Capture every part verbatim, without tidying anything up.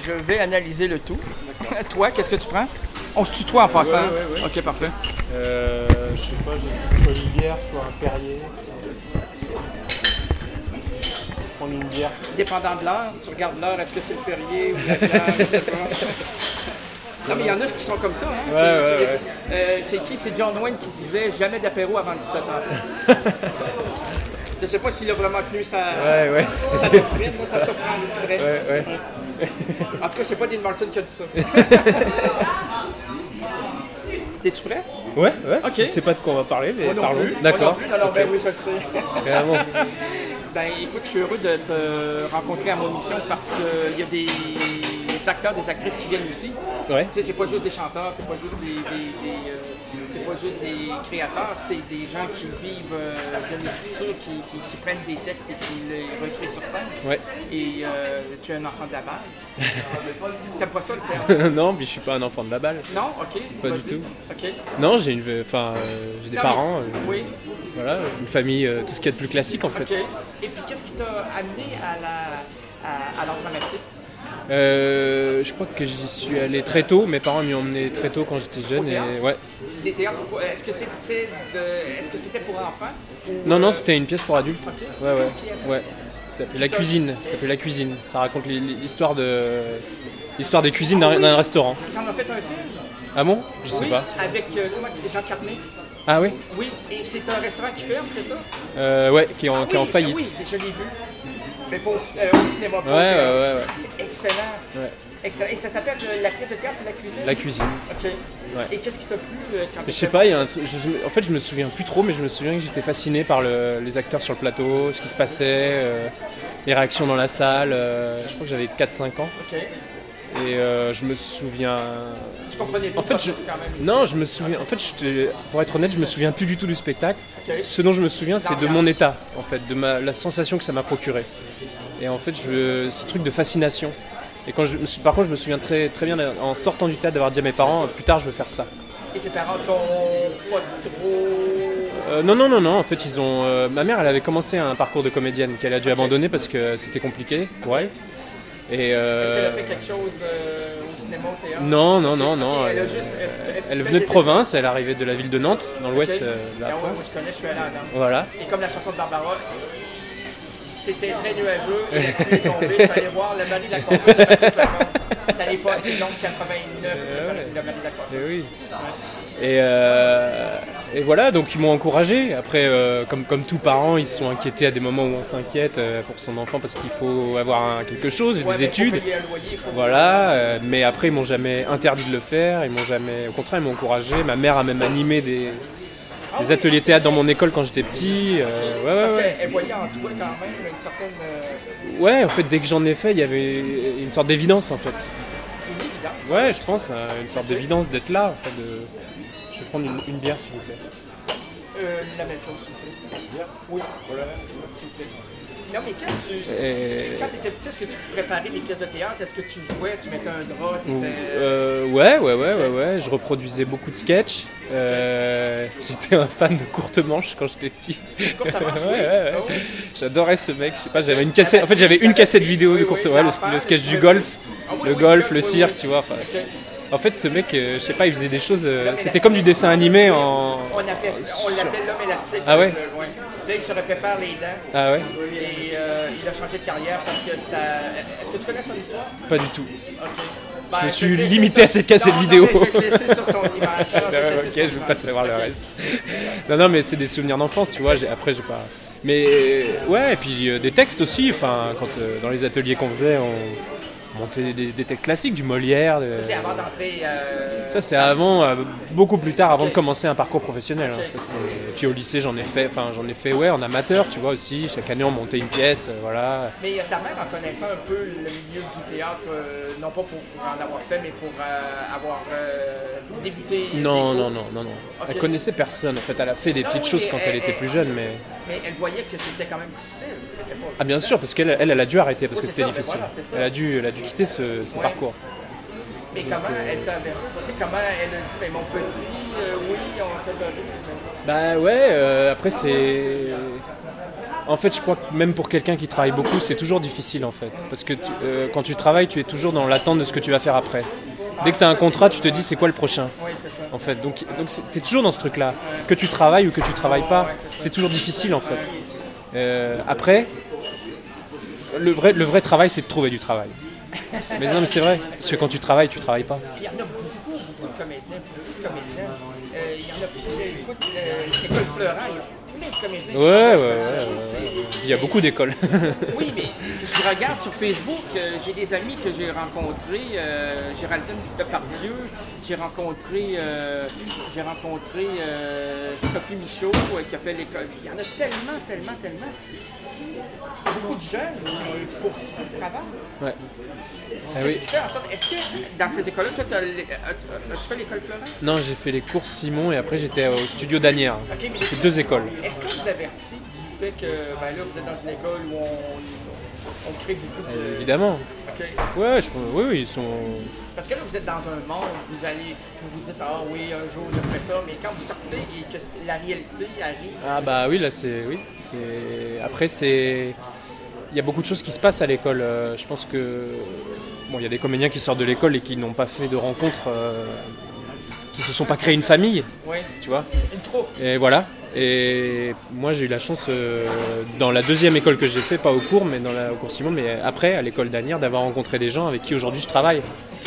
je vais analyser le tout. Toi, qu'est-ce que tu prends? On se tutoie en passant. Ouais, ouais, ouais. Ok, parfait. Euh, je sais pas, j'ai soit une bière, soit un Perrier. Prendre une bière. Dépendant de l'heure, tu regardes l'heure, est-ce que c'est le Perrier ou la bière, je sais pas. Non, mais il y en a qui sont comme ça. Hein, Ouais, qui, ouais, qui, ouais. Euh, c'est qui? C'est John Wayne qui disait jamais d'apéro avant dix-sept ans. Je sais pas s'il a vraiment tenu sa, Ouais, ouais, sa c'est- doctrine. c'est Moi, ça me surprend. Ouais, ouais. En tout cas, c'est pas Dean Martin qui a dit ça. T'es-tu prêt? Ouais, ouais. Ok. Je sais pas de quoi on va parler, mais Moi non parlons. plus. Moi D'accord. non plus. Alors, ben Ok. oui, je le sais. Vraiment. Ben écoute, je suis heureux de te rencontrer à mon émission parce qu'il y a des acteurs, des actrices qui viennent aussi. Ouais. Tu sais, c'est pas juste des chanteurs, c'est pas juste des, des, des, euh, c'est pas juste des créateurs, c'est des gens qui vivent euh, de l'écriture, qui, qui, qui prennent des textes et qui les recréent sur scène. Ouais. Et euh, tu es un enfant de la balle. T'aimes pas ça le terme? Non, puis je suis pas un enfant de la balle. Non? Ok. Pas vas-y. du tout. Ok. Non, j'ai une, enfin, euh, j'ai des Non, mais- parents. euh, Oui. Voilà, une famille, euh, tout ce qu'il y a de plus classique en fait. Ok. Et puis qu'est-ce qui t'a amené à la à, à l'art dramatique? Euh, je crois que j'y suis allé très tôt. Mes parents m'y ont emmené très tôt quand j'étais jeune. Au théâtre? Et ouais. Des théâtres, pour- est-ce que c'était de... est-ce que c'était pour enfants? Ou, Non, non, euh, c'était une pièce pour adultes. Ok. Ouais, ouais. Quelle pièce? Ouais. Ça s'appelait La Cuisine. Ça s'appelait La Cuisine. Ça raconte l'histoire de l'histoire des cuisines d'un Ah oui. d'un restaurant. Ils en ont fait un film? Ah bon? Je sais Oui, pas. avec euh, comment, Jean Carnet. Ah oui? Oui, et c'est un restaurant qui ferme, c'est ça? Euh, ouais, qui est en, Ah qui est en oui, faillite. Oui, je l'ai vu. Mais pas au, euh, au cinéma. pas au Ouais, théâtre. ouais, ouais, ouais. Ah, c'est excellent. Ouais. Excellent. Et ça s'appelle euh, la pièce de théâtre, c'est la cuisine? La Cuisine. Ok. Ouais. Et qu'est-ce qui t'a plu euh, quand Je t'étais sais pas, il y a un truc- je- en fait je me souviens plus trop, mais je me souviens que j'étais fasciné par le- les acteurs sur le plateau, ce qui se passait, euh, les réactions dans la salle. euh, je crois que j'avais quatre cinq ans Ok. et euh, je me souviens. Tu comprenais tout En fait, parce je... que c'est quand même... non, je me souviens. En fait, je te- pour être honnête, je me souviens plus du tout du spectacle. Ok. Ce dont je me souviens, c'est de L'ambiance. mon état, en fait, de ma, la sensation que ça m'a procuré. Et en fait, je, ce truc de fascination. Et quand je, me suis- par contre, je me souviens très, très bien en sortant du théâtre d'avoir dit à mes parents, plus tard, je veux faire ça. Et tes parents t'ont pas trop... Euh, non, non, non, non. En fait, ils ont. euh, ma mère, elle avait commencé un parcours de comédienne qu'elle a dû abandonner parce que c'était compliqué pour elle. Et euh, Est-ce qu'elle a fait quelque chose euh, au cinéma, au théâtre? non, non, non, non. Ok, elle a elle, juste... Elle, elle elle fait venait de des province. Elle arrivait de la ville de Nantes, dans l'ouest Ok. euh, de la Ah ouais, France. moi je connais, je suis allé à Nantes. Voilà. Et comme la chanson de Barbara, c'était très nuageux et la pluie est tombée. Je suis allé voir le mari de la coiffeuse de Patrick Lacombe. Ça n'est pas, c'est donc quatre-vingt-neuf, Euh, ouais. le mari de la coiffeuse. Et oui. Et, euh, et voilà, donc ils m'ont encouragé. Après, euh, comme, comme tous parents, ils se sont inquiétés à des moments où on s'inquiète euh, pour son enfant parce qu'il faut avoir un- quelque chose, Ouais, des mais faut études. payer un loyer, faut- Voilà, euh, mais après ils m'ont jamais interdit de le faire, ils m'ont jamais, au contraire ils m'ont encouragé. Ma mère a même animé des, Ah des oui, ateliers parce théâtre dans que- mon école quand j'étais petit. euh, ouais, Parce ouais, ouais. qu'elle voyait en toi quand même une certaine euh, Ouais, en fait dès que j'en ai fait, il y avait une sorte d'évidence en fait. une évidence. Ouais, je pense, euh, une sorte d'évidence d'être là. En fait, de... Je vais prendre une, une bière s'il vous plaît. Euh, la même chose, s'il vous plaît. Oui, voilà, s'il vous plaît. Non, mais quand tu Et- quand étais petit, est-ce que tu préparais des pièces de théâtre? Est-ce que tu jouais, tu mettais un drap, t'étais... Euh, ouais, ouais, ouais, ouais, ouais, je reproduisais beaucoup de sketchs. Euh, J'étais un fan de Courte Manche quand j'étais petit. Courte Manche, Ouais, oui. ouais, ouais. Ah oui. J'adorais ce mec, je sais pas, j'avais une cassette, en fait j'avais une cassette vidéo Oui, de Courte oui, ouais, le, l'enfer, le sketch tu du fais- golf, Ah oui, le oui, golf, tu le fais- oui, cirque, oui. tu vois. enfin, Ok. En fait ce mec, euh, je sais pas, il faisait des choses, euh, L'homme c'était élastique. comme du dessin animé en... On, appelait, on l'appelait l'homme élastique. Ah ouais? avec le- ouais. Là, il se serait fait faire les dents. Ah ouais? Et euh, il a changé de carrière parce que ça... Est-ce que tu connais son histoire? Pas du tout. Ok. Ben, Je me vais suis te laisser limité sur- à cette cassette Non, vidéo. Non, mais je vais te laisser sur ton image. Non, je vais te Ah, laisser ok, sur je ton veux pas image. savoir le Ok. reste. Non, non, mais c'est des souvenirs d'enfance, tu vois. j'ai- Après, j'ai pas. Mais euh, ouais, et puis euh, des textes aussi. Enfin, quand euh, dans les ateliers qu'on faisait, on montait des, des textes classiques, du Molière. de- Ça, c'est avant d'entrer... euh, Ça, c'est avant, euh, beaucoup plus tard, avant Ok. de commencer un parcours professionnel. hein. Ok. Ça, c'est- et puis au lycée, j'en ai fait, enfin, j'en ai fait, ouais, en amateur, tu vois aussi. Chaque année, on montait une pièce, euh, voilà. Mais ta mère, en connaissant un peu le milieu du théâtre, euh, non pas pour, pour en avoir fait, mais pour euh, avoir euh, débuté... des Non, cours. non, non, non, non. Ok. Elle connaissait personne. En fait, elle a fait des Non, petites oui, choses mais quand elle- elle était elle- plus jeune, mais. Mais elle voyait que c'était quand même difficile. C'était pas... Ah bien sûr, parce qu'elle elle, elle a dû arrêter parce Oui, que c'est c'était ça, mais difficile. voilà, c'est ça. elle, a dû, elle a dû quitter ce, ce Ouais. parcours. Mais comment elle t'a averti? Comment elle a dit, mais mon petit, euh, oui, on t'autorise. Mais... Bah ouais, euh, après c'est... En fait, je crois que même pour quelqu'un qui travaille beaucoup, c'est toujours difficile en fait. Parce que tu, euh, quand tu travailles, tu es toujours dans l'attente de ce que tu vas faire après. Dès que tu as un contrat, tu te dis c'est quoi le prochain. Oui, c'est ça. En fait, donc, donc tu es toujours dans ce truc-là. Que tu travailles ou que tu travailles pas, c'est toujours difficile en fait. Euh, après, le vrai, le vrai travail, c'est de trouver du travail. Mais non, mais c'est vrai. Parce que quand tu travailles, tu travailles pas. Puis il y en a beaucoup, beaucoup de comédiens, beaucoup de comédiens. Euh, il y en a beaucoup. Écoute, euh, l'école Florent, il y a plein de comédiens. qui Ouais, sont ouais, à ouais, l'école ouais, Florent. ouais. C'est- Il y a beaucoup d'écoles. Oui, mais je regarde sur Facebook, euh, j'ai des amis que j'ai rencontrés, euh, Géraldine Depardieu, j'ai rencontré, euh, j'ai rencontré euh, Sophie Michaud euh, qui a fait l'école. Il y en a tellement, tellement, tellement. Beaucoup de jeunes euh, pour si peu de travail. Ouais. Ah Qu'est-ce oui. qui fait en sorte, est-ce que dans ces écoles-là, toi, t'as les- as- as-tu fait l'école Florent? Non, j'ai fait les cours Simon et après j'étais au studio d'Anières. Ok, mais J'ai fait deux écoles. Est-ce qu'on vous avertit du fait que ben là, vous êtes dans une école où on, on crée beaucoup de. Euh, évidemment. Ok. Ouais, je, oui, oui, ils sont. Parce que là, vous êtes dans un monde, vous allez, vous vous dites, ah oui, un jour je ferai ça, mais quand vous sortez et que la réalité arrive. Ah bah oui, là c'est. Oui. C'est... Après, c'est. Il y a beaucoup de choses qui se passent à l'école. Euh, je pense que. Bon, il y a des comédiens qui sortent de l'école et qui n'ont pas fait de rencontres, euh, qui se sont pas créé une famille, Oui, tu vois. une troupe. Et voilà. Et moi j'ai eu la chance euh, dans la deuxième école que j'ai fait, pas au cours, mais dans la, au cours Simon, mais après à l'école d'Anières, d'avoir rencontré des gens avec qui aujourd'hui je travaille.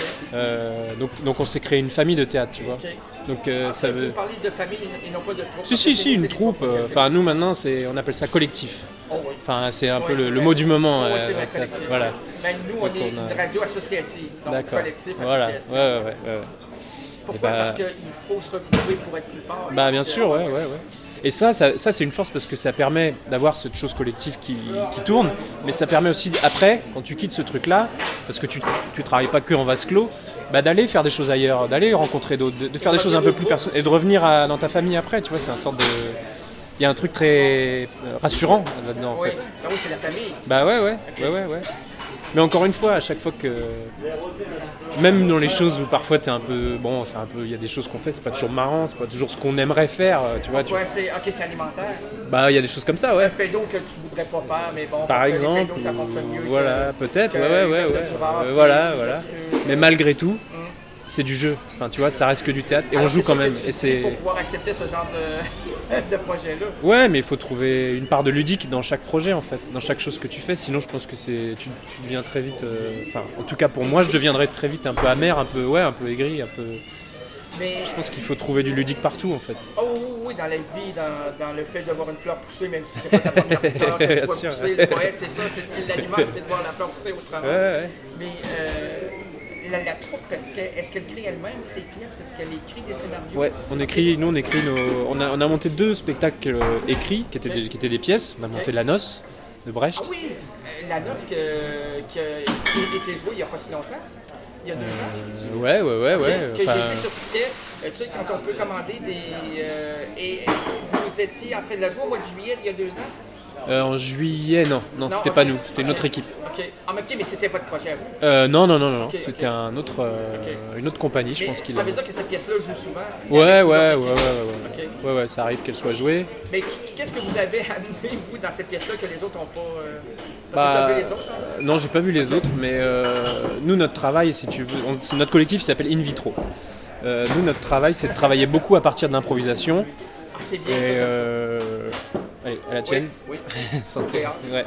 Euh, donc, donc on s'est créé une famille de théâtre, tu vois. Ok. Donc euh, Ah, ça vous veut. parlez de famille et non pas de troupe. Si Ok, si c'est- si, une c'est des troupe. troupes, ok, euh, ok. Enfin nous maintenant c'est, on appelle ça collectif. Oh, oui. Enfin c'est un Oui, peu le, c'est le vrai. mot du moment. Oui, euh, c'est vrai, théâtre. collectif. Voilà. Ben, nous, on Donc, est on a- une radio associative, donc D'accord. collectif, Voilà. association. Ouais ouais ouais. ouais. Pourquoi? Et bah- Parce qu'il faut se regrouper pour être plus fort. Bah Parce bien que- sûr, ouais, ouais, ouais. Et ça, ça, ça, c'est une force parce que ça permet d'avoir cette chose collective qui, qui tourne, mais ça permet aussi après, quand tu quittes ce truc-là, parce que tu tu travailles pas que en vase clos, bah, d'aller faire des choses ailleurs, d'aller rencontrer d'autres, de, de faire des choses un peu plus personnelles et de revenir à- dans ta famille après, tu vois, c'est une sorte de... Il y a un truc très euh, rassurant là-dedans en Oui, fait. ben oui, c'est la famille. Bah ouais, ouais, ouais, ouais, ouais. Mais encore une fois, à chaque fois que... Même dans les choses où parfois t'es un peu... Bon, c'est un peu... Il y a des choses qu'on fait, c'est pas toujours marrant, c'est pas toujours ce qu'on aimerait faire, tu vois. Tu... Ouais, c'est, ok, c'est alimentaire. Bah il y a des choses comme ça, ouais. Un fait d'eau que tu voudrais pas faire, mais bon, Par parce exemple, que les faits d'eau, ça fonctionne mieux. ou- voilà, que- peut-être, que ouais, ouais, les ouais, fêtes de ouais. Duras, Euh, qui est voilà, plus voilà. obscur. Mais malgré tout, c'est du jeu. Enfin, tu vois, ça reste que du théâtre et Alors, on joue c'est quand sûr que même. tu- Et c'est c'est pour pouvoir accepter ce genre de, de projet-là. ouais, mais il faut trouver une part de ludique dans chaque projet en fait, dans chaque chose que tu fais. Sinon, je pense que c'est tu, tu deviens très vite. euh, Enfin, en tout cas pour moi, je deviendrais très vite un peu amer, un peu ouais, un peu aigri, un peu. Mais, Je pense qu'il faut trouver du ludique partout en fait. oh oui, oui, dans la vie, dans, dans le fait de voir une fleur pousser, même si c'est pas ta première fleur que tu Bien vois sûr. pousser, le poète, c'est ça, c'est ce qui l'alimente, c'est de voir la fleur pousser autrement. Ouais, ouais. Mais euh, la, la troupe, est-ce que- est-ce qu'elle crée elle-même ses pièces? Est-ce qu'elle écrit des scénarios? Ouais, on écrit, nous on écrit nos, on a, on a monté deux spectacles euh, écrits qui étaient, des, qui étaient des pièces. On a monté La Noce de Brecht. Ah oui, euh, la noce que- que- qui a été jouée il n'y a pas si longtemps, il y a deux ans. Euh, ouais, ouais, ouais, ouais. que Enfin, j'ai vu sur Ticket, euh, tu sais, quand on peut commander des... euh, et vous étiez en train de la jouer au mois de juillet, il y a deux ans? euh, en juillet, non, non, Non, c'était ok. pas nous, c'était une autre Ok. équipe. Ok, ah, mais ok, mais c'était votre projet à vous. Euh, non, non, non, non, non, Ok, c'était ok. un autre, euh, Ok. une autre compagnie, je Mais pense qu'il ça a- veut dire que cette pièce-là joue souvent? Ouais, ouais, avec ouais, plusieurs ouais, équipes. ouais, Ok. ouais, ouais, ça arrive qu'elle soit jouée. Mais qu'est-ce que vous avez amené, vous, dans cette pièce-là que les autres n'ont pas... euh, Parce que tu as Bah, vu les autres, hein? non, j'ai pas vu les autres, mais euh, nous, notre travail, si tu veux, on- c'est notre collectif s'appelle In Vitro. Euh, nous, notre travail, c'est de travailler beaucoup à partir d'improvisation. Ah, c'est Et bien ça, j'aime ça. euh, allez, à la tienne. Oui, Santé. Théâtre. Ouais.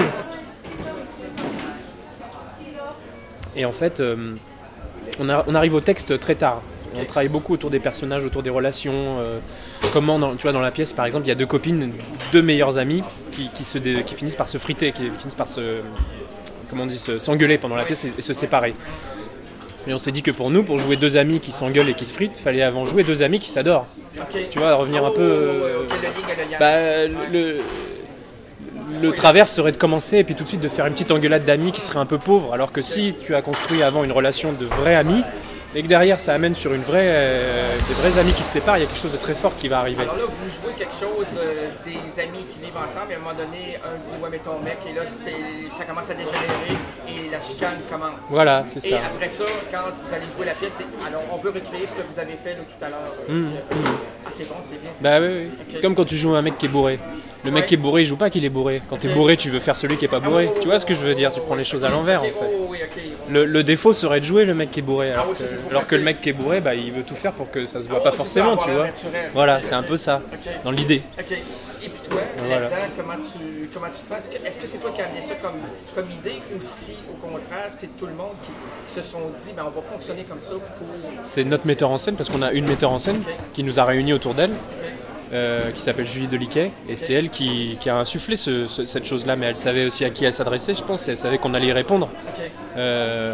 Et en fait, euh, on, a- on arrive au texte très tard. On Ok. travaille beaucoup autour des personnages, autour des relations. euh, comment, dans, tu vois, dans la pièce, par exemple, il y a deux copines, deux meilleures amies qui, qui, se dé- qui finissent par se friter, qui finissent par se, comment on dit, se- s'engueuler pendant la pièce et, et se séparer. Et on s'est dit que pour nous, pour jouer deux amis qui s'engueulent et qui se fritent, il fallait avant jouer deux amis qui s'adorent. Ok. Tu vois, revenir un Oh, peu. ouais, ok, le yin et le yang. Bah, le, le travers serait de commencer et puis tout de suite de faire une petite engueulade d'amis qui serait un peu pauvre. Alors que si tu as construit avant une relation de vrais amis et que derrière ça amène sur une vraie, euh, des vrais amis qui se séparent, il y a quelque chose de très fort qui va arriver. Alors là, vous jouez quelque chose, euh, des amis qui vivent ensemble, et à un moment donné, un dit « ouais, mais ton mec », et là, c'est- ça commence à dégénérer, et la chicane commence. Voilà, c'est Et ça. après ça, quand vous allez jouer la pièce, c'est- alors on peut recréer ce que vous avez fait là, tout à l'heure. Mmh, Parce que- Ah, c'est bon, c'est bien. c'est Bah bon. oui, oui. Ok. C'est comme quand tu joues à un mec qui est bourré. Le mec Ouais. qui est bourré, il joue pas qu'il est bourré. Quand t'es Ok. bourré, tu veux faire celui qui est pas bourré. Ah, oui, Tu oui, vois oui, ce que je veux dire? Tu prends les choses à l'envers, Ok, en fait. oh, oui, ok. Le, le défaut serait de jouer le mec qui est bourré, alors, oui, que, ça, c'est trop alors que facile. le mec qui est bourré, bah, il veut tout faire pour que ça se voit Ah, pas oui, c'est forcément, ça, avoir tu l'air vois. naturel. Voilà, Ok, c'est un ok. peu ça, Ok. dans l'idée. Ok. Et puis toi, Voilà. là-dedans, comment tu, comment tu te sens? Est-ce que, est-ce que c'est toi qui as amené ça comme, comme idée ou si, au contraire, c'est tout le monde qui, qui se sont dit, ben, on va fonctionner comme ça pour... C'est notre metteur en scène, parce qu'on a une metteur en scène qui nous a réunis autour d'elle, euh, qui s'appelle Julie Deliquet, et c'est elle qui, qui a insufflé ce- ce- cette chose-là, mais elle savait aussi à qui elle s'adressait, je pense, et elle savait qu'on allait y répondre. Ok. Euh,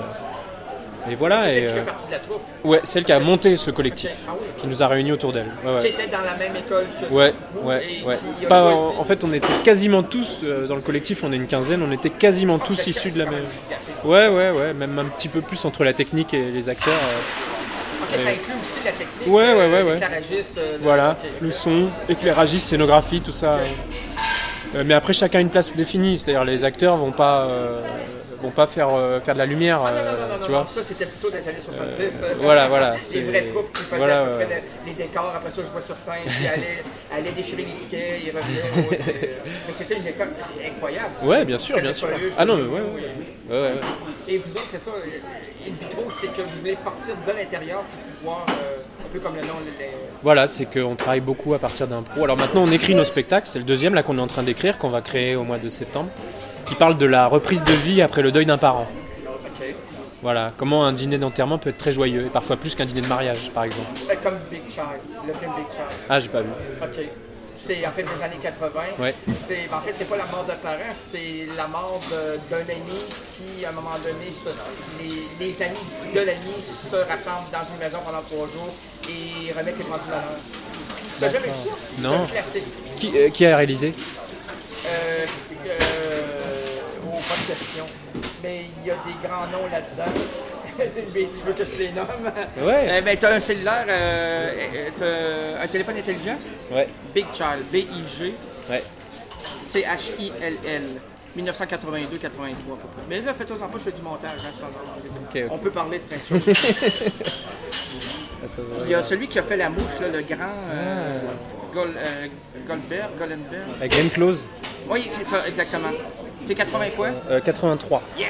et voilà, C'est et, elle qui euh, fait partie de la troupe, ouais, c'est elle qui a monté ce collectif, Ok. Ah oui. qui nous a réunis autour d'elle. Ouais, ouais. qui était dans la même école que Ouais, vous ouais, et ouais. qui a Pas, choisi... en, en fait, on était quasiment tous, euh, dans le collectif, on est une quinzaine, on était quasiment tous C'est- issus c'est de la quand même... même assez- Ouais, ouais, ouais, même un petit peu plus entre la technique et les acteurs. euh, Ok, ça inclut aussi la technique, Ouais, ouais, euh, ouais, ouais. l'éclairagiste, euh, le- Voilà, ok, ok. le son, éclairagiste, scénographie, tout ça. Euh, mais après, chacun a une place définie, c'est-à-dire les acteurs vont pas, euh, vont pas faire, euh, faire de la lumière, Ah non, non, euh, non, non, tu non, vois. non, ça c'était plutôt des années soixante-dix. euh, voilà, voilà, Les c'est- vraies troupes qui faisaient voilà, à peu près ouais. les, les décors, après ça je vois sur scène, puis allaient, allaient déchirer les tickets, ils revenaient. ouais, c'est- mais c'était une école incroyable. Ouais, bien sûr, C'était bien sûr. pas juste- Ah non, mais ouais, ouais, ouais, ouais, ouais. Et vous autres, c'est ça, euh, in vitro, c'est que vous voulez partir de l'intérieur pour pouvoir, euh, un peu comme le nom, les, les- Voilà, c'est qu'on travaille beaucoup à partir d'impro. Alors maintenant, on écrit nos spectacles, c'est le deuxième là qu'on est en train d'écrire, qu'on va créer au mois de septembre, qui parle de la reprise de vie après le deuil d'un parent. Ok. Voilà, comment un dîner d'enterrement peut être très joyeux, et parfois plus qu'un dîner de mariage, par exemple. Euh, Comme Big Child, le film Big Child. Ah, j'ai pas vu. OK. C'est en fait des années quatre-vingts. Ouais. C'est, en fait, c'est pas la mort d'un parent, c'est la mort de- d'un ami qui, à un moment donné, se- les, les amis de l'ami se rassemblent dans une maison pendant trois jours et remettent les pendules à l'heure. T'as jamais vu ça? Non. C'est un classique. Qui, euh, qui a réalisé? Euh, euh, oh, bonne question. Mais il y a des grands noms là-dedans. Mais tu veux que je te les nomme? Ouais. Euh, ben, t'as un cellulaire, euh, t'as un téléphone intelligent? Ouais. Big Child, B I G, Ouais. C H I L L, dix-neuf cent quatre-vingt-deux quatre-vingt-trois à peu près. Mais là, faites-en pas, je fais du montage. Hein, sans Ok, ok. On peut parler de plein de choses. Il y a celui qui a fait la mouche, là, le grand euh, Gol, euh, Goldberg, Goldenberg. Avec Glenn Close, Oui, c'est ça, exactement. C'est quatre-vingts quoi? euh, quatre-vingt-trois. Yeah!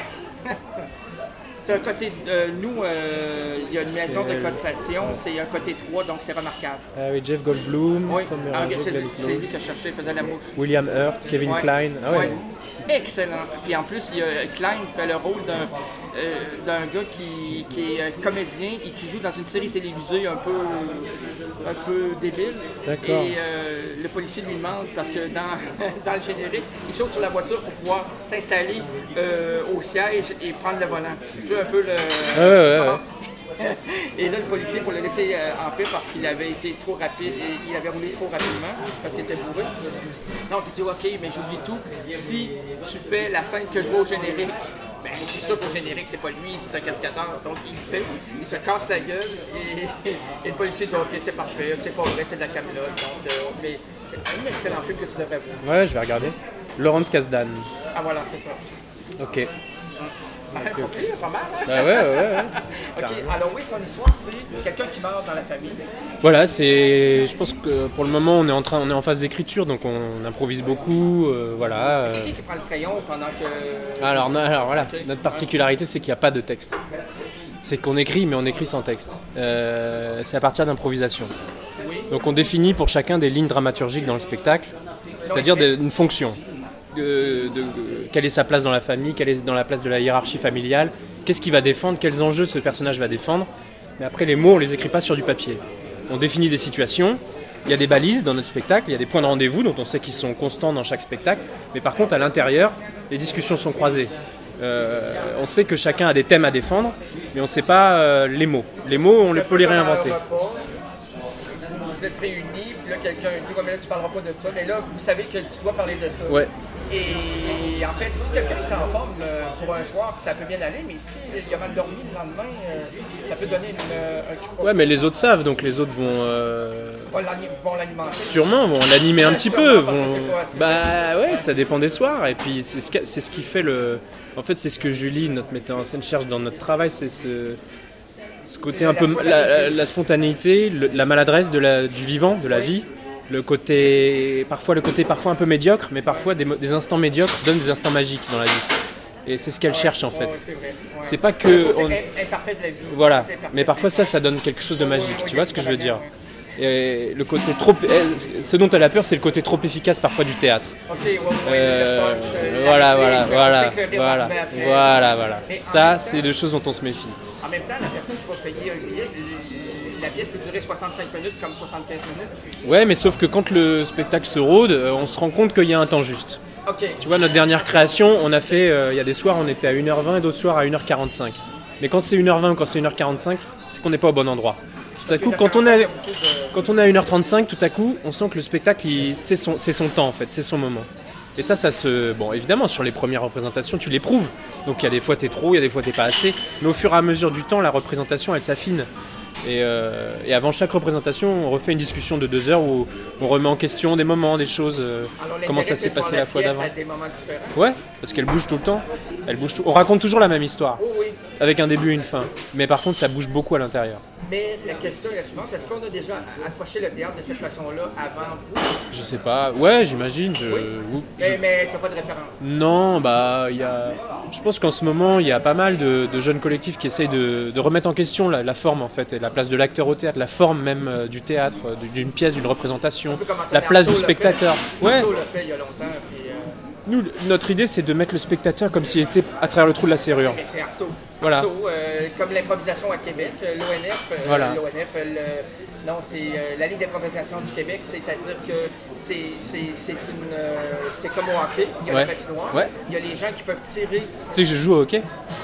C'est un côté de nous, euh, il y a une maison de cotation, c'est un côté trois, donc c'est remarquable. Ah oui, Jeff Goldblum, Oui, Tom ah, Berenger, c'est Glenn c'est Close, lui qui a cherché, il faisait la mouche. William Hurt, Kevin Ouais. Kline. Ah ouais. Ouais. Excellent. Puis en plus, il y a, Klein fait le rôle d'un euh, d'un gars qui, qui est comédien et qui joue dans une série télévisée un peu, un peu débile. D'accord. Et euh, le policier lui demande, parce que dans, dans le générique, il saute sur la voiture pour pouvoir s'installer euh, au siège et prendre le volant. Tu vois un peu le... Ouais, ouais, ouais. Et là, le policier, pour le laisser euh, en paix parce qu'il avait été trop rapide, et il avait roulé trop rapidement parce qu'il était bourré. Donc, il dit OK, mais j'oublie tout. Si tu fais la scène que je vois au générique, ben c'est sûr qu'au générique, c'est pas lui, c'est un cascadeur. Donc, il le fait, il se casse la gueule et, et le policier dit OK, c'est parfait, c'est pas vrai, c'est de la camelote. Donc, euh, mais c'est un excellent film que tu devrais voir. Ouais, je vais regarder. Laurence Kasdan. Ah, voilà, c'est ça. Ok. Pas pire, pas mal, hein? Bah ouais, ouais, ouais. ouais. OK, Carrément. alors oui, ton histoire, c'est quelqu'un qui meurt dans la famille. Voilà, c'est. Je pense que pour le moment, on est en train, on est en phase d'écriture, donc on improvise beaucoup, euh, voilà. C'est euh. qui qui prend le crayon pendant que... Alors, non, alors voilà, Ok. notre particularité, c'est qu'il n'y a pas de texte. C'est qu'on écrit, mais on écrit sans texte. Euh, c'est à partir d'improvisation. Oui. Donc on définit pour chacun des lignes dramaturgiques dans le spectacle, c'est-à-dire des- une fonction. De, de- de- quelle est sa place dans la famille, quelle est dans la place de la hiérarchie familiale, qu'est-ce qu'il va défendre, quels enjeux ce personnage va défendre. Mais après, les mots, on les écrit pas sur du papier. On définit des situations, il y a des balises dans notre spectacle, il y a des points de rendez-vous dont on sait qu'ils sont constants dans chaque spectacle, mais par contre, à l'intérieur, les discussions sont croisées. Euh, on sait que chacun a des thèmes à défendre, mais on ne sait pas euh, les mots. Les mots, on les peut les réinventer. Vous êtes réunis, puis là, quelqu'un dit ouais, mais là, tu parleras pas de ça, mais là, vous savez que tu dois parler de ça. Ouais. Et en fait, si quelqu'un est en forme euh, pour un soir, ça peut bien aller, mais si il a mal dormi le lendemain, euh, ça peut donner une, euh, un coup. Ouais, mais les autres savent, donc les autres vont euh, Vont l'ani- vont l'alimenter. sûrement vont l'animer un petit Sûrement, peu. parce que Vont... c'est quoi, c'est- Bah ouais, ça dépend des soirs. Et puis c'est ce, qui- c'est ce qui fait le. En fait, c'est ce que Julie, notre metteur en scène, cherche dans notre travail, c'est ce, ce côté La un peu spontanéité. la, la- la spontanéité, le- la maladresse de la, du vivant, de la Oui. vie, le côté, parfois le côté parfois un peu médiocre, mais parfois des, des instants médiocres donnent des instants magiques dans la vie. Et c'est ce qu'elle Ouais, cherche en fait. ouais, c'est vrai. Ouais. C'est pas que... Le côté on- im- imparfait de la vie. Voilà, Le côté imparfait. mais parfois ça, ça donne quelque chose de magique. Ouais, ouais, Tu vois ce que je veux dire? ouais. Et le côté trop... elle- Ce dont elle a peur, c'est le côté trop efficace parfois du théâtre. Ok, ouais, ouais, Euh, le punch, euh, voilà, la voilà, musique, voilà, on sait que le rire va voilà, arriver après. voilà, voilà. Mais en Ça, même c'est temps- des choses dont on se méfie. En même temps, la personne qui va payer un billet, euh, la pièce peut durer soixante-cinq minutes comme soixante-quinze minutes. Ouais, mais sauf que quand le spectacle se rôde, euh, on se rend compte qu'il y a un temps juste. Ok. Tu vois, notre dernière création, on a fait, euh, il y a des soirs, on était à une heure vingt et d'autres soirs à une heure quarante-cinq. Mais quand c'est une heure vingt ou quand c'est une heure quarante-cinq, c'est qu'on n'est pas au bon endroit. Tout à coup, quand on, est, quand on est à une heure trente-cinq, tout à coup, on sent que le spectacle, il- c'est son, c'est son temps en fait, c'est son moment. Et ça, ça se... Bon, évidemment, sur les premières représentations, tu l'éprouves. Donc il y a des fois t'es trop, il y a des fois t'es pas assez. Mais au fur et à mesure du temps, la représentation, elle s'affine. Et, euh, et avant chaque représentation, on refait une discussion de deux heures où on remet en question des moments, des choses, euh, Alors, comment ça l'intérêt, s'est c'est de passé voir la fois pièce d'avant. à des moments différents. Ouais, parce qu'elle bouge tout le temps. Elle bouge tout... On raconte toujours la même histoire, Oh oui. avec un début et une fin. Mais par contre, ça bouge beaucoup à l'intérieur. Mais la question est la suivante, est-ce qu'on a déjà approché le théâtre de cette façon-là avant vous? Je sais pas. Ouais, j'imagine. Je... Oui. ou- je- Mais, mais t'as pas de référence. Non, bah, il y a. Je pense qu'en ce moment, il y a pas mal de, de jeunes collectifs qui essayent de, de remettre en question la, la forme en fait, et la place de l'acteur au théâtre, la forme même euh, du théâtre, euh, d'une pièce, d'une représentation, Un peu comme Anthony la place Artaud du l'a spectateur. fait. Ouais. Artaud l'a fait il y a longtemps. Puis, euh, Nous, notre idée, c'est de mettre le spectateur comme s'il était à travers le trou de la serrure. mais c'est Artaud. Voilà. Artaud, euh, comme l'improvisation à Québec, euh, l'O N F, euh, Voilà. l'O N F, euh, le- non, c'est euh, la Ligue d'improvisation du Québec, c'est-à-dire que c'est, c'est, c'est, une, euh, c'est comme au hockey, il y a Ouais. la patinoire, Ouais. il y a les gens qui peuvent tirer. Tu sais que je joue au hockey.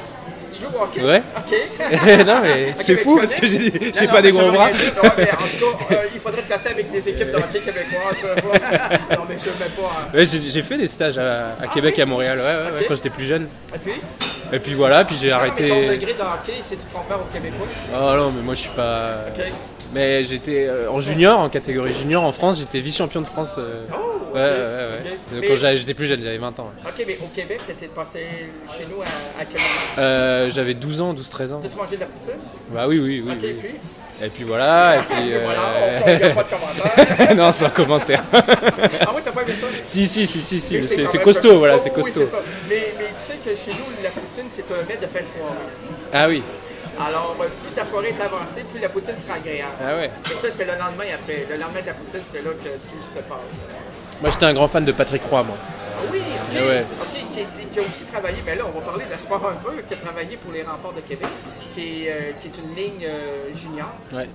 Tu joues au hockey? Ouais. OK. Non, mais Ok, c'est mais fou tu parce que connais? j'ai Non, j'ai non, pas des mais ça gros veut bras. rien dire. Ouais, mais en tout cas, euh, il faudrait placer avec des équipes de hockey québécoises. Je veux pas. Non, mais je veux même pas. hein. Ouais, j'ai j'ai fait des stages à, à Québec et à Montréal, ouais, ouais, ouais, Ok. quand j'étais plus jeune. Et puis, Et puis voilà, puis j'ai non, mais ton arrêté. degré de hockey, si tu te compares aux Québécois. Oh non, mais moi je suis pas. OK. Mais j'étais euh, en junior, en catégorie junior en France, j'étais vice-champion de France. euh, Oh, ok. Ouais, ouais, ouais. Ok. Donc, Mais- quand j'avais- j'étais plus jeune, j'avais vingt ans. ouais. OK, mais au Québec, t'étais passé chez nous à, à quel moment? Euh, j'avais douze ans, douze treize ans. T'as-tu mangé de la poutine? Bah oui, oui, oui. OK, oui. puis? Et puis voilà, et puis. Et voilà, euh, il n'y a pas de commentaire. non, sans commentaire. Ah oui, t'as pas aimé ça? si, si, si, si, si, Mais c'est quand c'est même costaud, un peu- voilà, Oh, c'est oui, costaud. c'est ça. Mais, mais tu sais que chez nous, la poutine, c'est un mets de fin de soirée. Ah oui, Alors, euh, plus ta soirée est avancée, plus la poutine sera agréable. ah ouais. Et ça, c'est le lendemain après. Le lendemain de la poutine, c'est là que tout se passe. Moi j'étais un grand fan de Patrick Roy, moi. Ah oui, ok. Ah ouais. Ok, qui, est- qui a aussi travaillé, ben là, on va parler de sport un peu, qui a travaillé pour les Remparts de Québec, qui est, euh, qui est une ligne euh, junior. Ouais.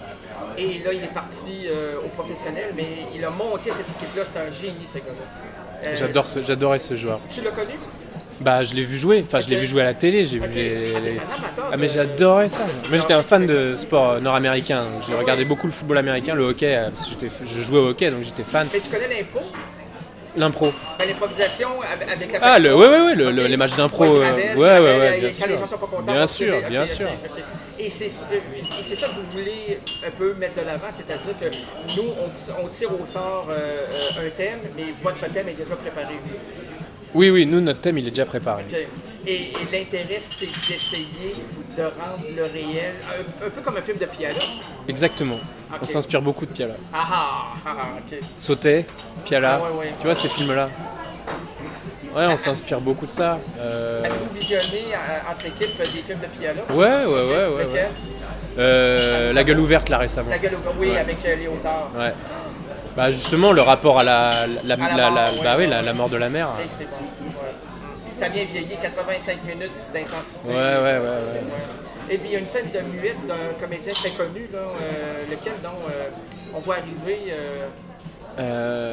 Et là, il est parti euh, au professionnel, mais il a monté cette équipe-là. C'est un génie, ce gars-là. Euh, J'adore ce, j'adorais ce joueur. Tu l'as connu? Bah je l'ai vu jouer, enfin je l'ai Ok. vu jouer à la télé, j'ai Ok. vu les... Ah, t'es les- un amateur Ah mais de- j'adorais ça. Moi j'étais un fan de sport euh, nord-américain, donc j'ai regardé beaucoup le football américain, le hockey, euh, parce que j'étais- je jouais au hockey donc j'étais fan. Mais tu connais l'impro? L'impro. Ben, l'improvisation avec avec la Ah le, patinoire. ouais ouais ouais, le- Ok. le- les matchs d'impro, Ouais, euh, Gravel, ouais ouais Gravel, ouais, euh, bien quand sûr. les gens sont pas contents, Bien on va sûr, tirer. bien Ok, sûr. ok, ok. Et c'est euh, et c'est ça que vous voulez un peu mettre de l'avant, c'est-à-dire que nous, on, ti- on tire au sort euh, euh, un thème, mais votre thème est déjà préparé. Oui oui, nous notre thème il est déjà préparé. Ok. Et, et l'intérêt, c'est d'essayer de rendre le réel, un, un peu comme un film de Piala. Exactement. Ok. On s'inspire beaucoup de Piala. Ah ah, ah, ah, ok. Sauter, Piala, Ah ouais, ouais. tu vois ces films là. Ouais, on s'inspire beaucoup de ça. Euh, Avez-vous visionné euh, entre équipes des films de Piala? Ouais ouais ouais ouais. Lequel? ouais. Euh, la gueule ouverte là récemment. La gueule au oui, Ouais. avec euh, les hauteurs. Ouais. Bah justement le rapport à la la, la, À la la- mort, la- ouais. bah oui, la, la mort de la mère. Et c'est bon. Ouais. Ça vient vieillir, quatre-vingt-cinq minutes d'intensité. Ouais ouais ouais ouais. Ouais. Et puis il y a une scène de muette d'un comédien très connu, là, euh, lequel donc, euh, on voit arriver euh, Euh...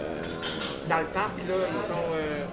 dans le parc, là, ils sont... euh,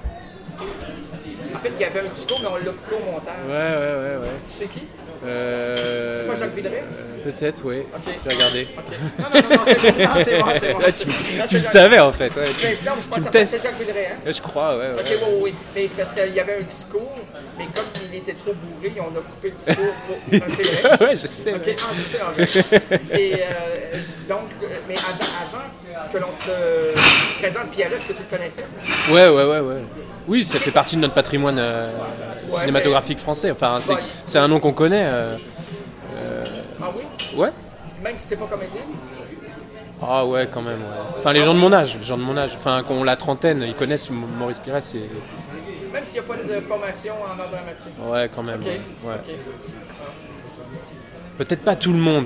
En fait, il y avait un discours, mais on l'a coupé au montage. Ouais ouais ouais ouais. Tu sais qui? Euh... C'est pas Jacques Villeray? euh, Peut-être oui. Ok. J'ai regardé. Ok. Non, non, non, non, c'est bon, non, c'est bon, c'est bon. Ah, tu Non, tu c'est le Jacques- savais en fait. Ouais, tu, Mais non, je pense tu que le c'est testes. Jacques Villeray, hein? Ouais, je crois ouais. ouais. Ok, oui, oui, oui. Mais c'est parce qu'il y avait un discours, mais comme il était trop bourré, on a coupé le discours. Pour... Non, c'est vrai. ouais je sais. Ok, ouais. ah, tu sais, en fait. Et euh, donc, euh, mais avant, avant que l'on te présente Piala, est-ce que tu le connaissais? Ouais ouais ouais ouais. Oui, ça fait partie de notre patrimoine euh, Ouais, cinématographique français. Enfin, c'est, Ouais. c'est un nom qu'on connaît. euh, Ah oui? Ouais. Même si t'es pas comédien? Ah ouais, quand même. Ouais. Enfin, les gens de mon âge, les gens de mon âge. Enfin, qu'on la trentaine, ils connaissent Maurice Pires. Et... Même s'il n'y a pas de formation en art dramatique. Ouais, quand même. Ok. Ouais. Okay. Peut-être pas tout le monde,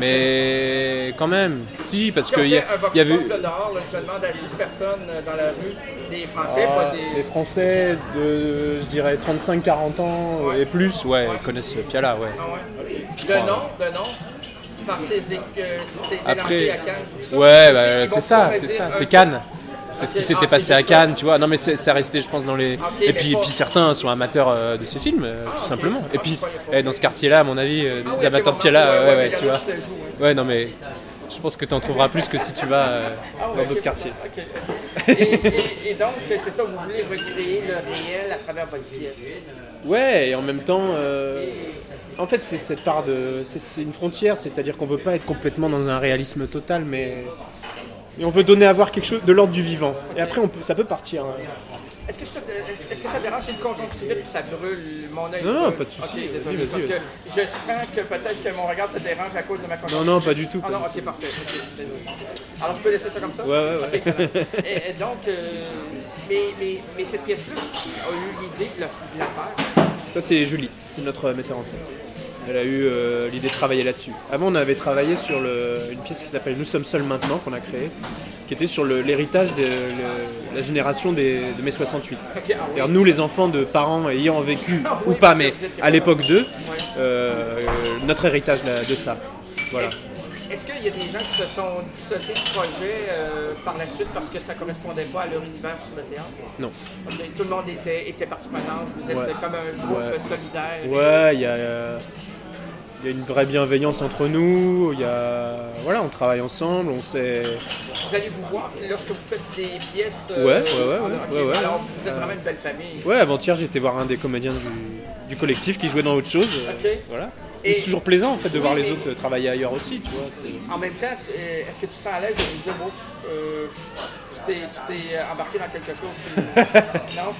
mais quand même. Si, parce si qu'il y, y a vu. Dehors, là, je demande à dix personnes dans la rue, des Français, ah, pas des. Les Français de, je dirais, trente-cinq à quarante ans ouais. et plus, ouais, ouais, connaissent Piala, ouais. Ah ouais. Okay. De nom, de nom. Par ses, euh, ses Après, à Cannes. Ça, ouais, bah, c'est ça, c'est ça, c'est Cannes. C'est okay. ce qui s'était ah, passé à Cannes, ça. Tu vois. Non, mais c'est, ça resté, je pense, dans les. Okay, et puis, pas... puis certains sont amateurs euh, de ce film, euh, ah, tout okay. simplement. Et puis, eh, dans ce quartier-là, à mon avis, euh, ah, des oui, amateurs de Piala, ouais, ouais, ouais, tu vois. Ouais. ouais, non, mais je pense que tu en trouveras plus que si tu vas euh, ah, ouais, dans d'autres okay. quartiers. Okay. Et, et, et donc, c'est ça, vous voulez recréer le réel à travers votre pièce. Ouais, et en même temps. Euh... En fait, c'est cette part de. C'est, c'est une frontière, c'est-à-dire qu'on veut pas être complètement dans un réalisme total, mais. Et on veut donner à voir quelque chose de l'ordre du vivant. Okay. Et après, on peut, ça peut partir. Hein. Est-ce que, ça, est-ce, est-ce que ça dérange une conjonctivite puis ça brûle mon œil? Non, non, pas de souci. Okay, désolé, vas-y, vas-y, parce vas-y. que je sens que peut-être que mon regard te dérange à cause de ma conjonctivité. Non, non, pas du tout. Ah non, ok, parfait. Okay, désolé. Alors, je peux laisser ça comme ça? Ouais, ouais, ouais. Okay, excellent. et, et donc, euh, mais, mais, mais cette pièce-là, qui a eu l'idée de la faire? Ça, c'est Julie, c'est notre metteur en scène. Elle a eu euh, l'idée de travailler là-dessus. Avant, on avait travaillé sur le, une pièce qui s'appelle Nous sommes seuls maintenant, qu'on a créée, qui était sur le, l'héritage de le, la génération des, de mai soixante-huit. Okay, ah oui. C'est-à-dire nous, les enfants de parents ayant vécu, ah oui, ou pas, mais à l'époque d'eux, ouais. euh, notre héritage de ça. Voilà. Est-ce qu'il y a des gens qui se sont dissociés du projet euh, par la suite parce que ça ne correspondait pas à leur univers sur le théâtre? Non. Okay. Tout le monde était, était partie prenante, vous êtes ouais. comme un groupe ouais. solidaire. Ouais, il y a... Euh... Il y a une vraie bienveillance entre nous, il y a... voilà, on travaille ensemble, on sait... Vous allez vous voir lorsque vous faites des pièces... Euh, ouais, ouais, ouais, ouais, okay. ouais, ouais. Alors, vous êtes vraiment une belle famille. Ouais, avant-hier, j'étais voir un des comédiens du, du collectif qui jouait dans autre chose. Ok. Euh, voilà. Et, et c'est toujours plaisant, en fait, de oui, voir les autres travailler ailleurs aussi, tu vois. C'est... En même temps, est-ce que tu sens à l'aise de nous dire, bon, euh, tu, t'es, tu t'es embarqué dans quelque chose qui... Non?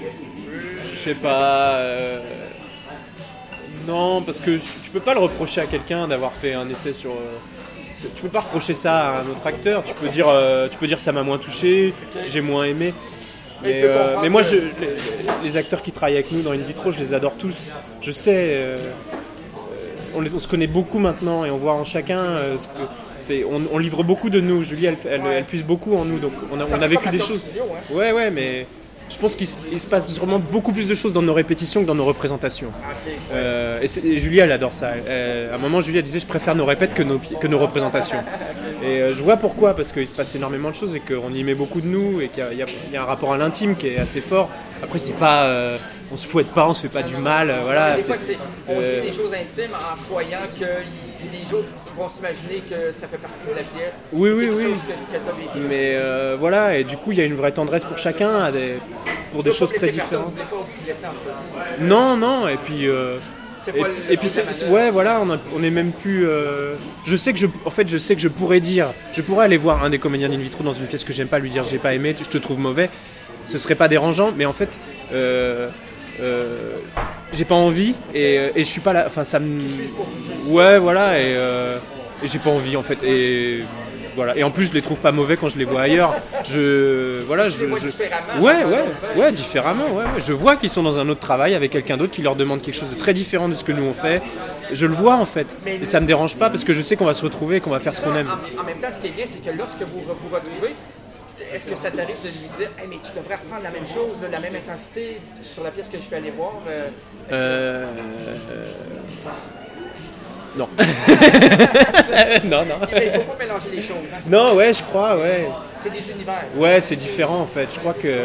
Je sais pas... Euh... Non, parce que tu peux pas le reprocher à quelqu'un d'avoir fait un essai sur... Euh, tu peux pas reprocher ça à un autre acteur. Tu peux dire, euh, tu peux dire ça m'a moins touché, okay. j'ai moins aimé. Mais, euh, mais moi, je, les, les acteurs qui travaillent avec nous dans In Vitro, je les adore tous. Je sais, euh, on, les, on se connaît beaucoup maintenant et on voit en chacun euh, ce que... C'est, on, on livre beaucoup de nous. Julie, elle, elle, ouais. elle puise beaucoup en nous, donc on a, on a vécu des choses. Studio, ouais. ouais, ouais, mais... Je pense qu'il se, il se passe vraiment beaucoup plus de choses dans nos répétitions que dans nos représentations. Okay, ouais. euh, et, et Julie, elle adore ça. Elle, à un moment, Julie, elle disait « Je préfère nos répètes que nos, que nos représentations. » Et euh, je vois pourquoi, parce qu'il se passe énormément de choses et qu'on y met beaucoup de nous et qu'il y a, il y a, il y a un rapport à l'intime qui est assez fort. Après, c'est pas... Euh, on se fouette pas, on se fait pas du mal. Euh, voilà, des fois, c'est, on euh, dit des choses intimes en croyant que les autres vont s'imaginer que ça fait partie de la pièce. Oui, c'est oui, oui. Que, que t'as vécu. Mais euh, voilà, et du coup, il y a une vraie tendresse pour chacun, à des, pour tu des choses très différentes. Personne, pas non, non, et puis... Euh, et, le, et puis c'est, c'est, ouais, voilà, on, a, on est même plus. Euh, je sais que je, en fait, je sais que je pourrais dire, je pourrais aller voir un des comédiens d'In Vitro dans une pièce que j'aime pas, lui dire j'ai pas aimé, je te trouve mauvais. Ce serait pas dérangeant, mais en fait, euh, euh, j'ai pas envie et, et je suis pas là. Enfin, ça me. Ouais, voilà, et, euh, et j'ai pas envie en fait. Et voilà. Et en plus, je les trouve pas mauvais quand je les vois ailleurs. Je, voilà, je, les vois je... différemment. Ouais, ouais, ouais, différemment. Ouais, ouais. Je vois qu'ils sont dans un autre travail avec quelqu'un d'autre qui leur demande quelque chose de très différent de ce que nous on fait. Je le vois en fait, mais et ça me dérange pas parce que je sais qu'on va se retrouver, qu'on va faire ce qu'on aime. En, en même temps, ce qui est bien, c'est que lorsque vous vous retrouvez, est-ce que ça t'arrive de lui dire hey, mais tu devrais reprendre la même chose, la même intensité sur la pièce que je suis allé voir euh, euh... Non. non, non. Il ne faut pas mélanger les choses. Hein, non, ça. ouais, je crois, ouais. C'est des univers. Ouais, c'est différent en fait. Je crois que.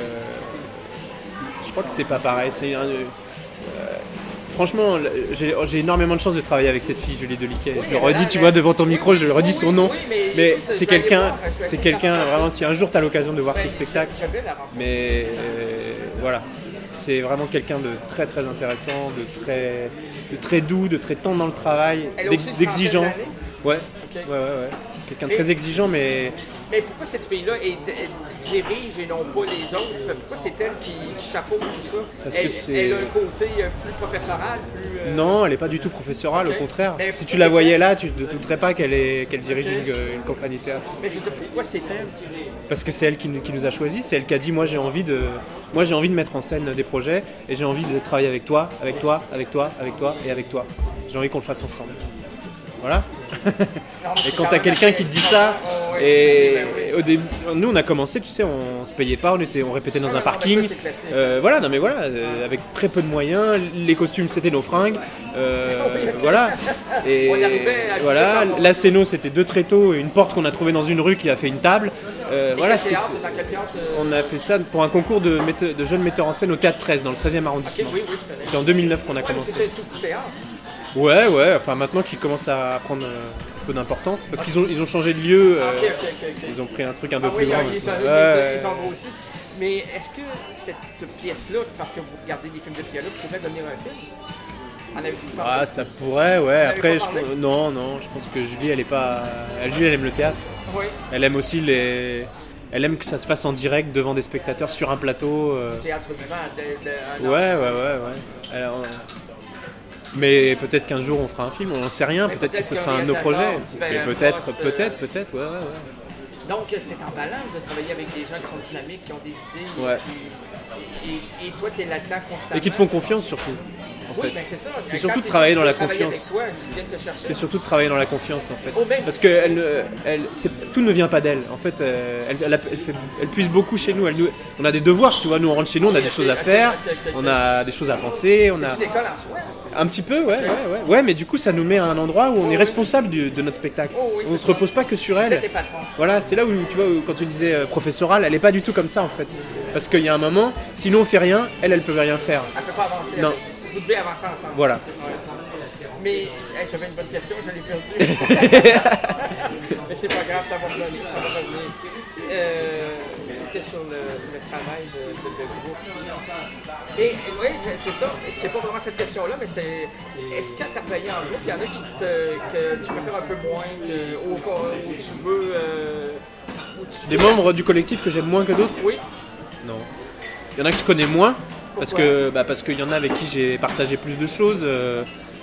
Je crois que c'est pas pareil. C'est un. Euh... Franchement, j'ai, j'ai énormément de chance de travailler avec cette fille, Julie Deliquet. Oui, je le redis, là, tu mais... vois, devant ton micro, je redis oui, son nom. Oui, mais, mais écoute, c'est quelqu'un, voir, c'est quelqu'un vraiment, si un jour tu as l'occasion de voir ben, ce spectacle. Mais euh, voilà, c'est vraiment quelqu'un de très très intéressant, de très, de très doux, de très tendre dans le travail, d'ex, d'exigeant. Ouais, okay. ouais, ouais, ouais. Quelqu'un de très exigeant, mais Mais pourquoi cette fille-là est- elle dirige et non pas les autres? Pourquoi c'est elle qui, qui chapeaute tout ça? Parce que elle, c'est- elle a un côté euh, plus professoral, plus... euh, Non, elle n'est pas du tout professorale, Ok. au contraire. Mais Si pourquoi tu la c'est voyais elle? là, tu ne te douterais pas qu'elle est, qu'elle dirige Ok. une, une compagnie de théâtre. Mais je veux dire, pourquoi c'est elle? Parce que c'est elle qui, nous- qui nous a choisis, c'est elle qui a dit moi j'ai envie de, moi j'ai envie de mettre en scène des projets et j'ai envie de travailler avec toi, avec toi, avec toi, avec toi et avec toi. J'ai envie qu'on le fasse ensemble. Voilà. Non, mais Et c'est quand quand t'as même quelqu'un assez qui te dit ça, extraordinaire. Oh, ouais, et ben oui. au début, nous on a commencé, tu sais, on se payait pas, on était, on répétait dans Ah, un non, non, parking. mais ça, c'est classique. Euh, voilà, non mais voilà, euh, avec très peu de moyens, les costumes c'était nos fringues, euh, Oui, ok. voilà. Et On y arrivait à voilà, couper par- la scéno c'était deux tréteaux et une porte qu'on a trouvée dans une rue qui a fait une table. Euh, Et voilà, quel c'est. théâtre, dans quel théâtre euh, On a fait ça pour un concours de, mette- de jeunes metteurs en scène au théâtre treize dans le treizième Ok, arrondissement. oui, oui, je connais. C'était en deux mille neuf qu'on a Ouais, mais commencé. c'était un tout petit théâtre. Ouais, ouais, enfin maintenant qu'ils commencent à prendre euh, un peu d'importance parce qu'ils ont, ils ont changé de lieu, Ah, euh, ok, ok, ok, ok. ils ont pris un truc un peu Ah plus oui, grand. ils, sont, maintenant. ils, Ouais, ils sont grossis. Mais est-ce que cette pièce-là, parce que vous regardez des films de Pia-là, pourrait devenir un film? En avez-vous parlé? Ah, ça pourrait, ouais. avez Après, pas je, parlé? non, non, je pense que Julie, elle est pas. Elle, Julie, elle aime le théâtre. Oui, Elle aime aussi les. Elle aime que ça se fasse en direct devant des spectateurs sur un plateau. euh. théâtre vivant. De, de, un Ouais, ouais, ouais, ouais. Alors, mais peut-être qu'un jour on fera un film, on n'en sait rien. Mais Peut-être que peut-être ce qu'un sera un de nos réalisateur projets. fait Mais un peut-être, poste, peut-être, peut-être, ouais, ouais, ouais. Donc, c'est emballant de travailler avec des gens qui sont dynamiques, qui ont des idées. Ouais. qui- et, et toi, tu es là-dedans constamment. Et qui te font confiance surtout. En Oui, fait. ben c'est ça. C'est Quand surtout de t'es- travailler dans tu la veux travailler confiance. avec toi, ils viennent te chercher. C'est surtout de travailler dans la confiance en fait. Oh, ben, Parce que elle, ne- elle, c'est- tout ne vient pas d'elle. En fait, euh, elle, elle, a- elle, fait- elle puise beaucoup chez nous. Elle nous- On a des devoirs, tu vois. Nous on rentre chez nous, on a des Ok, choses à ok, faire, ok, ok, ok. on a des choses à penser, on C'est a une école en soi. un petit peu, ouais, ouais, ouais. Ouais, mais du coup ça nous met à un endroit où on Oh, est oui. responsable du- de notre spectacle. Oh, oui, on c'est se ça. repose pas que sur Vous elle. êtes les patrons. Voilà, c'est là où tu vois où, quand tu disais euh, professorale, elle est pas du tout comme ça en fait. Parce qu'il y a un moment, si nous on fait rien, elle, elle peut rien faire. Elle ne peut pas avancer. Non. avec- Vous devez avancer ensemble. Voilà. Ouais. Mais hey, j'avais une bonne question, je l'ai perdue. Mais c'est pas grave, ça va revenir. Ça va revenir. Euh, C'était sur le, le travail de, de, de groupe. Et oui, c'est c'est ça. C'est pas vraiment cette question-là, mais c'est est-ce que tu as travaillé en groupe? Il y en a qui te, que tu préfères un peu moins, que, où, où tu veux. Euh, où tu Des veux- membres du collectif que j'aime moins que d'autres? Oui. Non. Il y en a que je connais moins parce Pourquoi? que bah, parce qu'il y en a avec qui j'ai partagé plus de choses. euh,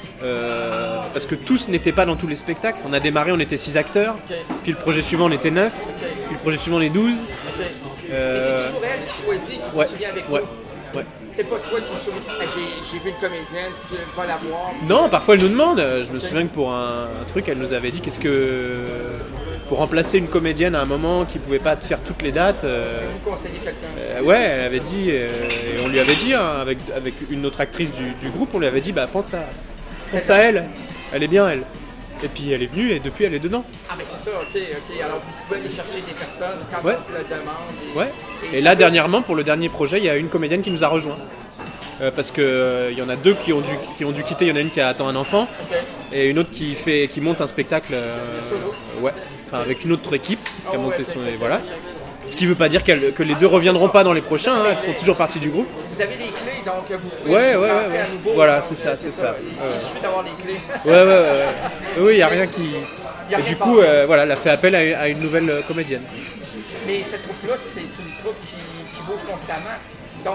euh, parce que tous n'étaient pas dans tous les spectacles. On a démarré, on était six acteurs. Ok. Puis le projet suivant, on était neuf. Ok. Puis le projet suivant, on est douze. Ok. Euh, Mais c'est toujours elle qui choisit, qui Ouais, te souvient avec ouais, vous. ouais. C'est pas toi qui te souviens. Ah, j'ai, j'ai vu une comédienne, tu vas la voir. Non, parfois elle nous demande. Je me souviens que pour un, un truc, elle nous avait dit qu'est-ce que pour remplacer une comédienne à un moment qui pouvait pas te faire toutes les dates. euh, Vous conseillez quelqu'un. Euh, ouais, elle avait dit, euh, et on lui avait dit, hein, avec, avec une autre actrice du, du groupe, on lui avait dit, bah pense à, pense à elle, elle est bien elle. Et puis elle est venue et depuis elle est dedans. Ah, mais c'est ça, ok, ok. Alors vous pouvez aller chercher des personnes quand Ouais. on te le demande. Et, Ouais. et Et ça là peut- dernièrement, pour le dernier projet, il y a une comédienne qui nous a rejoint. Euh, parce que euh, il y en a deux qui ont dû, qui ont dû quitter. Il y en a une qui attend un enfant Ok. et une autre qui fait, qui monte un spectacle. euh, Solo. ouais. Enfin, avec une autre équipe qui a Oh, monté ouais, son, ok, ok, voilà. ok, ok. Ce qui veut pas dire qu'elle- que les deux reviendront pas dans les prochains. Hein, elles feront toujours partie du groupe. Vous avez les clés, donc vous pouvez Ouais, ouais, rentrer ouais, à ouais. nouveau. Voilà, donc, c'est ça, euh, c'est ça. Il, Ouais, il ouais. suffit d'avoir les clés. Ouais, ouais, ouais. ouais. Oui, il n'y a rien qui. Y a Et rien du de coup, passé. euh, voilà, elle a fait appel à, à une nouvelle euh, comédienne. Mais cette troupe-là, c'est une troupe qui, qui bouge constamment. Donc,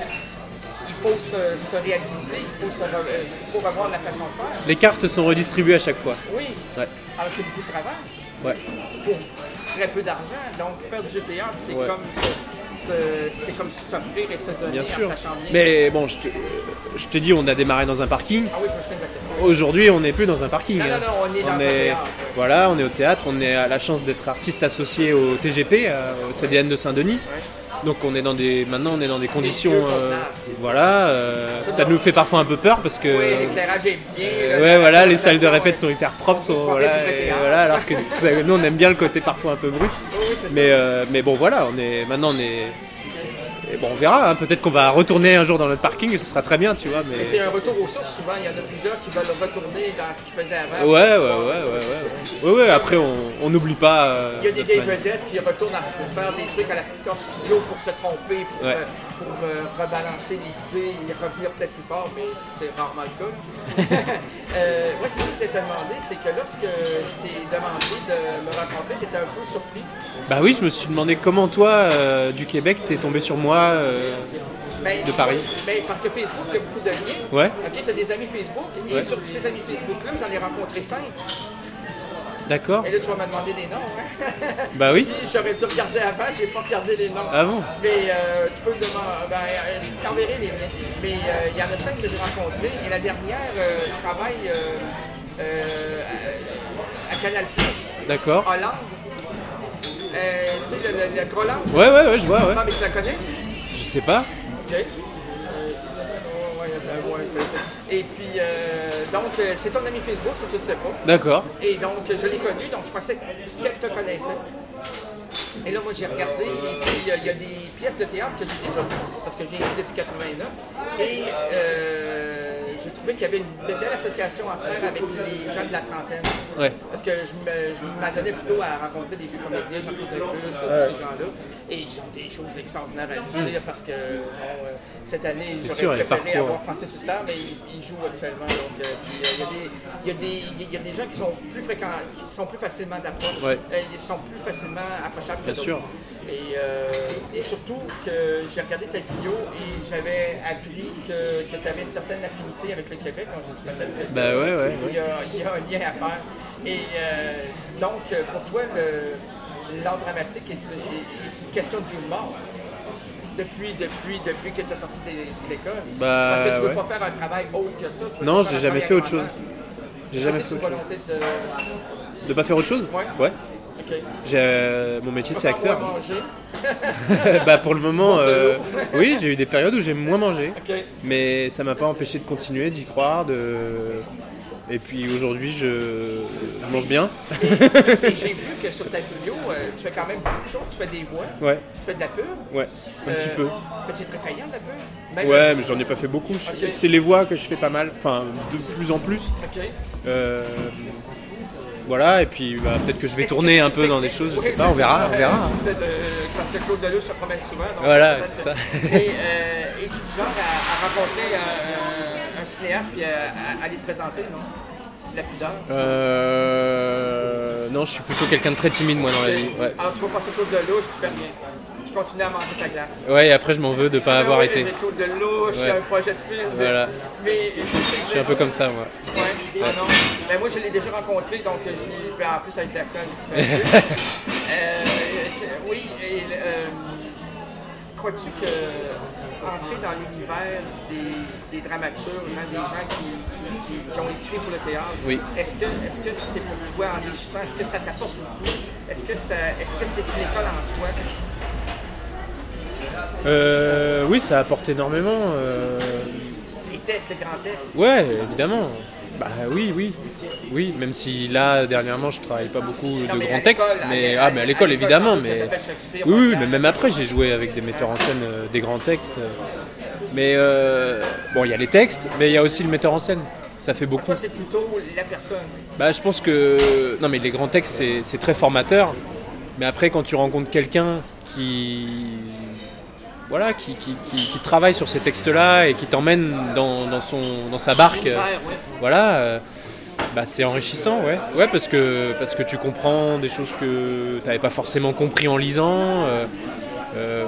il faut se, se réhabiliter, il faut, se re- euh, il faut revoir la façon de faire. Les cartes sont redistribuées à chaque fois. Oui. Ouais. Alors, c'est beaucoup de travail Ouais. pour très peu d'argent. Donc, faire du théâtre, c'est Ouais. comme se- se- c'est comme s'offrir et se donner Bien en sûr. sachant bien. Mais bon, je te, je te dis, on a démarré dans un parking. Ah oui, je me souviens de la question. Aujourd'hui, on n'est plus dans un parking. Non, non, hein. non, on est dans un théâtre, ouais. Voilà, on est au théâtre. On a la chance d'être artiste associé au T G P, euh, au C D N de Saint-Denis. Ouais. Donc on est dans des, maintenant on est dans des conditions, lieux euh, convenables. voilà, euh, ça nous fait parfois un peu peur parce que, Oui, l'éclairage est bien. Euh, la- ouais, la voilà, les salles de sonorisation répète est- sont hyper propres, sont, On voilà, dirait du vrai et théâtre. voilà, alors que ça- nous on aime bien le côté parfois un peu brut. Oui, oui, c'est ça. Mais, euh, mais bon, voilà, on est, maintenant on est, et bon, on verra. Hein, peut-être qu'on va retourner un jour dans notre parking et ce sera très bien, tu vois. Mais Mais c'est un retour aux sources, souvent, il y en a plusieurs qui veulent retourner dans ce qu'ils faisaient avant. ouais, ouais, ouais, ouais, ouais, ouais, ouais. Après, on n'oublie pas. euh, Il y a des notre vieilles manière. vedettes qui retournent à- pour faire des trucs à la Picard Studio pour se tromper, pour, Ouais. euh, pour euh, rebalancer les idées et revenir peut-être plus fort, mais c'est rarement le cas. euh, moi, c'est ça que je voulais te demander, c'est que lorsque je t'ai demandé de me rencontrer, tu étais un peu surpris. Bah oui, je me suis demandé comment toi, euh, du Québec, t'es tombé sur moi euh, ben, de Paris. Ben, parce que Facebook, il y a beaucoup de liens. Ouais. Ok, tu as des amis Facebook, et Ouais. sur ces amis Facebook-là, j'en ai rencontré cinq. D'accord. Et là, tu vas me demander des noms. Hein? Bah oui. Puis, j'aurais dû regarder avant, j'ai pas regardé les noms. Ah bon? Mais euh, tu peux me demander. Ben, euh, je t'enverrai les liens. Mais euh, il y en a cinq que j'ai rencontrés. Et la dernière euh, travaille euh, euh, à, à Canal plus. D'accord. Hollande. Euh, tu sais, le, le, le Groland. Ouais, ouais, ouais, je vois, ouais. Non, mais tu la connais? Je sais pas. OK. Euh, ouais, euh, ouais, c'est ça. Et puis, euh, donc, euh, c'est ton ami Facebook, si tu ne sais pas. D'accord. Et donc, je l'ai connu, donc je pensais qu'elle te connaissait. Et là, moi, j'ai regardé, et puis euh, il y a des pièces de théâtre que j'ai déjà vues, parce que je viens ici depuis quatre-vingt-neuf. Et euh, j'ai trouvé qu'il y avait une belle association à faire avec les gens de la trentaine. Ouais. Parce que je me- je m'attendais plutôt à rencontrer des vieux comédiens, Jean-Claude Dreyfus, tous ces gens-là. Et ils ont des choses extraordinaires à nous dire parce que bon, euh, cette année, sûr, j'aurais les préféré parcours. avoir Francis Huster, mais il, il joue actuellement. Donc, euh, puis, euh, il y a des- il y, a des- il y a des gens qui sont plus fréquents, qui sont plus facilement d'approche. Ouais. Euh, ils sont plus facilement approchables que Bien sûr. d'autres. Et, euh, et surtout que j'ai regardé ta vidéo et j'avais appris que, que tu avais une certaine affinité avec le Québec. Donc, j'ai dit peut-être que Bah ouais, ouais, il, y a, il y a un lien à faire. Et euh, donc, pour toi, le- l'art dramatique est, est- est une question d'humour. Depuis, depuis, depuis que tu es sorti de de l'école. Bah, Parce que tu ne veux ouais. pas faire un travail autre que ça. Tu veux Non, pas j'ai faire un jamais travail fait autre alimentaire. chose. J'ai Ça, jamais c'est fait une autre chose. volonté de... De pas faire autre chose? Ouais. Ouais. OK. J'ai, euh, mon métier, c'est Pas acteur. moins manger. Bah pour le moment, Bon, de euh, l'eau. oui, j'ai eu des périodes où j'ai moins mangé. OK. Mais ça m'a pas empêché de continuer, d'y croire. De... Et puis aujourd'hui, je, je mange bien. Et, et j'ai vu que sur ta vidéo, euh, tu fais quand même beaucoup de choses. Tu fais des voix, Ouais, tu fais de la pub. ouais, un petit Euh, peu. Mais c'est très payant de la pub. Même un Ouais, petit mais j'en ai pas fait beaucoup. Je- Ok. C'est les voix que je fais pas mal. Enfin, de plus en plus. OK. Euh, Voilà, et puis bah, peut-être que je vais Est-ce que tourner c'est un une peu dans des technique? choses, je Oui, sais pas, on c'est verra, ça, on verra. euh, succès de- Parce que Claude Lelouch te promène souvent. Donc Voilà, peut-être- c'est ça. Et euh, es-tu du genre à, à rencontrer un, un- un cinéaste puis à, à aller te présenter, non? La pudeur. Euh... Non, je suis plutôt quelqu'un de très timide, moi, dans la vie. Ouais, Alors tu vas passer Claude Lelouch, tu fais rien. Tu continues à manger ta glace. ouais et après, je m'en veux de pas avoir Ah oui, été. j'ai Claude Lelouch, Ouais. un projet de film. Voilà. Mais, Je suis un peu comme ça, moi. Ouais, ah non. Ben, moi, je l'ai déjà rencontré, donc je l'ai puis en plus avec la salle. je suis sérieux. euh, que- oui, et euh, crois-tu que entrer dans l'univers des, des dramaturges, hein, des gens qui, qui- qui- qui ont écrit pour le théâtre, Oui. est-ce que est-ce que c'est pour toi enrichissant? Est-ce que ça t'apporte beaucoup? Est-ce que ça, est-ce que c'est une école en soi? Euh, oui, ça apporte énormément. euh, Les textes, les grands textes. Ouais, évidemment. Bah oui, oui. Oui, même si là, dernièrement, je travaille pas beaucoup Non, de mais à grands textes. l'école, Mais, à- ah, mais à à l'école, l'école, évidemment. sans doute Mais... que t'as fait Shakespeare, Oui, oui, Molière. mais même après, j'ai joué avec des metteurs en scène euh, des grands textes. euh. Mais euh, bon, il y a les textes, mais il y a aussi le metteur en scène. Ça fait beaucoup. Toi, c'est plutôt la personne. Bah, je pense que non, mais les grands textes, c'est, c'est très formateur. Mais après, quand tu rencontres quelqu'un qui, voilà, qui, qui, qui, qui travaille sur ces textes-là et qui t'emmène dans, dans son, dans sa barque, euh, voilà, euh, bah, c'est enrichissant, ouais, ouais, parce que parce que tu comprends des choses que tu n'avais pas forcément compris en lisant. euh, euh,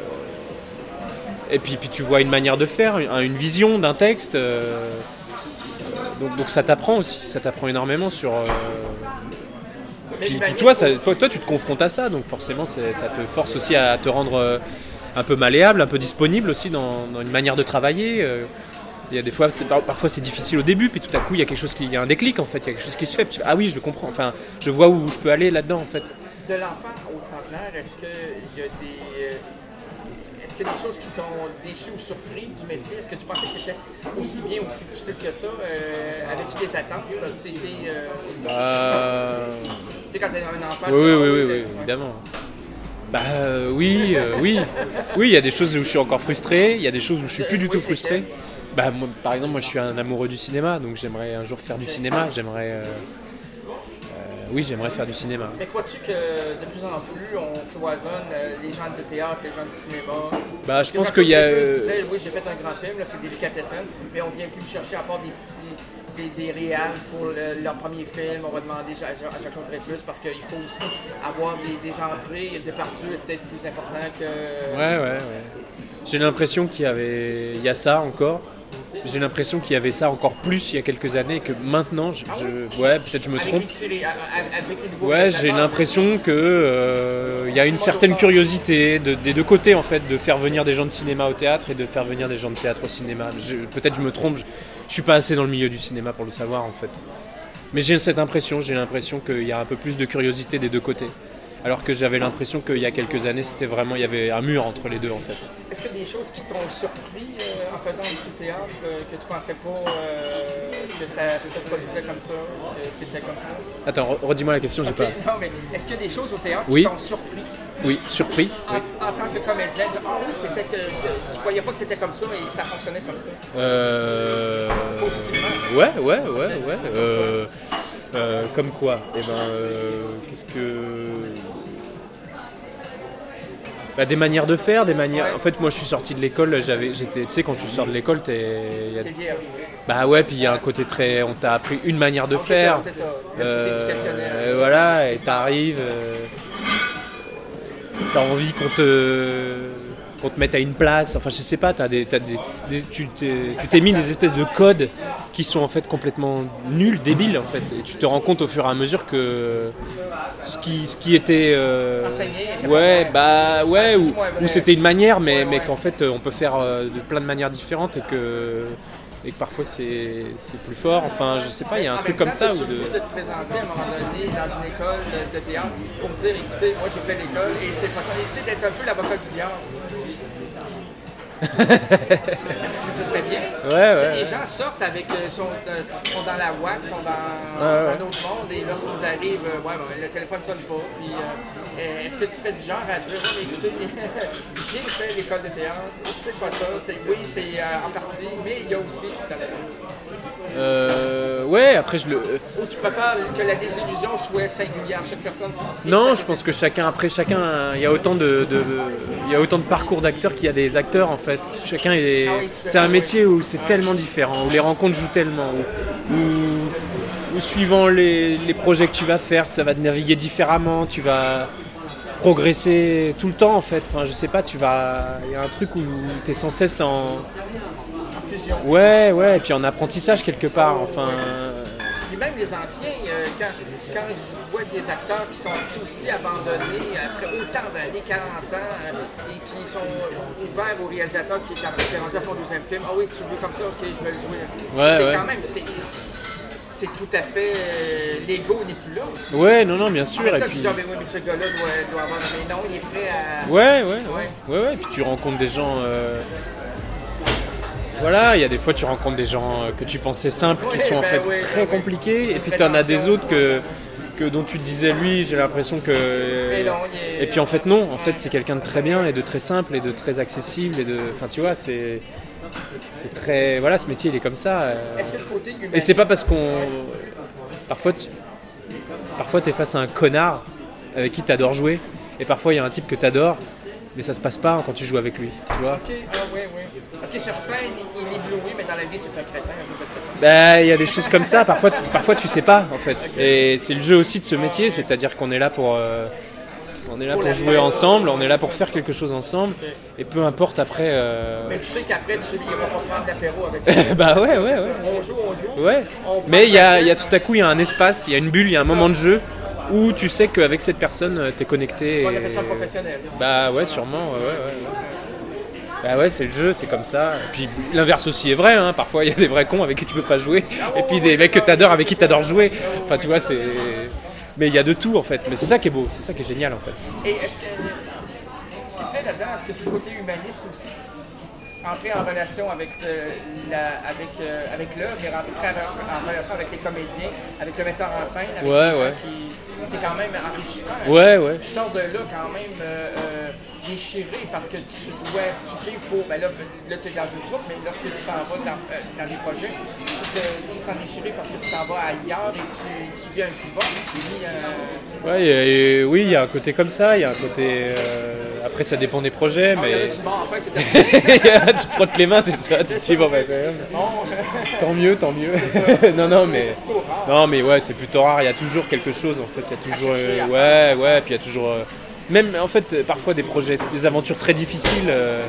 et puis, puis tu vois une manière de faire, une, une vision d'un texte. euh, donc, donc ça t'apprend aussi, ça t'apprend énormément sur. euh, Mais puis, puis l'humanisme toi, ça, aussi. toi, toi, tu te confrontes à ça, donc forcément, c'est- ça te force aussi à te rendre euh, un peu malléable, un peu disponible aussi dans, dans une manière de travailler. euh. Il y a des fois, c'est, par- parfois, c'est difficile au début, puis tout à coup, il y a quelque chose qui, il y a un déclic en fait, il y a quelque chose qui se fait. Puis tu fais, ah oui, je comprends. Enfin, je vois où je peux aller là-dedans en fait. De l'enfant au trentenaire, est-ce qu'il y a des. euh, Est-ce qu'il y a des choses qui t'ont déçu ou surpris du métier? Est-ce que tu pensais que c'était aussi bien, aussi difficile que ça? Euh, avais-tu des attentes? As-tu été. Euh, Euh, tu sais, quand t'es un enfant, Oui, tu oui, dis, ah oui, oui, de- oui, évidemment. Bah euh, oui, euh, oui, oui, il y a des choses où je suis encore frustré, il y a des choses où je suis plus du Oui, tout lesquelles? frustré. Bah moi, par exemple, moi je suis un amoureux du cinéma, donc j'aimerais un jour faire du cinéma, j'aimerais, euh, euh, oui, j'aimerais faire du cinéma. Mais crois-tu que de plus en plus on cloisonne euh, les gens de théâtre, les gens du cinéma? Bah, je pense qu'il y a. Euh... Disait, oui, j'ai fait un grand film, là, c'est délicatessen, mais on vient plus me chercher à part des petits. Des, des réals pour le, leur premier film, on va demander à, à Jacques-Claude Dreyfus parce qu'il faut aussi avoir des, des entrées. Depardieu est peut-être plus important que. Ouais, ouais, ouais. J'ai l'impression qu'il y avait. Il y a ça encore. J'ai l'impression qu'il y avait ça encore plus il y a quelques années et que maintenant, je, ah je... oui? ouais, peut-être je me avec trompe. Les petits, avec les nouveaux ouais, j'ai l'impression que euh, il y a une certaine curiosité de, des deux côtés en fait, de faire venir des gens de cinéma au théâtre et de faire venir des gens de théâtre au cinéma. Je, peut-être je me trompe. Je, Je suis pas assez dans le milieu du cinéma pour le savoir en fait. Mais j'ai cette impression, j'ai l'impression qu'il y a un peu plus de curiosité des deux côtés. Alors que j'avais l'impression qu'il y a quelques années, c'était vraiment, il y avait un mur entre les deux en fait. Est-ce qu'il y a des choses qui t'ont surpris euh, en faisant du théâtre, euh, que tu pensais pas euh, que ça se produisait comme ça, que c'était comme ça? Attends, redis-moi la question, j'ai okay, pas... Non, mais est-ce qu'il y a des choses au théâtre oui. qui t'ont surpris? Oui, surpris. En, oui. en tant que comédien, tu dis, ah oui, c'était que, que tu croyais pas que c'était comme ça, mais ça fonctionnait comme ça. Euh... Positivement. Ouais, ouais, ouais, okay. ouais. Euh, euh, comme quoi? Eh ben, euh, qu'est-ce que... Bah, des manières de faire, des manières. Ouais. En fait, moi, je suis sorti de l'école. J'avais, j'étais, tu sais, quand tu sors de l'école, t'es. T'es vierge. Bah ouais, puis il y a un côté très. On t'a appris une manière de oh, faire. C'est ça, c'est ça. Euh, euh, voilà, et t'arrives. Euh, t'as envie qu'on te. qu'on te mette à une place. Enfin, je sais pas. T'as des, t'as des, des, tu t'es, tu t'es mis des espèces de codes qui sont en fait complètement nuls, débiles en fait. Et tu te rends compte au fur et à mesure que. Ce qui, ce qui était euh, enseigné était ouais bah ouais ou, ou c'était une manière mais, ouais, mais ouais. qu'en fait on peut faire euh, de plein de manières différentes et que, et que parfois c'est, c'est plus fort, enfin je sais pas, il y a un en truc temps, comme ça tu ou de... de te présenter à un moment donné dans une école de, de théâtre pour dire écoutez moi j'ai fait l'école et c'est pas ça, tu sais, d'être un peu l'avocat du diable. Parce que ce serait bien. Ouais, ouais, les ouais. gens sortent avec, euh, sont, euh, sont dans la W A C, sont dans, ouais, dans ouais. un autre monde et lorsqu'ils arrivent, euh, ouais, ben, le téléphone ne sonne pas. Puis, euh, est-ce que tu serais du genre à dire oh, mais écoutez, j'ai fait l'école de théâtre, c'est pas ça, c'est, oui, c'est euh, en partie, mais il y a aussi. Euh, ouais, après je le. Ou tu préfères que la désillusion soit singulière, chaque personne. Non, je pense que chacun, après chacun, il y a autant de, de, il y a autant de parcours d'acteurs qu'il y a des acteurs en fait. Chacun est, ah oui, c'est un métier où c'est ah. tellement différent, où les rencontres jouent tellement, où, où, où suivant les, les projets que tu vas faire, ça va te naviguer différemment, tu vas progresser tout le temps en fait. Enfin, je sais pas, tu vas, il y a un truc où tu es sans cesse en fusion. Ouais, ouais, et puis en apprentissage quelque part, enfin... Et même les anciens, euh, quand, quand je vois des acteurs qui sont aussi abandonnés après autant d'années, quarante ans, euh, et qui sont ouverts au réalisateur qui est rendu à son deuxième film, ah oui, tu le veux comme ça, ok, je vais le jouer. Ouais, c'est ouais. quand même, c'est, c'est tout à fait... Euh, l'ego n'est plus là. Ouais, non, non, bien sûr. En même temps, et puis... tu dis, ah, mais, oui, mais ce gars-là doit, doit avoir... Mais non, il est prêt à... Ouais, ouais, ouais, ouais, ouais. Et puis tu rencontres des gens... Euh... Voilà, il y a des fois tu rencontres des gens que tu pensais simples qui oui, sont en ben fait oui, très ben compliqués oui. Et puis tu en as des autres que, que dont tu te disais lui j'ai l'impression que... Et, non, est... et puis en fait non, en fait c'est quelqu'un de très bien et de très simple et de très accessible et de... Enfin tu vois, c'est... C'est très... Voilà, ce métier il est comme ça. Est-ce que le côté humain... Et c'est pas parce qu'on... Parfois tu parfois t'es face à un connard avec qui t'adores jouer et parfois il y a un type que t'adores mais ça se passe pas quand tu joues avec lui, tu vois. Ok, ah oui, oui. Ok, sur scène, il est ébloui, mais dans la vie, c'est un crétin. Ben, il y a des choses comme ça, parfois tu, parfois tu sais pas, en fait. Okay. Et c'est le jeu aussi de ce métier, c'est-à-dire qu'on est là pour, euh, on est là pour, pour jouer scène, ensemble, on est là pour faire quelque chose ensemble, okay. Et peu importe après... Euh... Mais tu sais qu'après, tu il va pas prendre l'apéro avec ça. Bah ouais, ouais, ouais. On joue, on joue. Ouais. On mais il y a, y a tout à coup, il y a un espace, il y a une bulle, il y a un moment de jeu où tu sais qu'avec cette personne, t'es connecté. On appelle ça professionnel. Bah ouais, sûrement, ouais, ouais, ouais. Bah ouais, c'est le jeu, c'est comme ça. Et puis l'inverse aussi est vrai, hein. Parfois il y a des vrais cons avec qui tu peux pas jouer, ah, et puis des mecs que t'adores avec qui t'adores jouer. Enfin, tu vois, c'est... Mais il y a de tout, en fait. Mais c'est ça qui est beau, c'est ça qui est génial, en fait. Et est-ce que... ce qui te plaît là-dedans, est-ce que c'est le côté humaniste aussi? Entrer en relation avec, euh, la, avec, euh, avec l'œuvre, mais rentrer en relation avec les comédiens, avec le metteur en scène, avec ouais, les ouais. gens qui... C'est quand même enrichissant. Ouais, ouais. Tu sors de là quand même euh, euh, déchiré parce que tu dois quitter pour... Ben là, là tu es dans une troupe, mais lorsque tu t'en vas dans, euh, dans des projets, tu te, tu te sens déchiré parce que tu t'en vas ailleurs et tu, tu vis un divorce, tu vis un... Ouais, et, et, oui, il y a un côté comme ça, il y a un côté... Euh, après, ça dépend des projets, oh, mais... Il y en a du bon, enfin, c'est terminé. Tu te frottes les mains, c'est ça, tu te dis, bon, bah, tant mieux, tant mieux. non, non, mais... Non, mais ouais, c'est plutôt rare, il y a toujours quelque chose, en fait, il y a toujours... Euh, ouais, ouais, puis il y a toujours... Euh, même, en fait, parfois des projets, des aventures très difficiles... Euh,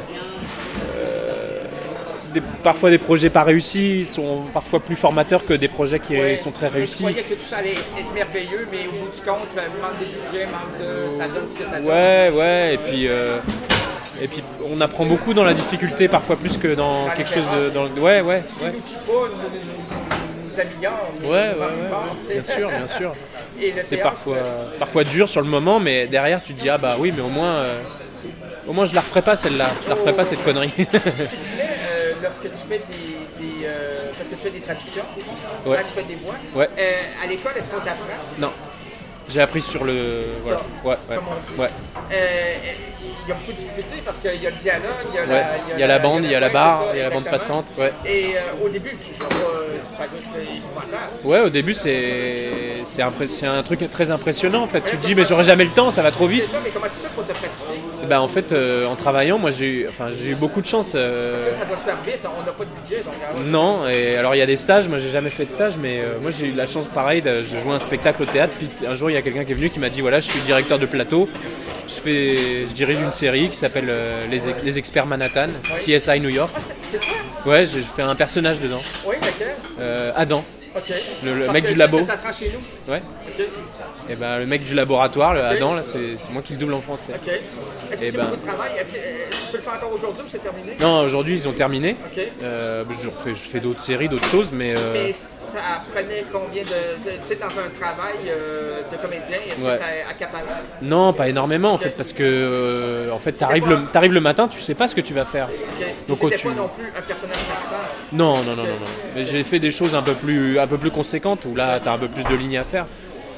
Des, parfois des projets pas réussis sont parfois plus formateurs que des projets qui ouais, sont très réussis. Tu croyais que tout ça allait être merveilleux, mais au bout du compte, manque de budget, manque de... ça donne ce que ça donne. Ouais, ouais, et puis, euh, et puis on apprend beaucoup dans la difficulté, parfois plus que dans, dans quelque chose de... Dans, ouais, ouais. Ce qui ouais. nous tue pas, nous, nous, nous améliore. Nous, ouais, nous ouais, ouais, bien sûr, bien sûr. C'est parfois, c'est parfois dur sur le moment, mais derrière tu te dis, ah bah oui, mais au moins, euh, au moins je la referai pas celle-là, je la referai pas cette connerie. Lorsque tu fais des, des euh, parce que tu fais des traductions, ouais. Là, tu fais des voix. Ouais. Euh, à l'école, est-ce qu'on t'apprend? Non. J'ai appris sur le... Voilà. Ouais, ouais. Comme on dit. Ouais. Euh, il y a beaucoup de difficultés parce qu'il y a le dialogue, il y a, ouais. la, il y a, il y a la bande, il y a la barre, il y a la bande passante. Ouais. Et euh, au début, tu, euh, ça goûte épouvantable. Ouais, au début, c'est c'est, impré... c'est un truc très impressionnant en fait. Ouais, tu te dis, mais j'aurai jamais le temps, ça va trop vite. C'est ça, mais comment tu fais pour te pratiquer? Ben, en fait, euh, en travaillant, moi j'ai eu, enfin, j'ai eu beaucoup de chance. Euh... Ça doit se faire vite, on n'a pas de budget. Donc, alors, non, et alors il y a des stages, moi j'ai jamais fait de stage, mais euh, moi j'ai eu la chance pareil, de, je jouais un spectacle au théâtre, puis un jour il y a quelqu'un qui est venu qui m'a dit, voilà, je suis directeur de plateau. Je, fais, je dirige une série qui s'appelle euh, les, les Experts Manhattan, oui. C S I New York. Ah, c'est, c'est toi? Ouais, je, je fais un personnage dedans. Oui, lequel? euh, Adam. Ok. Le, le mec du labo. Ça sera chez nous? Ouais. Ok. Et ben le mec du laboratoire, le okay. Adam, là, c'est, c'est moi qui le double en français. Ok. Est-ce que et c'est ben... beaucoup de travail? Est-ce que euh, tu le fais encore aujourd'hui ou c'est terminé? Non, aujourd'hui ils ont terminé. Ok. Euh, je, refais, je fais d'autres séries, d'autres choses, mais. Euh... Mais ça prenait combien de. Tu sais, dans un travail euh, de comédien, est-ce ouais. que ça accaparait? Non, pas énormément en okay. fait, parce que euh, en fait, t'arrives le, t'arrives le matin, tu sais pas ce que tu vas faire. Ok. Donc c'était tu... pas non plus un personnage principal? Non, non, non, okay. non, non. Mais j'ai fait des choses un peu plus, un peu plus conséquentes où là, t'as un peu plus de lignes à faire.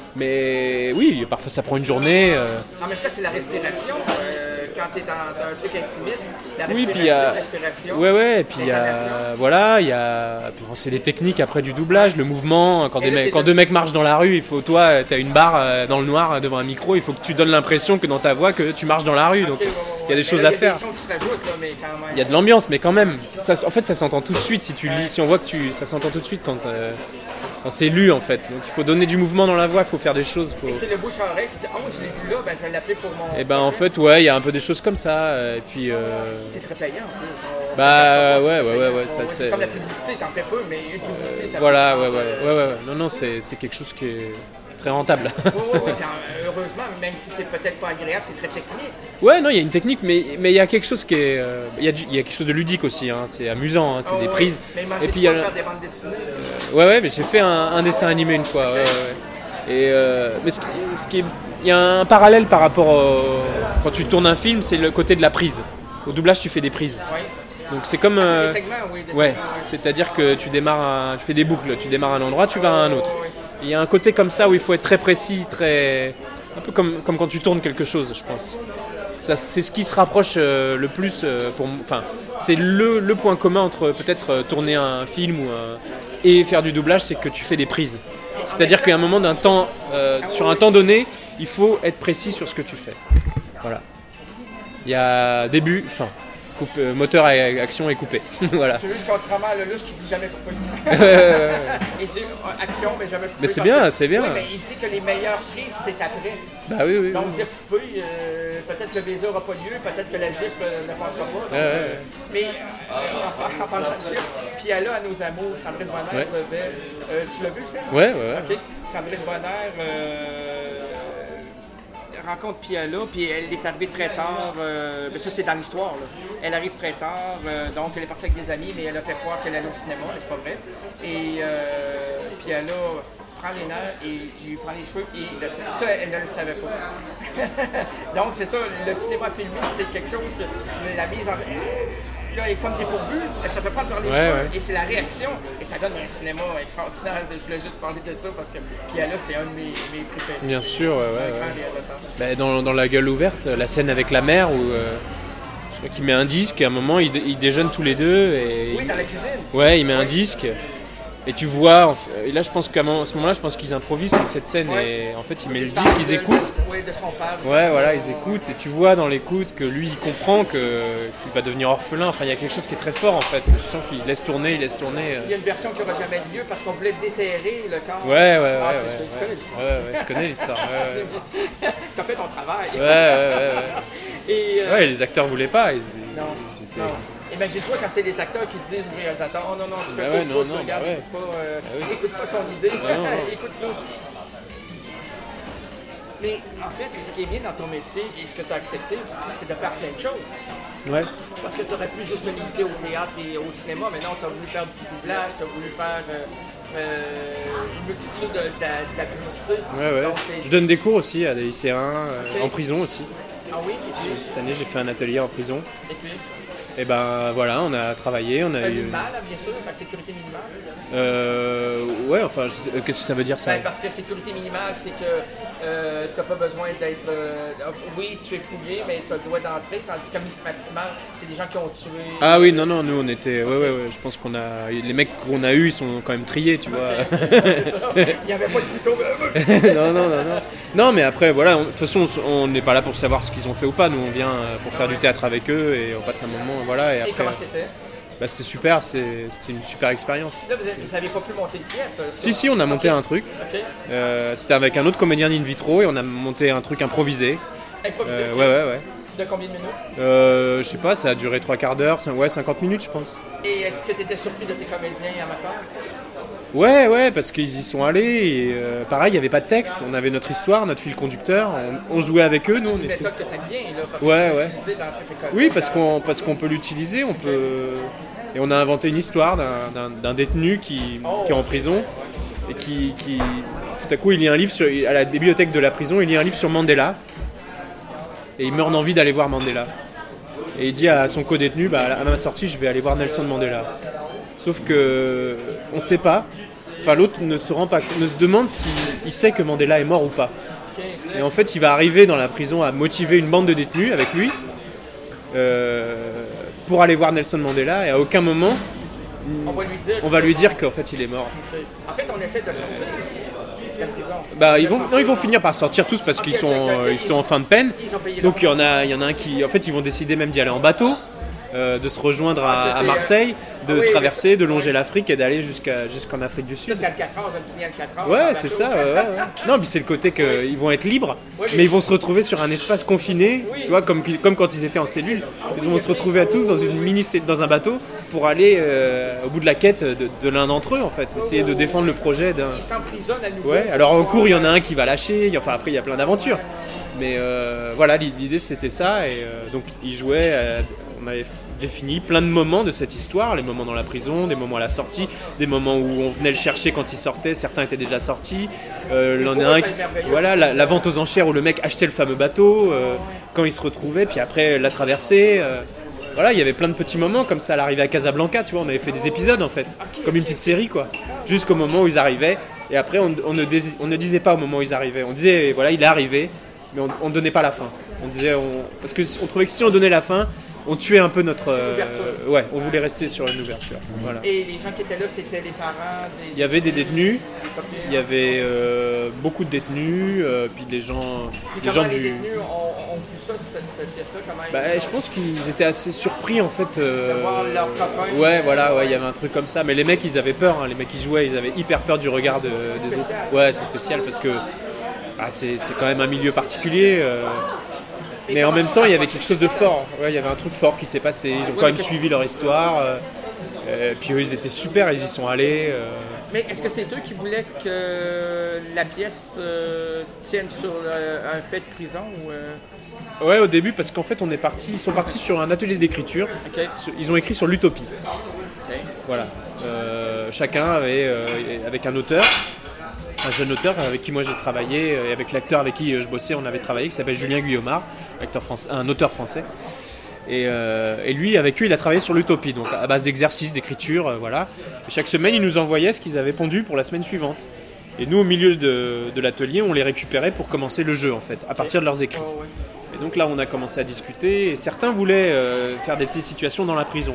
Mais oui, parfois ça prend une journée. Euh... En même temps, c'est la respiration. Euh, quand tu es dans, dans un truc intimiste, la respiration, oui, puis y a... respiration. Ouais, ouais, et puis il y a. Voilà, il y a. Puis bon, c'est des techniques après du doublage, le mouvement. Quand, des, me... quand deux mecs marchent dans la rue, il faut, toi, tu as une barre dans le noir devant un micro, il faut que tu donnes l'impression que dans ta voix, que tu marches dans la rue. Okay, donc il ouais, ouais, y a des choses là, à faire. Il y a de l'ambiance, mais quand même. Ça, en fait, ça s'entend tout de suite si tu lis. Si on voit que tu. Ça s'entend tout de suite quand. Euh... Quand c'est lu en fait, donc il faut donner du mouvement dans la voix, il faut faire des choses. Faut... Et c'est le bouche à oreille qui dit ah oh, je l'ai vu là, ben je vais l'appeler pour mon. Et ben en fait ouais, il y a un peu des choses comme ça, et puis. Euh... C'est très payant un peu. On bah ouais ouais ouais ouais ça c'est. C'est comme la publicité, t'en fais peu, mais une publicité ça. Voilà ouais ouais, ouais ouais ouais non non c'est c'est quelque chose qui est très rentable. Oui oui oui, heureusement même si c'est peut-être pas agréable, c'est très technique. Ouais non il y a une technique mais mais il y a quelque chose qui est il euh, y a du, il y a quelque chose de ludique aussi hein, c'est amusant hein, c'est oh, des ouais. prises. Mais et puis il y a faire des bandes dessinées. Ouais ouais mais j'ai fait un, un dessin animé une fois. Okay. Ouais, ouais. Et euh, mais ce qui, ce qui est il y a un parallèle par rapport au, quand tu tournes un film, c'est le côté de la prise. Au doublage tu fais des prises. Oui. Donc c'est comme ah, c'est euh, des segments, oui, des ouais, segments, oui. C'est-à-dire que tu démarres un, tu fais des boucles, tu démarres à un endroit, tu vas à un autre. Oh, oui. Il y a un côté comme ça où il faut être très précis, très un peu comme comme quand tu tournes quelque chose, je pense. Ça, c'est ce qui se rapproche euh, le plus euh, pour, enfin, c'est le, le point commun entre peut-être euh, tourner un film ou un, et faire du doublage, c'est que tu fais des prises. C'est-à-dire qu'à un moment d'un temps, euh, sur un temps donné, il faut être précis sur ce que tu fais. Voilà. Il y a début, fin. Coupe, euh, moteur à action et coupé. Voilà. J'ai vu contrairement à Lelouch qui dit jamais coupé. Il dit euh, action mais jamais coupé. Mais c'est bien, que, c'est bien. Oui, mais il dit que les meilleures prises c'est après. Bah oui, oui. Donc oui. dire coupé, euh, peut-être que le baiser n'aura pas lieu, peut-être que la gifle euh, ne passera pas. Donc, ouais, ouais, euh, ouais. Mais euh, en, en parlant de gifle, puis elle a à nos amours, Sandrine Bonnaire, ouais. euh, tu l'as vu le film? Ouais, ouais, ouais. Ok. Sandrine Bonnaire. Euh, rencontre Piala, puis elle est arrivée très tard, euh, ben ça c'est dans l'histoire, là. Elle arrive très tard, euh, donc elle est partie avec des amis, mais elle a fait croire qu'elle allait au cinéma, mais c'est pas vrai. Et euh, Piala prend les nerfs et lui prend les cheveux, et là, ça elle ne le savait pas. Donc c'est ça, le cinéma filmé, c'est quelque chose que la mise en... Là, elle est comme dépourvue, elle se fait pas parler ouais, de ouais. Et c'est la réaction, et ça donne un cinéma extraordinaire. Je voulais juste parler de ça parce que Piala, c'est un de mes, mes préférés. Bien sûr, ouais, ouais. ouais. Ben, dans, dans La Gueule ouverte, la scène avec la mère où euh, je crois qu'il met un disque, à un moment, ils, ils déjeunent tous les deux. Et oui, dans la cuisine. Ouais, il met oui. un disque. Et tu vois, en fait, et là je pense qu'à ce moment-là, je pense qu'ils improvisent toute cette scène Ouais. et en fait ils mettent Il le parle disque, ils de- écoutent. de- ouais, de son père. de Ouais, sa- voilà, ils écoutent et tu vois dans l'écoute que lui il comprend que, qu'il va devenir orphelin. Enfin, il y a quelque chose qui est très fort en fait. Tu sens qu'il laisse tourner, il laisse tourner. euh. Il y a une version qui n'aura jamais lieu parce qu'on voulait déterrer le corps. Ouais, ouais, ouais. Ah, ouais, tu sais, tu ouais. connais l'histoire. Ouais, ouais, je connais l'histoire. Ouais, ouais. T'as fait ton travail. Ouais, ouais, ouais, Et, euh, ouais. Ouais, les acteurs voulaient pas. Ils, non, ils étaient- non. Imagine-toi quand c'est des acteurs qui te disent au réalisateur, oh non, non, tu fais Bah pas ouais, ça, non, tu non, regardes, bah ouais. écoute pas, euh, Bah oui. écoute pas ton idée, Bah non, non. écoute-nous. Mais en fait, ce qui est bien dans ton métier et ce que tu as accepté, c'est de faire plein de choses. Ouais. Parce que tu aurais pu juste te limiter au théâtre et au cinéma, mais non, tu as voulu faire du doublage, tu as voulu faire euh, euh, une multitude de, de, de la publicité. Ouais, ouais. Donc, t'es- Je donne des cours aussi à des lycéens, euh, Ok. en prison aussi. Ah oui, et puis, Cette année, j'ai fait un atelier en prison. et puis Et ben voilà, on a travaillé, on a euh, eu. minimal, là, bien sûr, la sécurité minimale. Euh, ouais, enfin, je sais- euh, qu'est-ce que ça veut dire ça? Ben, parce que sécurité minimale, c'est que euh, tu n'as pas besoin d'être. euh, oui, tu es fouillé, mais tu as le droit d'entrer, tandis que maximal, c'est des gens qui ont tué. Ah oui, non, non, nous on était. Ouais, ouais, ouais, je pense qu'on a. Les mecs qu'on a eu, ils sont quand même triés, tu vois. Ok, c'est ça. Il n'y avait pas de couteau. non, non, non, non. Non, mais après, voilà, on- de toute façon, on n'est pas là pour savoir ce qu'ils ont fait ou pas. Nous, on vient euh, pour faire du théâtre avec eux et on passe un moment, voilà. Et Et après, comment c'était? bah, c'était super, c'était c'était une super expérience. Là, vous n'avez pas pu monter de pièce? euh, Si, sur- si, on a monté Ok. un truc. Ok. Euh, c'était avec un autre comédien d'in vitro et on a monté un truc improvisé. Improvisé. Euh, ok. ouais, ouais, ouais. De combien de minutes? Euh, je sais pas, ça a duré trois quarts d'heure, cin- ouais, cinquante minutes, je pense. Et est-ce que tu étais surpris de tes comédiens amateurs? Ouais, ouais, parce qu'ils y sont allés et euh, pareil, il n'y avait pas de texte. On avait notre histoire, notre fil conducteur, on, on jouait avec eux, nous. C'est On une était... méthode que tu aimes bien, là, parce Ouais, que tu ouais. l'as utilisée dans cette école. Oui, parce Dans qu'on cette- parce qu'on peut l'utiliser, on peut. Et on a inventé une histoire d'un- d'un d'un détenu qui, Oh. qui est en prison et qui, qui, tout à coup, il lit un livre sur, à la bibliothèque de la prison, il lit un livre sur Mandela et il meurt d'envie d'aller voir Mandela. Et il dit à son co-détenu, bah, à ma sortie, je vais aller voir Nelson Mandela. Sauf que on sait pas. Enfin, l'autre ne se rend pas, ne se demande s'il sait que Mandela est mort ou pas. Ok. Et en fait, il va arriver dans la prison à motiver une bande de détenus avec lui euh, pour aller voir Nelson Mandela. Et à aucun moment, On va lui dire. on va lui dire qu'en fait, il est mort. Ok. En fait, on essaie de sortir de la prison. Bah, ils vont, non, ils vont finir par sortir tous parce qu'ils Ok, sont, ok, ok, euh, ils sont en fin de peine. Ils ont payé Donc il y leur- en a, il y en a un qui, en fait, ils vont décider même d'y aller en bateau, euh, de se rejoindre Ah, à, ça, à c'est, Marseille, de ah oui, traverser, de longer ouais. l'Afrique et d'aller jusqu'à jusqu'en Afrique du Ça, Sud. c'est Alcatraz, un petit Alcatraz. Ouais, en c'est bateau. ça. Ouais, ouais, ouais. Non, puis c'est le côté qu'ils vont être libres, Ouais, mais- mais ils vont se retrouver sur un espace confiné, Oui. tu vois, comme, comme quand ils étaient en cellule. Ah oui, Ils vont se retrouver à tous dans une mini cell- dans un bateau pour aller euh, au bout de la quête de, de l'un d'entre eux, en fait, essayer de défendre le projet d'un. Ils s'emprisonnent à nouveau. Ouais. Alors en cours, il y en a un qui va lâcher. Enfin après, il y a plein d'aventures. Mais euh, voilà, l'idée c'était ça. Et euh, donc ils jouaient. euh, on avait défini plein de moments de cette histoire, les moments dans la prison, des moments à la sortie, des moments où on venait le chercher quand il sortait, certains étaient déjà sortis. Euh, il y en a un qui- voilà, la, la vente aux enchères où le mec achetait le fameux bateau, euh, quand il se retrouvait, puis après la traversée. euh, voilà, il y avait plein de petits moments comme ça à l'arrivée à Casablanca, tu vois, on avait fait des épisodes en fait, comme une petite série quoi, jusqu'au moment où ils arrivaient. Et après, on, on ne, dés- on ne disait pas au moment où ils arrivaient, on disait voilà, il est arrivé, mais on ne donnait pas la fin. On disait, on, parce qu'on trouvait que si on donnait la fin, on tuait un peu notre. euh, l'ouverture. ouais, on voulait rester sur une ouverture. Voilà. Et les gens qui étaient là, c'était les parents. Des... Il y avait des détenus, papiers. il y avait euh, beaucoup de détenus, euh, puis des gens, Puis des comment gens les du. détenus ont, ont vu ça, cette, cette pièce-là? Comment ils Bah, ont- je pense qu'ils étaient assez surpris en fait. euh, De voir leurs copains. Ouais, voilà, ouais, il y avait un truc comme ça. Mais les mecs, ils avaient peur. hein. Les mecs qui jouaient, ils avaient hyper peur du regard de- des autres. spécial. Ouais, c'est spécial parce que ah, c'est c'est quand même un milieu particulier. euh, Et Mais en comment même ça, temps, il y on avait approche quelque chose de ça? fort. Ouais, il y avait un truc fort qui s'est passé. Ils ont quand même suivi leur histoire. euh, euh, puis eux, ils étaient super. Ils y sont allés. euh, Mais est-ce que c'est eux qui voulaient que la pièce euh, tienne sur euh, un fait de prison ou euh, Ouais, au début, parce qu'en fait, on est parti. Ils sont partis sur un atelier d'écriture. Ok. Ils ont écrit sur l'utopie. Ok. Voilà. Euh, chacun avait, euh, avec un auteur, un jeune auteur avec qui moi j'ai travaillé, et avec l'acteur avec qui je bossais, on avait travaillé, qui s'appelle Julien Guillaumard, acteur français, un auteur français. Et, euh, et lui, avec lui, il a travaillé sur l'utopie, donc à base d'exercices, d'écriture, euh, voilà. Et chaque semaine, il nous envoyait ce qu'ils avaient pondu pour la semaine suivante. Et nous, au milieu de, de l'atelier, on les récupérait pour commencer le jeu, en fait, à partir de leurs écrits. Oh, ouais. Et donc là, on a commencé à discuter. Et certains voulaient euh, faire des petites situations dans la prison.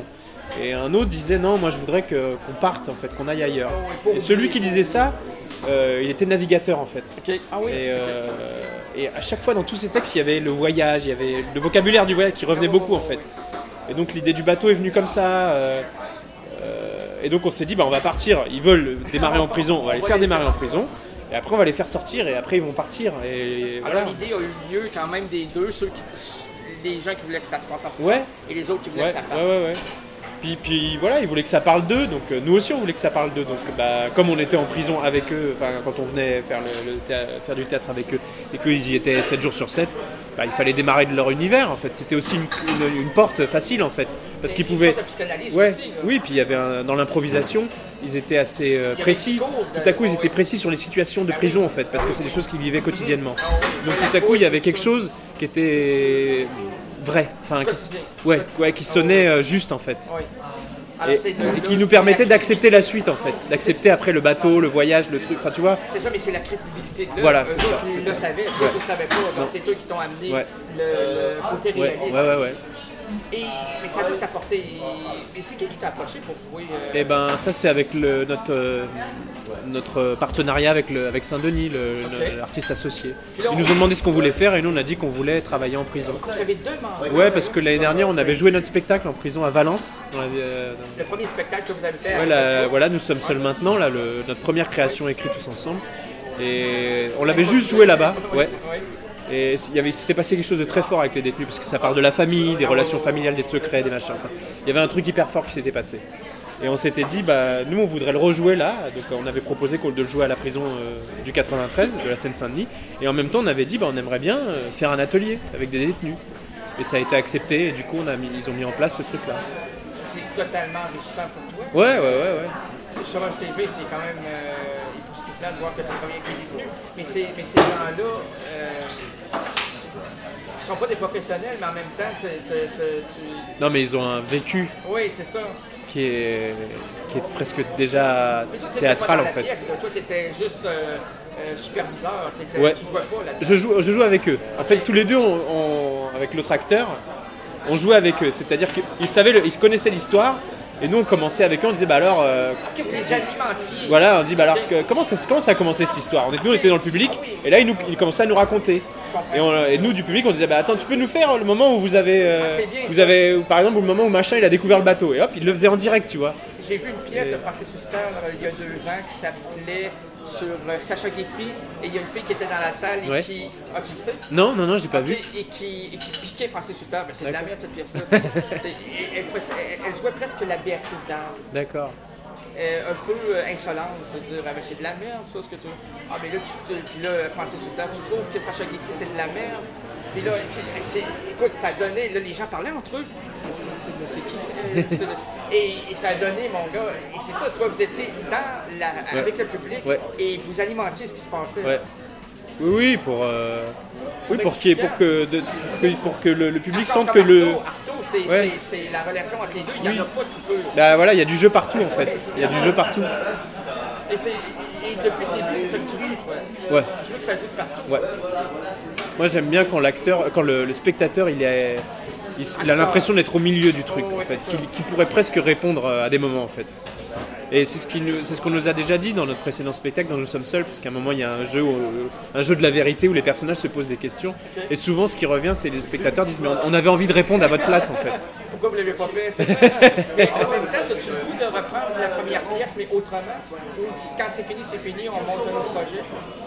Et un autre disait non, moi je voudrais que, qu'on parte en fait, qu'on aille ailleurs. Oh, et Et celui qui disait ça, euh, il était navigateur en fait. Ok. Ah oui. Et, euh, et à chaque fois dans tous ces textes, il y avait le voyage, il y avait le vocabulaire du voyage qui revenait beaucoup en fait. Et donc l'idée du bateau est venue comme ça. Euh, euh, et donc on s'est dit, bah, on va partir. Ils veulent démarrer en prison, on va les faire démarrer en prison. Et après on va les faire sortir et après ils vont partir. Et Alors voilà. l'idée a eu lieu quand même des deux, ceux qui, les gens qui voulaient que ça se passe en prison Ouais. et les autres qui voulaient Ouais, que ça parte. ouais, ouais, ouais. Puis, puis voilà, ils voulaient que ça parle d'eux, donc euh, nous aussi on voulait que ça parle d'eux. Donc bah, comme on était en prison avec eux, enfin quand on venait faire, le, le théâtre, faire du théâtre avec eux et qu'ils y étaient sept jours sur sept, bah, il fallait démarrer de leur univers en fait. C'était aussi une, une, une porte facile en fait. Parce qu'ils pouvaient. Une sorte de psychanalyse Ouais, aussi, là. oui, puis il y avait un- dans l'improvisation, ils étaient assez euh, avait précis. le discours de- Tout à coup, ils ouais, étaient ouais. précis sur les situations de Ah oui. prison en fait, parce que c'est des choses qu'ils vivaient quotidiennement. Ah oui. Donc La tout à coup, foule, il y avait tout quelque ça. chose qui était vrai, enfin, Du qui, quotidien, du ouais, quotidien. ouais, qui sonnait euh, juste en fait. Oui. Et, Alors, c'est de- et de- qui de nous permettait la d'accepter la crédibilité. suite en fait, d'accepter après le bateau, le voyage, le truc, enfin tu vois. C'est ça, mais c'est la crédibilité de l'œuvre. Voilà, Eux c'est autres, ça, ils c'est le ça. savaient, toi, Ouais. tu ne savais pas. Donc Non. c'est eux qui t'ont amené Ouais. le, le côté Ouais, réaliste. ouais, ouais, ouais. Et, mais ça doit t'apporter. Mais c'est qui qui t'a approché pour jouer euh, Et ben ça c'est avec le, notre, euh, notre partenariat avec, le, avec Saint-Denis, le- Ok. le- l'artiste associé. Puis là, Ils on- nous ont demandé ce qu'on voulait faire et nous on a dit qu'on voulait travailler en prison. Vous avez deux membres. Ouais, parce que l'année dernière on avait joué notre spectacle en prison à Valence. Dans la- euh, dans- Le premier spectacle que vous avez fait. Ouais, avec la- toi. voilà, nous sommes seuls maintenant, là, le- notre première création écrite tous ensemble. Et on l'avait juste joué là-bas, ouais. Oui. Et il y avait- il s'était passé quelque chose de très fort avec les détenus, parce que ça parle de la famille, des relations familiales, des secrets, des machins. Enfin, il y avait un truc hyper fort qui s'était passé. Et on s'était dit, bah, nous on voudrait le rejouer là, donc on avait proposé qu'on- de le jouer à la prison euh, du quatre-vingt-treize, de la Seine-Saint-Denis. Et en même temps on avait dit, bah, on aimerait bien euh, faire un atelier avec des détenus. Et ça a été accepté, et du coup on a mis, ils ont mis en place ce truc-là. C'est totalement enrichissant pour toi. Ouais, ouais, ouais, ouais. Sur un C V, c'est quand même euh, époustouflant de voir que tu as travaillé avec les détenus. Mais, c'est- mais ces gens-là, euh, ils sont pas des professionnels, mais en même temps, t'es- t'es- t'es- tu. Non mais ils ont un vécu Oui, c'est ça. qui est, qui est presque déjà Mais toi, tu théâtral pas en dans la fait. pièce, là. Toi, tu étais juste euh, euh, superviseur. T'étais- Ouais. Tu jouais pas là-dedans. Je joue, je joue avec eux. En fait, tous les deux, on- on- avec l'autre acteur, on jouait avec eux. C'est-à-dire qu'ils savaient, le- ils connaissaient l'histoire, et nous on commençait avec eux. On disait bah alors, euh, Ok, vous les alimentiez. voilà, on dit bah alors que- comment ça, comment ça a commencé cette histoire. On est- Nous on était dans le public, et là ils, nous, ils commençaient à nous raconter. Et, on- et nous du public, on disait bah attends, tu peux nous faire le moment où vous avez, euh, Ah, c'est bien, vous ça. avez, par exemple, le moment où machin il a découvert le bateau, et hop, il le faisait en direct, tu vois. J'ai vu une pièce de Francis Huster euh, il y a deux ans qui s'appelait sur euh, Sacha Guitry, et il y a une fille qui était dans la salle et Ouais. qui. Ah, tu le sais? Non, non, non, j'ai pas Ok, vu. et, qui, et qui piquait Francis Huster. Ben, c'est de la D'accord. merde cette pièce-là. C'est- c'est- elle, elle- elle jouait presque la Béatrice d'Arles. D'accord. Euh, un peu euh, insolente, je veux dire, ah, ben, c'est de la merde, ça, ce que tu. Ah, mais là, tu te- puis là, Francis Huster, tu trouves que Sacha Guitry, c'est de la merde. Puis là, c'est, c'est- écoute, ça donnait, là, les gens parlaient entre eux. C'est qui, c'est, c'est le- et, et ça a donné, mon gars, et c'est ça, toi, vous étiez dans la, avec le public, Ouais. et vous alimentiez ce qui se passait. Ouais. Oui, oui, pour, euh, oui, pour, qu'il y ait- pour que, de- que- pour que le, le public Encore sente que comme le. Artaud, Artaud, c'est, Ouais. c'est- c'est la relation entre les deux, il n'y en a pas de coupure. Bah voilà, il y a du jeu partout en fait. Il y a du jeu partout. Et, c'est, et depuis le début, c'est ça que tu veux, toi. Ouais. Tu veux que ça joue partout. Ouais. Moi j'aime bien quand l'acteur, quand le, le spectateur il est, il, il a l'impression d'être au milieu du truc Oh, en ouais, fait, c'est ça. qu'il qu'il pourrait presque répondre à des moments en fait. Et c'est ce qui nous- c'est ce qu'on nous a déjà dit dans notre précédent spectacle, dans Nous sommes seuls, parce qu'à un moment il y a un jeu, où- un jeu de la vérité où les personnages se posent des questions. Et souvent ce qui revient, c'est les spectateurs disent mais on, on avait envie de répondre à votre place en fait. Pourquoi vous ne l'avez pas fait? C'est ça. Mais en même temps, as-tu le goût de reprendre la première pièce, mais autrement? Ou quand c'est fini, c'est fini, on monte un autre projet?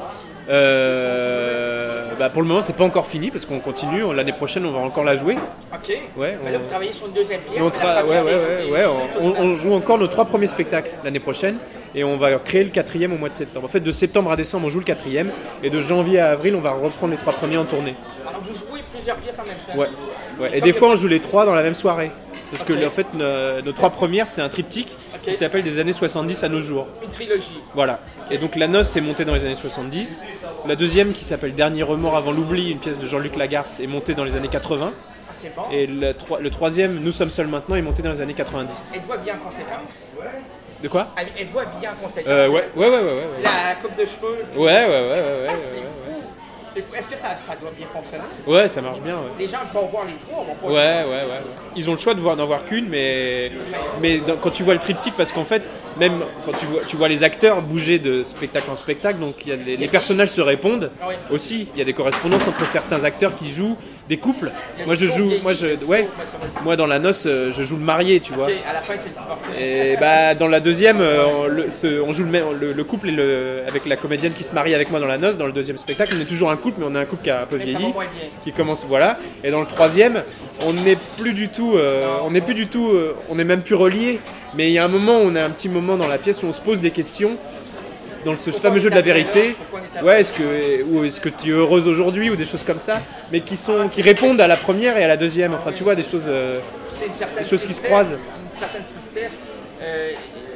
Euh, bah pour le moment c'est pas encore fini parce qu'on continue. L'année prochaine on va encore la jouer. OK. Ouais, Mais là, on- vous travaillez sur une deuxième pièce. Et on mais tra- la ouais, première ouais, est- ouais, est ouais, jouée tout on, le temps. on joue encore nos trois premiers spectacles l'année prochaine et on va créer le quatrième au mois de septembre. En fait, de septembre à décembre, on joue le quatrième et de janvier à avril, on va reprendre les trois premiers en tournée. Alors, vous jouez plusieurs pièces en même temps. Ouais. Ouais. Et des fois, on joue les trois dans la même soirée. Parce que en fait, nos, nos trois premières, c'est un triptyque qui Ok. s'appelle des années soixante-dix à nos jours. Une trilogie. Voilà. Et donc la noce est montée dans les années soixante-dix. La deuxième, qui s'appelle Dernier remords avant l'oubli, une pièce de Jean-Luc Lagarce, est montée dans les années quatre-vingts. Ah, c'est bon. Et le, tro- le troisième, Nous sommes seuls maintenant, est monté dans les années quatre-vingt-dix. Êtes-vous habillé en conséquence? De quoi? Êtes-vous habillé en conséquence? Euh, ouais, ouais, ouais, ouais, ouais, ouais. La coupe de cheveux? Ouais, ouais, ouais, ouais, ouais, Ah, ouais, c'est ouais, fou. ouais. C'est fou. Est-ce que ça, ça doit bien fonctionner? Ouais, ça marche bien. Ouais. Les gens vont voir les trois, vont pas. Ouais, ouais, ouais, ouais. Ils ont le choix de voir, d'en voir qu'une, mais, mais dans- quand tu vois le triptyque, parce qu'en fait, même quand tu vois, tu vois les acteurs bouger de spectacle en spectacle, donc il y a les, les personnages se répondent Ah oui. aussi. Il y a des correspondances entre certains acteurs qui jouent des couples. Il y a Moi, le je discours joue, vieilli, moi, il y a je, le discours, ouais, mais ça va être- moi dans la noce, euh, je joue le marié, tu vois. Ok, à la fin, c'est le divorcé. Et bah dans la deuxième, euh, on, le, ce- on joue le, même- le, le couple et le, avec la comédienne qui se marie avec moi dans la noce. Dans le deuxième spectacle, on est toujours un couple, mais on est un couple qui a un peu Mais ça va vieilli, moins bien. qui commence, voilà. Et dans le troisième, on n'est plus du tout, euh, on n'est plus du tout, euh, on n'est même plus reliés. Mais il y a un moment, on a un petit moment dans la pièce où on se pose des questions dans ce Pourquoi fameux on jeu est de la arrivé vérité. là? Pourquoi on est arrivé Ouais, est-ce que, ou est-ce que tu es heureuse aujourd'hui ou des choses comme ça, mais qui sont, qui répondent à la première et à la deuxième. Enfin, tu vois, des choses. euh, C'est une certaine Des choses qui se tristesse, croisent. Une certaine tristesse. Euh,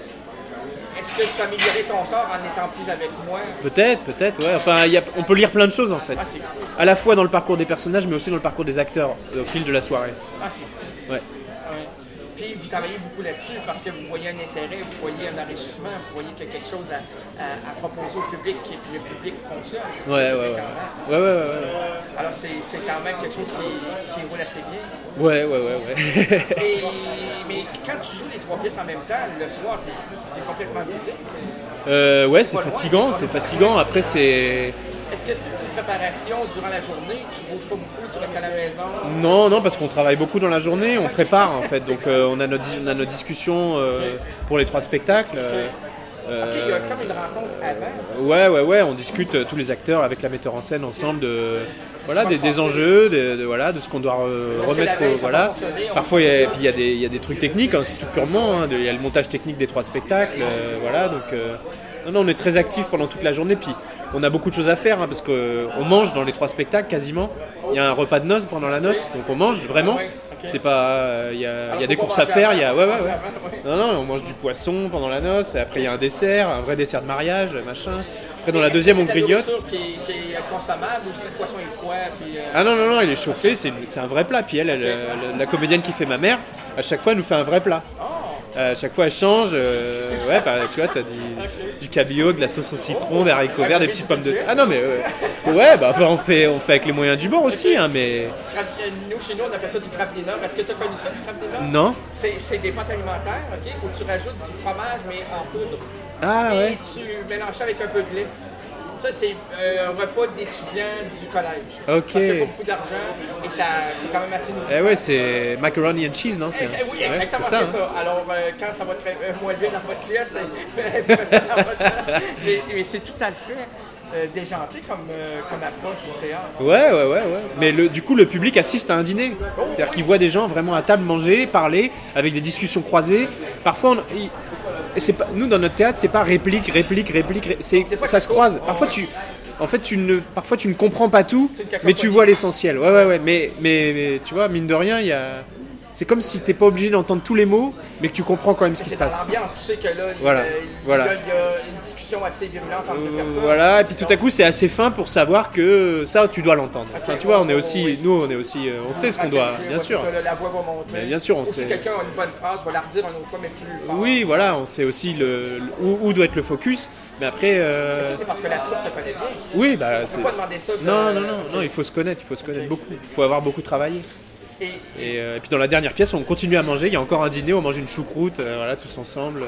Est-ce que tu améliorais ton sort en étant plus avec moi? Peut-être, peut-être, ouais. Enfin, il y a- on peut lire plein de choses en fait. Ah, c'est fou. À la fois dans le parcours des personnages, mais aussi dans le parcours des acteurs euh, au fil de la soirée. Ah, c'est fou. Ouais. Ouais. Puis vous travaillez beaucoup là-dessus parce que vous voyez un intérêt, vous voyez un enrichissement, vous voyez qu'il y a quelque chose à, à- à proposer au public et puis le public fonctionne. C'est Ouais, le ouais, public ouais. en rend. Ouais, ouais, ouais, ouais. Alors c'est c'est quand même quelque chose qui, qui roule assez bien. Ouais, ouais, ouais, ouais. Et, mais quand tu joues les trois pièces en même temps, le soir, tu es complètement vidé. Euh, ouais, c'est Pas loin, fatigant, pas c'est loin. fatigant. Après, c'est. Est-ce que c'est une préparation durant la journée? Tu ne bouges pas beaucoup, tu restes à la maison? Non, non, parce qu'on travaille beaucoup dans la journée, on prépare en fait. Donc, euh, on, a notre, on a notre discussion euh, pour les trois spectacles. euh, Ok, il y a comme une rencontre avant. Ouais, ouais, ouais, on discute euh, tous les acteurs avec la metteur en scène ensemble de, voilà, des, des enjeux, de, de- voilà, de ce qu'on doit euh, Parce que la remettre. veille, au- ça va voilà. fonctionner, on Parfois, il y, a, fait ça. puis il y, a des- il y a des trucs techniques, hein, c'est tout purement. hein, de- Il y a le montage technique des trois spectacles. euh, voilà, donc, euh, non, non, on est très actifs pendant toute la journée. Puis on a beaucoup de choses à faire hein, parce qu'on mange dans les trois spectacles quasiment. Il y a un repas de noces pendant la noce, donc on mange vraiment. Ah ouais, ok. C'est pas, euh, il y a, il y a Alors, des faut pas courses à manger faire. avant, Il y a, ouais, ouais, manger ouais. avant, ouais. Non, non, on mange du poisson pendant la noce, et après il y a un dessert, un vrai dessert de mariage, machin. Après dans la Est-ce deuxième que on c'est de la grignote. nourriture Qui, est- qui est consommable ou si le poisson est froid? Puis, euh, Ah non, non, non, il est chauffé, c'est, une- c'est un vrai plat. Puis elle, elle, la, la comédienne qui fait ma mère, à chaque fois elle nous fait un vrai plat. À chaque fois elle change, euh, ouais, bah, tu vois, t'as du, du cabillaud, de la sauce au citron, des haricots verts, des petites pommes de terre. Ah non, mais euh, ouais, bah enfin, on fait, on fait avec les moyens du bord aussi, hein, mais crabe- euh, nous, chez nous, on appelle ça du crabe dinner. Est-ce que tu as connu ça, du crabe dinner? non. C'est c'est des pâtes alimentaires, OK, où tu rajoutes du fromage, mais en poudre. Ah Et ouais. tu mélanges ça avec un peu de lait. Ça, c'est euh, un repas d'étudiants du collège. Ok. Parce qu'il n'y a pas beaucoup d'argent et ça, c'est quand même assez nourrissant. Eh ouais, c'est macaroni and cheese, non c'est- Exa- Oui, ouais, exactement, c'est c'est ça, ça. hein. Alors, euh, quand ça va très euh, moins bien dans votre pièce, c'est ça dans votre- mais, mais c'est tout à fait euh, déjanté comme, euh, comme approche du théâtre. Ouais, ouais, ouais, ouais. Mais le, du coup, le public assiste à un dîner. C'est-à-dire qu'il voit des gens vraiment à table manger, parler, avec des discussions croisées. Parfois, on- il- et c'est pas, nous, dans notre théâtre, c'est pas réplique, réplique, réplique. ré- C'est, Des fois, ça ça se coupe. croise. Parfois, tu, en fait, tu ne, parfois, tu ne comprends pas tout, C'est une cacophonie. mais tu vois l'essentiel. Ouais, ouais, ouais. Mais, mais, mais tu vois, mine de rien, il y a. C'est comme si t'es pas obligé d'entendre tous les mots, mais que tu comprends quand même ce qui C'est se dans passe. l'ambiance, tu sais que là, il, Voilà, euh, il- voilà. il y a- il y a une discussion assez virulente entre deux Euh, personnes. Voilà, et puis tout à coup c'est assez fin pour savoir que ça tu dois l'entendre. Enfin tu vois, on est aussi, oui. nous on est aussi, euh, on sait ce qu'on Ok, doit, c'est- bien ouais, sûr. c'est ça, là, la voix va monter. Mais bien sûr, on Ou si sait. quelqu'un a une bonne phrase, va la redire une autre fois, mais plus fort. Oui, voilà, on sait aussi le, le- où, où doit être le focus. Mais après, euh, Mais ça, c'est parce que la troupe se connaît bien. oui, bah On c'est. peut pas demander ça. que- Non, non, non, non, il faut se connaître, il faut se connaître beaucoup. Il faut avoir beaucoup travaillé. Et, Et, euh, et puis dans la dernière pièce, on continue à manger. Il y a encore un dîner, on mange une choucroute, euh, voilà, tous ensemble.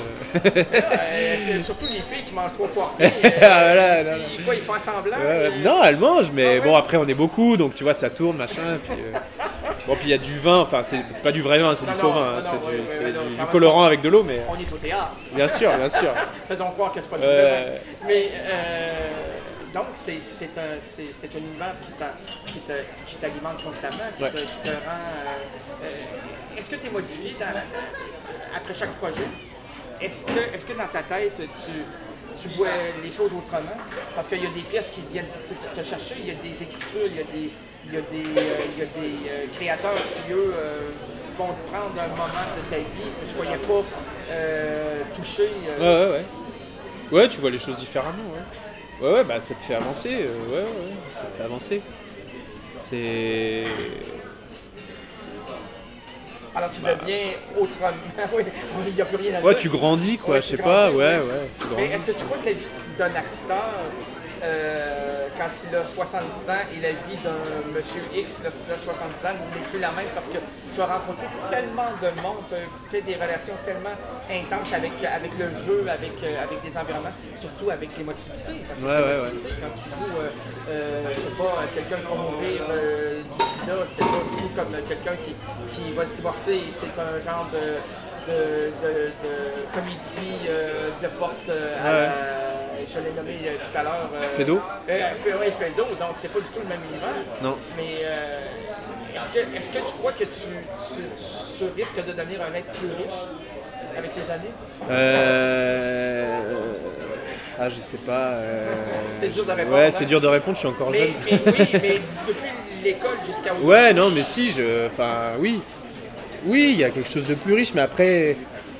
euh, c'est surtout les filles qui mangent trop fort. Euh, Ah, voilà, ils- non, ils- quoi, ils font semblant? Ouais, ouais. et- Non, elle mange, mais Ah ouais. bon, après on est beaucoup, donc tu vois, ça tourne, machin. Puis, euh, bon, puis il y a du vin, enfin, c'est c'est pas du vrai vin, c'est du Non, faux non, vin, hein, non, c'est non, du, ouais, c'est ouais, du- non, du quand même, colorant ça- avec de l'eau, mais On est au théâtre. bien sûr, bien sûr. Faisons croire que c'est pas du Ouais. vrai. Mais euh, donc, c'est c'est un, c'est- c'est un univers qui t'a- qui t'a- qui t'alimente constamment, qui, Ouais. te, qui te rend. euh, euh, Est-ce que tu es modifié dans la- après chaque projet? Est-ce que, est-ce que dans ta tête, tu, tu vois les choses autrement? Parce qu'il y a des pièces qui viennent te, te- te chercher, il y a des écritures, il y a des, il y a des, euh, il y a des euh, créateurs qui, eux, euh, vont te prendre un moment de ta vie que tu ne voyais pas euh, toucher. euh, Ouais, ouais, ouais. Ouais, tu vois les choses différemment, ouais. Ouais, ouais, bah ça te fait avancer, euh, ouais, ouais, ouais, ça te fait avancer. C'est. Alors tu deviens autrement. Oui, il n'y a plus rien à Ouais, dire. tu grandis, quoi, Ouais, je tu sais pas, grandis, ouais, oui. ouais, tu Mais grandis. est-ce que tu crois que la vie d'un acteur, euh, quand il a soixante-dix ans et la vie d'un monsieur X, lorsqu'il a soixante-dix ans, n'est plus la même parce que tu as rencontré tellement de monde, tu as fait des relations tellement intenses avec, avec le jeu, avec, euh, avec des environnements, surtout avec l'émotivité. Parce que Ouais, c'est ouais, l'émotivité, quand tu joues, euh, euh, je sais pas, quelqu'un qui va mourir euh, du sida, c'est pas du tout comme quelqu'un qui, qui va se divorcer, c'est un genre de, de, de, de comédie euh, de porte euh, à Ouais. la- je l'ai nommé euh, tout à l'heure. Euh, Fédo? Euh, Fe- ouais, Fedo, donc c'est pas du tout le même univers. Non. Mais euh, est-ce que, est-ce que tu crois que tu, tu, tu risques de devenir un être plus riche avec les années? Euh... Ah, je sais pas. euh, C'est dur de répondre, Ouais, hein? c'est dur de répondre, je suis encore Mais, jeune. mais oui, mais depuis l'école jusqu'à aujourd'hui. Ouais, non, mais si, je. Enfin, oui. Oui, il y a quelque chose de plus riche, mais après.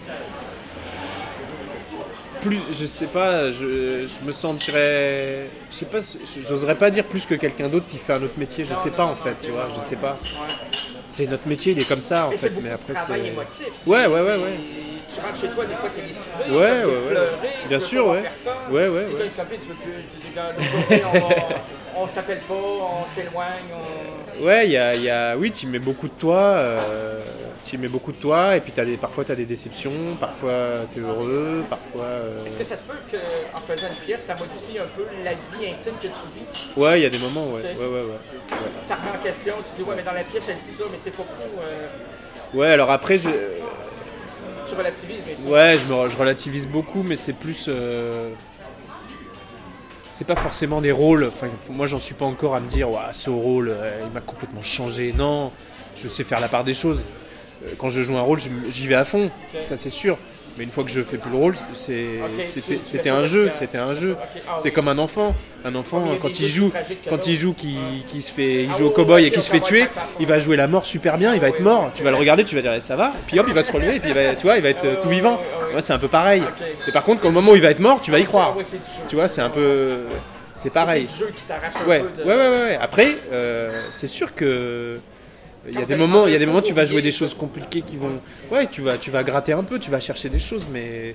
Plus, je sais pas, je, je me sentirais. Je sais pas, j'oserais pas dire plus que quelqu'un d'autre qui fait un autre métier, je sais pas en fait, tu vois, je sais pas. C'est notre métier, il est comme ça en Mais fait, c'est beaucoup mais après de travail c'est. émotif. Ouais, c'est- ouais, ouais, c'est- ouais. Tu rentres chez toi, des fois, t'es lessivé, Ouais, tu veux ouais, ouais. pleurer, Bien tu veux sûr, pas voir ouais. personne. Ouais, ouais, Si ouais. t'as une copine, tu veux plus, tu dis, gars, de l'autre côté, on, va- on s'appelle pas, on s'éloigne, on... Ouais, il y a, il y a- oui, tu mets beaucoup de toi, euh, tu mets beaucoup de toi, et puis t'as des, parfois tu as des déceptions, parfois tu es heureux, parfois. euh, Est-ce que ça se peut qu'en faisant une pièce, ça modifie un peu la vie intime que tu vis? Ouais, il y a des moments, ouais. Ok. Ouais, ouais, ouais. Ça remet en question, tu dis, ouais, mais dans la pièce, elle dit ça, mais c'est pas fou. euh, Ouais, alors après, je, tu relativises, mais ça. ouais, je, me, je relativise beaucoup, mais c'est plus. euh, C'est pas forcément des rôles. Enfin, moi, j'en suis pas encore à me dire, ouah, ce rôle, euh, il m'a complètement changé. Non, je sais faire la part des choses. Euh, Quand je joue un rôle, je- j'y vais à fond, ça c'est sûr. Mais une fois que je fais plus le rôle, c'est- Ok, c'était tu- c'était tu un laisses jeu, faire. c'était un jeu. Ok, ah C'est oui. comme un enfant. Un enfant, Ouais, mais il y a quand des il jeux joue, plus tragiques que quand il d'autres. joue, qui, qui se fait, il Ah joue au oui, cow-boy ok, et qui on se fait va tuer, être d'accord. il va jouer la mort super bien, il va Ah être oui, mort. oui, Tu vas le regarder, tu vas dire ça va, puis hop, il va se relever, et puis il va, tu vois, il va être euh, tout vivant. Ouais, c'est un peu pareil. Ok. Et par contre, au moment où il va être mort, tu vas y Ouais, croire. c'est- ouais, c'est du jeu. Tu vois, c'est un peu, c'est pareil. C'est du jeu qui t'arrache un Ouais, peu ouais, de... ouais, ouais, ouais. Après, euh, c'est sûr que il y a Quand des vous moments, allez il y a des prendre moments, un tu vas jouer cours, des choses compliquées qui vont, ouais, tu vas, tu vas gratter un peu, tu vas chercher des choses, mais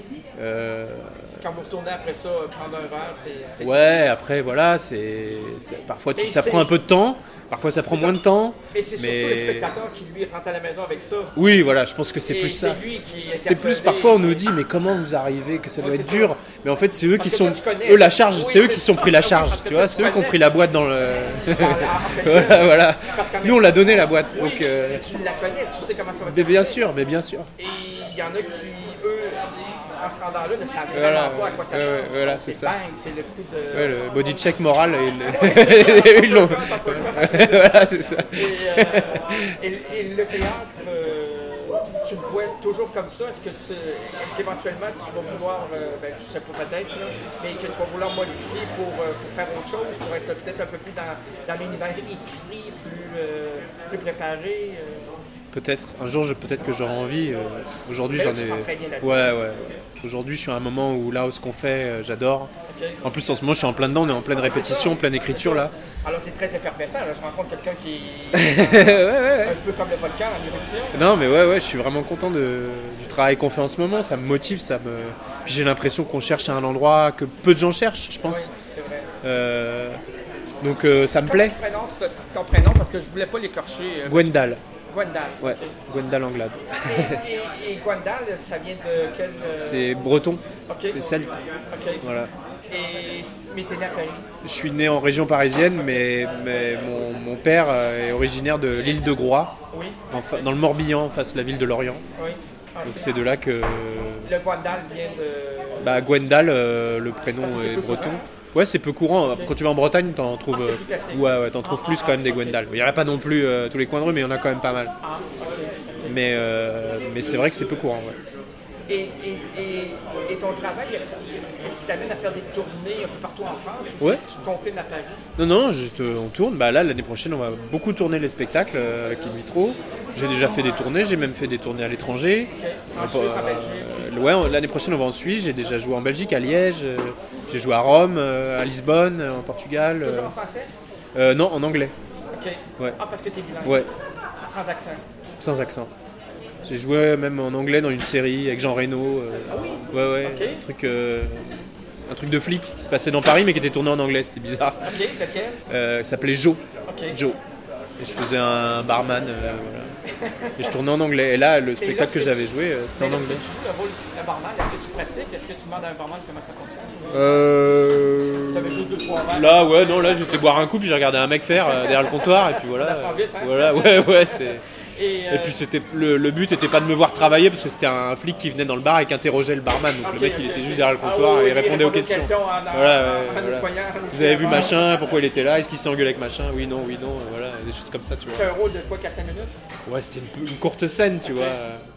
euh, Quand vous retournez après ça, prendre un verre, c'est... c'est- ouais, après voilà, c'est, c'est- parfois tu, Mais ça c'est- prend un peu de temps, parfois ça prend C'est moins ça. de temps. Mais c'est surtout mais- le spectateur qui, lui, rentre à la maison avec ça. Oui, voilà, je pense que c'est Et plus ça. C'est lui qui est C'est plus interpellé. parfois on nous dit mais comment vous arrivez que ça Ouais, doit c'est être ça. dur, mais en fait c'est eux Parce qui que sont toi, tu connais. eux la charge, Oui, c'est eux c'est qui sont ça. pris la Ah oui, charge, parce que tu toi, vois, tu c'est eux qui ont connais. pris la boîte dans le Dans la- en fait, voilà, voilà. parce qu'en même Nous on l'a temps- donné la boîte, Oui, donc euh, mais tu la connais, tu sais comment ça va mais terminer. bien sûr, mais bien sûr. Et il y en a qui, eux, en se rendant là, ne savent Voilà, vraiment pas à quoi ça ouais, change. ouais, voilà, Donc, c'est c'est ça. bang, c'est le coup de... Ouais, le body check moral, ils, c'est ils l'ont. T'as pas le choix. Voilà, c'est ça. Et, euh, et- et le théâtre, euh, tu le vois toujours comme ça? Est-ce que tu, est-ce qu'éventuellement tu vas vouloir, euh, ben, tu sais pas peut-être, là, mais que tu vas vouloir modifier pour, euh, pour faire autre chose, pour être peut-être un peu plus dans, dans l'univers écrit, plus, euh, plus préparé? euh? Peut-être, un jour, je, peut-être que j'aurai envie. euh, Aujourd'hui, Mais là, j'en tu te ai. sens très bien là-dedans. Ouais, ouais. Aujourd'hui, je suis à un moment où là, où ce qu'on fait, euh, j'adore. Ok. En plus, en ce moment, je suis en plein dedans, on est en pleine Ah, c'est répétition, ça. pleine écriture là. Alors tu es très effervescent, là. Je rencontre quelqu'un qui ouais, est ouais, ouais. un peu comme le volcan en éruption. Non, mais ouais, ouais, je suis vraiment content de, du travail qu'on fait en ce moment. Ça me motive, ça me. Puis j'ai l'impression qu'on cherche à un endroit que peu de gens cherchent, je pense. Oui, c'est vrai. Euh, Donc euh, ça me Comment plaît. tu prononces ton- ton prénom parce que je voulais pas l'écorcher. euh, Gwendal. Gwendal. Ouais, ok. Gwendal Anglade. Et, et, et Gwendal, ça vient de quel. euh, C'est breton, ok. c'est celte. Ok. Voilà. Et mais t'es né à Paris. Je suis né en région parisienne, mais, mais mon, mon père euh, est originaire de l'île de Groix, Oui. en fa- dans le Morbihan, face à la ville de Lorient. Oui. Ok. Donc c'est de là que Le Gwendal vient de. bah, Gwendal, euh, le prénom Parce que c'est est peu breton. courant. Ouais, c'est peu courant. Ok. Quand tu vas en Bretagne, t'en trouves. Ah, c'est euh, plus classique. ouais, ouais, t'en trouves Ah, plus ah, quand même des ok. Gwendal. Il n'y en a pas non plus euh, tous les coins de rue, mais il y en a quand même pas mal. Ah, ok. ok. Mais, euh, mais c'est vrai que c'est peu courant. Ouais. Et, et, et, et ton travail, est-ce, est-ce qu'il t'amène à faire des tournées un peu partout en France ou Ouais. si tu te confines à Paris? Non, non, je te- on tourne. Bah, là, l'année prochaine, on va beaucoup tourner les spectacles euh, avec In Vitro. J'ai déjà fait des tournées, j'ai même fait des tournées à l'étranger. Ok. En On Suisse, va- en Belgique. euh, ouais, on- l'année prochaine, on va en Suisse. J'ai déjà joué en Belgique, à Liège. euh, j'ai joué à Rome, euh, à Lisbonne, euh, en Portugal. euh. Toujours en français? Euh, non, en anglais. Ok. Ouais. Ah, parce que t'es bilingue. Ouais, Sans accent. sans accent. J'ai joué même en anglais dans une série avec Jean Reno. euh. Ah oui? Ouais, ouais, Ok. un truc, euh, un truc de flic qui se passait dans Paris mais qui était tourné en anglais, c'était bizarre. Ok, lequel? Euh, il s'appelait Joe. Ok. Joe. Et je faisais un barman, euh, voilà. Et je tournais en anglais. Et là, le spectacle que, que j'avais joué, euh, c'était en anglais. Est-ce que tu joues le rôle de barman? Est-ce que tu pratiques? Est-ce que tu demandes à un barman comment ça fonctionne? Euh... Tu avais juste deux, trois verres? Là, ouais, non, là, j'étais boire un coup, puis j'ai regardé un mec faire euh, derrière le comptoir, et puis voilà. Ça prend vite, hein? Voilà, ouais, ouais, c'est... Et, euh... et puis c'était le, le but n'était pas de me voir travailler parce que c'était un flic qui venait dans le bar et qui interrogeait le barman. Donc okay, le mec okay. il était juste derrière le comptoir ah, oui, et il répondait aux questions. questions en, voilà, en, ouais, en voilà. Vous avez vu machin, pourquoi il était là, est-ce qu'il s'est engueulé avec machin, oui, non, oui, non, voilà, des choses comme ça, tu vois. C'est un rôle de quoi, quatre cinq minutes? Ouais, c'était une, une courte scène, tu okay. vois.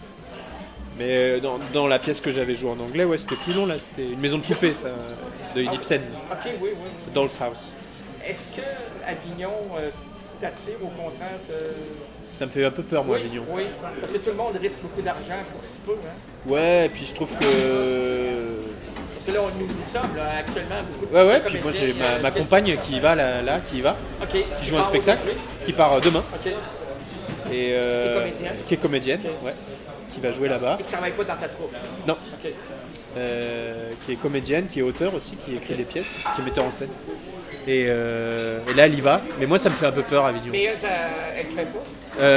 Mais dans, dans la pièce que j'avais jouée en anglais, ouais, c'était plus long là, c'était une maison de poupée, ça, de Ibsen. Ok, oui, oui. Doll's House. Est-ce que Avignon euh, t'attire au contraire te... Ça me fait un peu peur, moi, oui, Avignon. Oui, parce que tout le monde risque beaucoup d'argent pour si peu. Hein? Ouais, et puis je trouve que... Parce que là, on nous y sommes, là, actuellement, beaucoup de Ouais, ouais, puis moi j'ai ma, euh, ma quel... compagne qui y va, là, là qui y va, okay. qui joue un spectacle, qui part demain. Okay. Et euh, qui est comédienne. Qui est comédienne, okay. ouais. Qui va jouer là-bas. Et qui travaille pas dans ta troupe? Non. Okay. Euh, qui est comédienne, qui est auteur aussi, qui écrit okay. des pièces, qui est metteur en scène. Et, euh, et là, elle y va. Mais moi, ça me fait un peu peur, Avignon. Mais elle, ça, elle craint pas?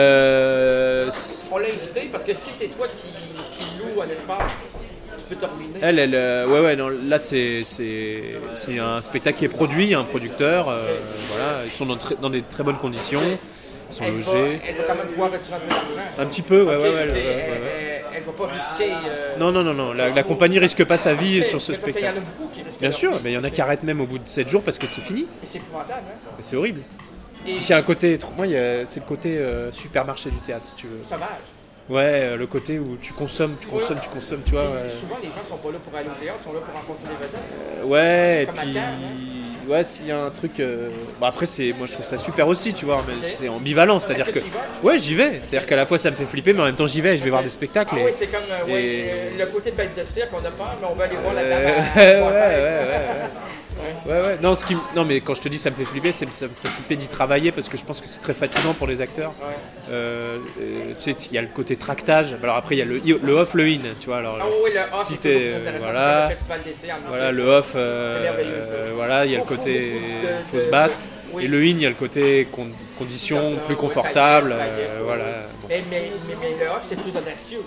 Euh... On l'a invitée parce que si c'est toi qui, qui loue un espace, tu peux terminer. Elle, elle, euh, ouais, ouais, non, là c'est, c'est, c'est un spectacle qui est produit, un producteur, euh, okay. voilà, ils sont dans, très, dans des très bonnes conditions, ils sont elle logés. Va, elle va quand même pouvoir retirer un peu d'argent. Un petit peu, ouais, okay, ouais, ouais, okay. ouais, ouais, Elle, ouais. Elle, elle va pas risquer. Euh... Non, non, non, non, la, la compagnie risque pas sa vie okay, sur ce spectacle. Il y en a beaucoup qui risquent. Bien sûr, mais il y en a qui arrêtent même au bout de sept jours parce que c'est fini. Et c'est épouvantable, hein? C'est horrible. Et puis il y a un côté, moi il y a, c'est le côté euh, supermarché du théâtre si tu veux. Sauvage. Ouais, euh, le côté où tu consommes, tu consommes, oui. tu consommes, tu vois. Ouais. Souvent les gens sont pas là pour aller au théâtre, ils sont là pour rencontrer des vedettes. Euh, ouais, comme et puis, Cannes, hein? Ouais, s'il y a un truc, euh... bon, après c'est, moi je trouve ça super aussi, tu vois, mais okay. c'est ambivalent, c'est-à-dire que, que ouais, j'y vais, c'est-à-dire qu'à la fois ça me fait flipper, mais en même temps j'y vais, je vais okay. voir des spectacles. Ah et... oui, c'est comme euh, et... ouais, le côté de bête de cirque, on a peur, mais on va aller voir la euh... table. Ouais, ouais, ouais, ouais. Ouais, ouais. Non, ce qui... non, mais quand je te dis ça me fait flipper, c'est ça me fait flipper d'y travailler parce que je pense que c'est très fatigant pour les acteurs. Ouais. Euh, euh, tu sais, il y a le côté tractage. Alors après, il y a le, le off, le in, tu vois. Alors, ah oui, le off, si c'est toujours intéressant. Voilà, le festival d'été. Voilà, le off. Euh, c'est merveilleux. Euh, voilà, il y a le côté il faut se battre. Oui. Et le in, il y a le côté con- conditions plus confortables. Euh, voilà. Bon. Mais, mais, mais, mais le off, c'est plus audacieux.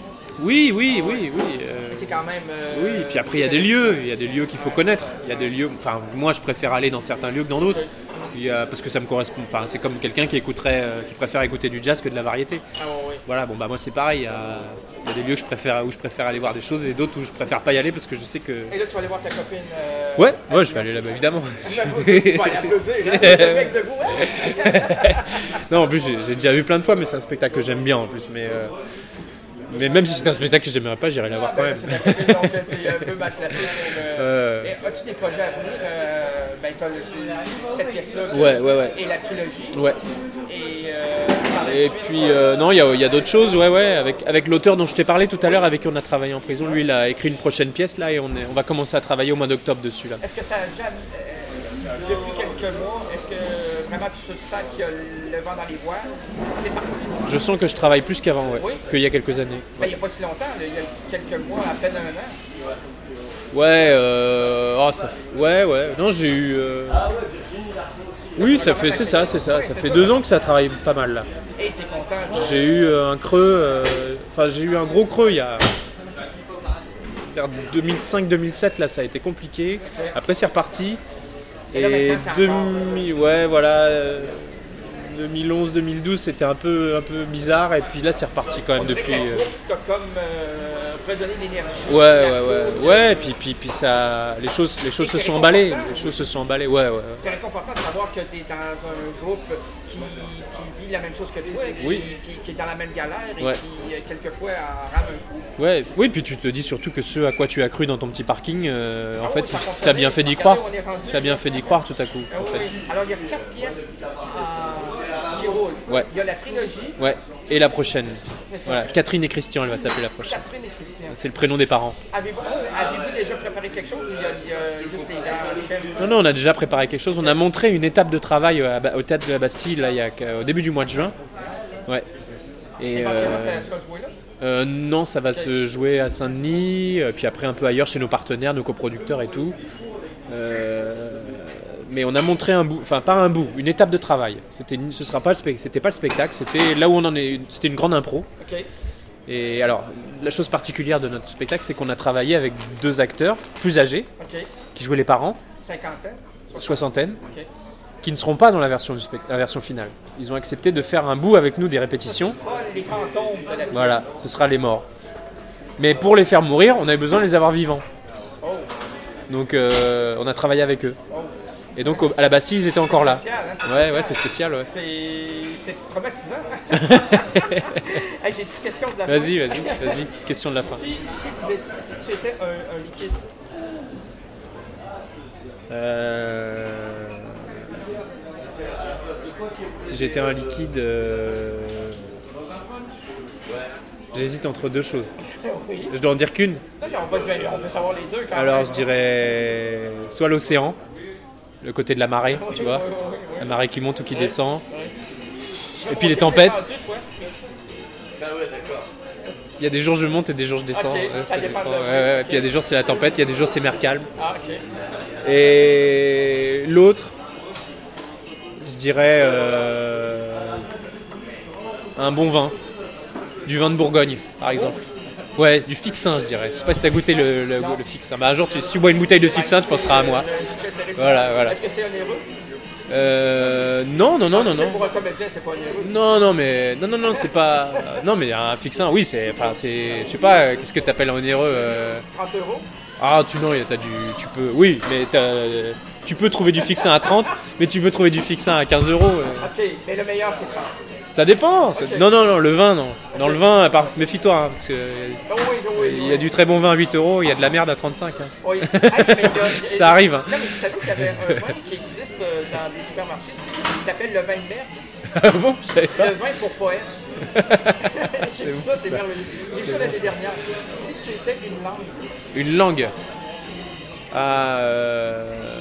Oui, oui, oui, oui. Euh... C'est quand même. Euh... Oui, puis après il y a des lieux, il y a des lieux qu'il faut connaître. Il y a des lieux. Enfin, moi, je préfère aller dans certains lieux que dans d'autres. Il y a... parce que ça me correspond. Enfin, c'est comme quelqu'un qui écouterait, euh, qui préfère écouter du jazz que de la variété. Ah, oui. Voilà. Bon, bah moi c'est pareil. Il y a... il y a des lieux que je préfère, où je préfère aller voir des choses et d'autres où je préfère pas y aller parce que je sais que. Et là, tu vas aller voir ta copine. Euh... Ouais, ouais, je vais aller là-bas évidemment. Tu vas aller applaudir, hein, le mec debout. Hein. Non, en plus j'ai, j'ai déjà vu plein de fois, mais c'est un spectacle que j'aime bien en plus. Mais euh... Mais même si c'est un spectacle que j'aimerais pas, j'irai la voir quand même. C'est donc t'es un peu mal placé. Euh... Et as-tu des projets à venir? euh, Ben t'as le, cette pièce-là. Ouais, ouais, ouais. Et la trilogie. Ouais. Et, euh, par la et suite, puis euh, non, il y a, y a d'autres choses, ouais, ouais. Avec, avec l'auteur dont je t'ai parlé tout à l'heure, avec qui on a travaillé en prison, lui il a écrit une prochaine pièce là et on, est, on va commencer à travailler au mois d'octobre dessus là. Est-ce que ça a jamais, euh, depuis quelques mois, est-ce que vraiment tu sens qu'il y a le vent dans les voiles? C'est parti. Je sens que je travaille plus qu'avant, ouais, oui. qu'il y a quelques années. Ben, il n'y a pas si longtemps, là, il y a quelques mois, à peine un an. Ouais, euh, oh, ça, ouais, ouais. Non, j'ai eu. Euh... Oui, ça fait, c'est ça, c'est ça. Oui, ça fait ça, deux ça. ans que ça travaille pas mal là. Et t'es content? J'ai eu euh, un creux. Enfin, euh, j'ai eu un gros creux il y a. Vers deux mille cinq deux mille sept, là, ça a été compliqué. Okay. Après, c'est reparti. Et, et deux mille, encore... ouais, voilà. Euh, deux mille onze deux mille douze, c'était un peu, un peu bizarre. Et puis là, c'est reparti quand même on depuis. Que la troupe t'a comme euh, redonné l'énergie. Ouais, ouais, ouais. Ouais, et puis, puis, puis ça, les choses, les choses se sont emballées. Les choses se sont emballées. Ouais, ouais. C'est réconfortant de savoir que tu es dans un groupe qui, qui vit la même chose que toi, qui, oui. qui, qui est dans la même galère et ouais. qui, quelquefois, en rame un coup. Ouais, oui, puis tu te dis surtout que ce à quoi tu as cru dans ton petit parking, euh, ah en fait, tu as bien fait d'y croire. Tu as bien fait d'y croire tout à coup. Ah, en oui, fait. oui. Alors, il y a quatre pièces euh, qui roulent. Ouais. Il y a la trilogie. Ouais. Et la prochaine. C'est ça. Voilà. Catherine et Christian, elle va s'appeler la prochaine. Catherine et Christian. C'est le prénom des parents. Avez-vous, avez-vous déjà préparé quelque chose ou il y a, il y a juste les gars chefs? Non, non, on a déjà préparé quelque chose. On a montré une étape de travail au Théâtre de la Bastille là, il y a, au début du mois de juin. Ouais. Et éventuellement, euh... ça sera joué là? Euh, non, ça va okay. se jouer à Saint-Denis, euh, puis après un peu ailleurs chez nos partenaires, nos coproducteurs et tout. Euh, mais on a montré un bout, enfin pas un bout, une étape de travail. C'était, ce sera pas le spectacle, c'était pas le spectacle, c'était là où on en est, c'était une grande impro. Okay. Et alors, la chose particulière de notre spectacle, c'est qu'on a travaillé avec deux acteurs plus âgés, okay. qui jouaient les parents, cinquantaine, soixantaine, okay. qui ne seront pas dans la version, du spect- la version finale. Ils ont accepté de faire un bout avec nous des répétitions. Ce sera les fantômes de la pièce. Voilà, ce sera les morts. Mais pour les faire mourir, on avait besoin de les avoir vivants. Oh. Donc euh, on a travaillé avec eux. Oh. Et donc au, à la Bastille, ils étaient encore là. Spécial, hein, c'est ouais, spécial. ouais, c'est spécial. Ouais. C'est, c'est traumatisant. Hey, j'ai dix questions de la fin. Vas-y, vas-y, vas-y. Question de la fin. Si, si, vous êtes, si tu étais un, un liquide. Euh... Si j'étais un liquide, euh... j'hésite entre deux choses. Oui. Je dois en dire qu'une. Non, mais on, va, on peut savoir les deux quand Alors même. je dirais soit l'océan, le côté de la marée, oui, tu vois, oui, oui, oui. la marée qui monte ou qui oui, descend. Oui. Et puis les tempêtes. Descendu, toi? Ah ouais, d'accord. Il y a des jours je monte et des jours je descends. Okay, ouais, ça dépend de ouais, ouais. okay. Puis il y a des jours c'est la tempête, il y a des jours c'est mer calme. Ah, ok. Et l'autre, je dirais euh, un bon vin, du vin de Bourgogne par exemple. Ouais, du fixin je dirais. Je sais pas si t'as goûté le, le, le fixin. Bah un jour tu, si tu bois une bouteille de fixin, tu penseras à moi. Voilà, voilà. Est-ce que c'est onéreux? Euh, non, non, non, non, non. Pour un comédien, c'est pas onéreux. Non, non, mais non, non, non, c'est pas. Non, mais un fixin, oui, c'est, enfin, c'est, je sais pas, qu'est-ce que t'appelles onéreux euh... trente euros. Ah, tu non, t'as du, tu peux, oui, mais t'as, tu peux trouver du fixin à trente, mais tu peux trouver du fixin à quinze euros. Euh... Ok, mais le meilleur c'est trente. Ça dépend. Ça... Okay. Non, non, non, le vin, non. Okay. Dans le vin, par... méfie-toi, hein, parce que oh, oui, oui, il y a oui. du très bon vin à huit euros, il y a de la merde à trente-cinq. Hein. Oui. Ah, mais il y a... Ça arrive. Hein. Non, mais tu savais qu'il y avait un vin qui existe dans les supermarchés, il s'appelle le vin de merde. Ah bon, je savais pas. Le vin pour poète. C'est J'ai vu bon, ça, c'est ça. merveilleux. J'ai vu ça l'année dernière. Si tu étais une langue. Une langue. Ah, euh...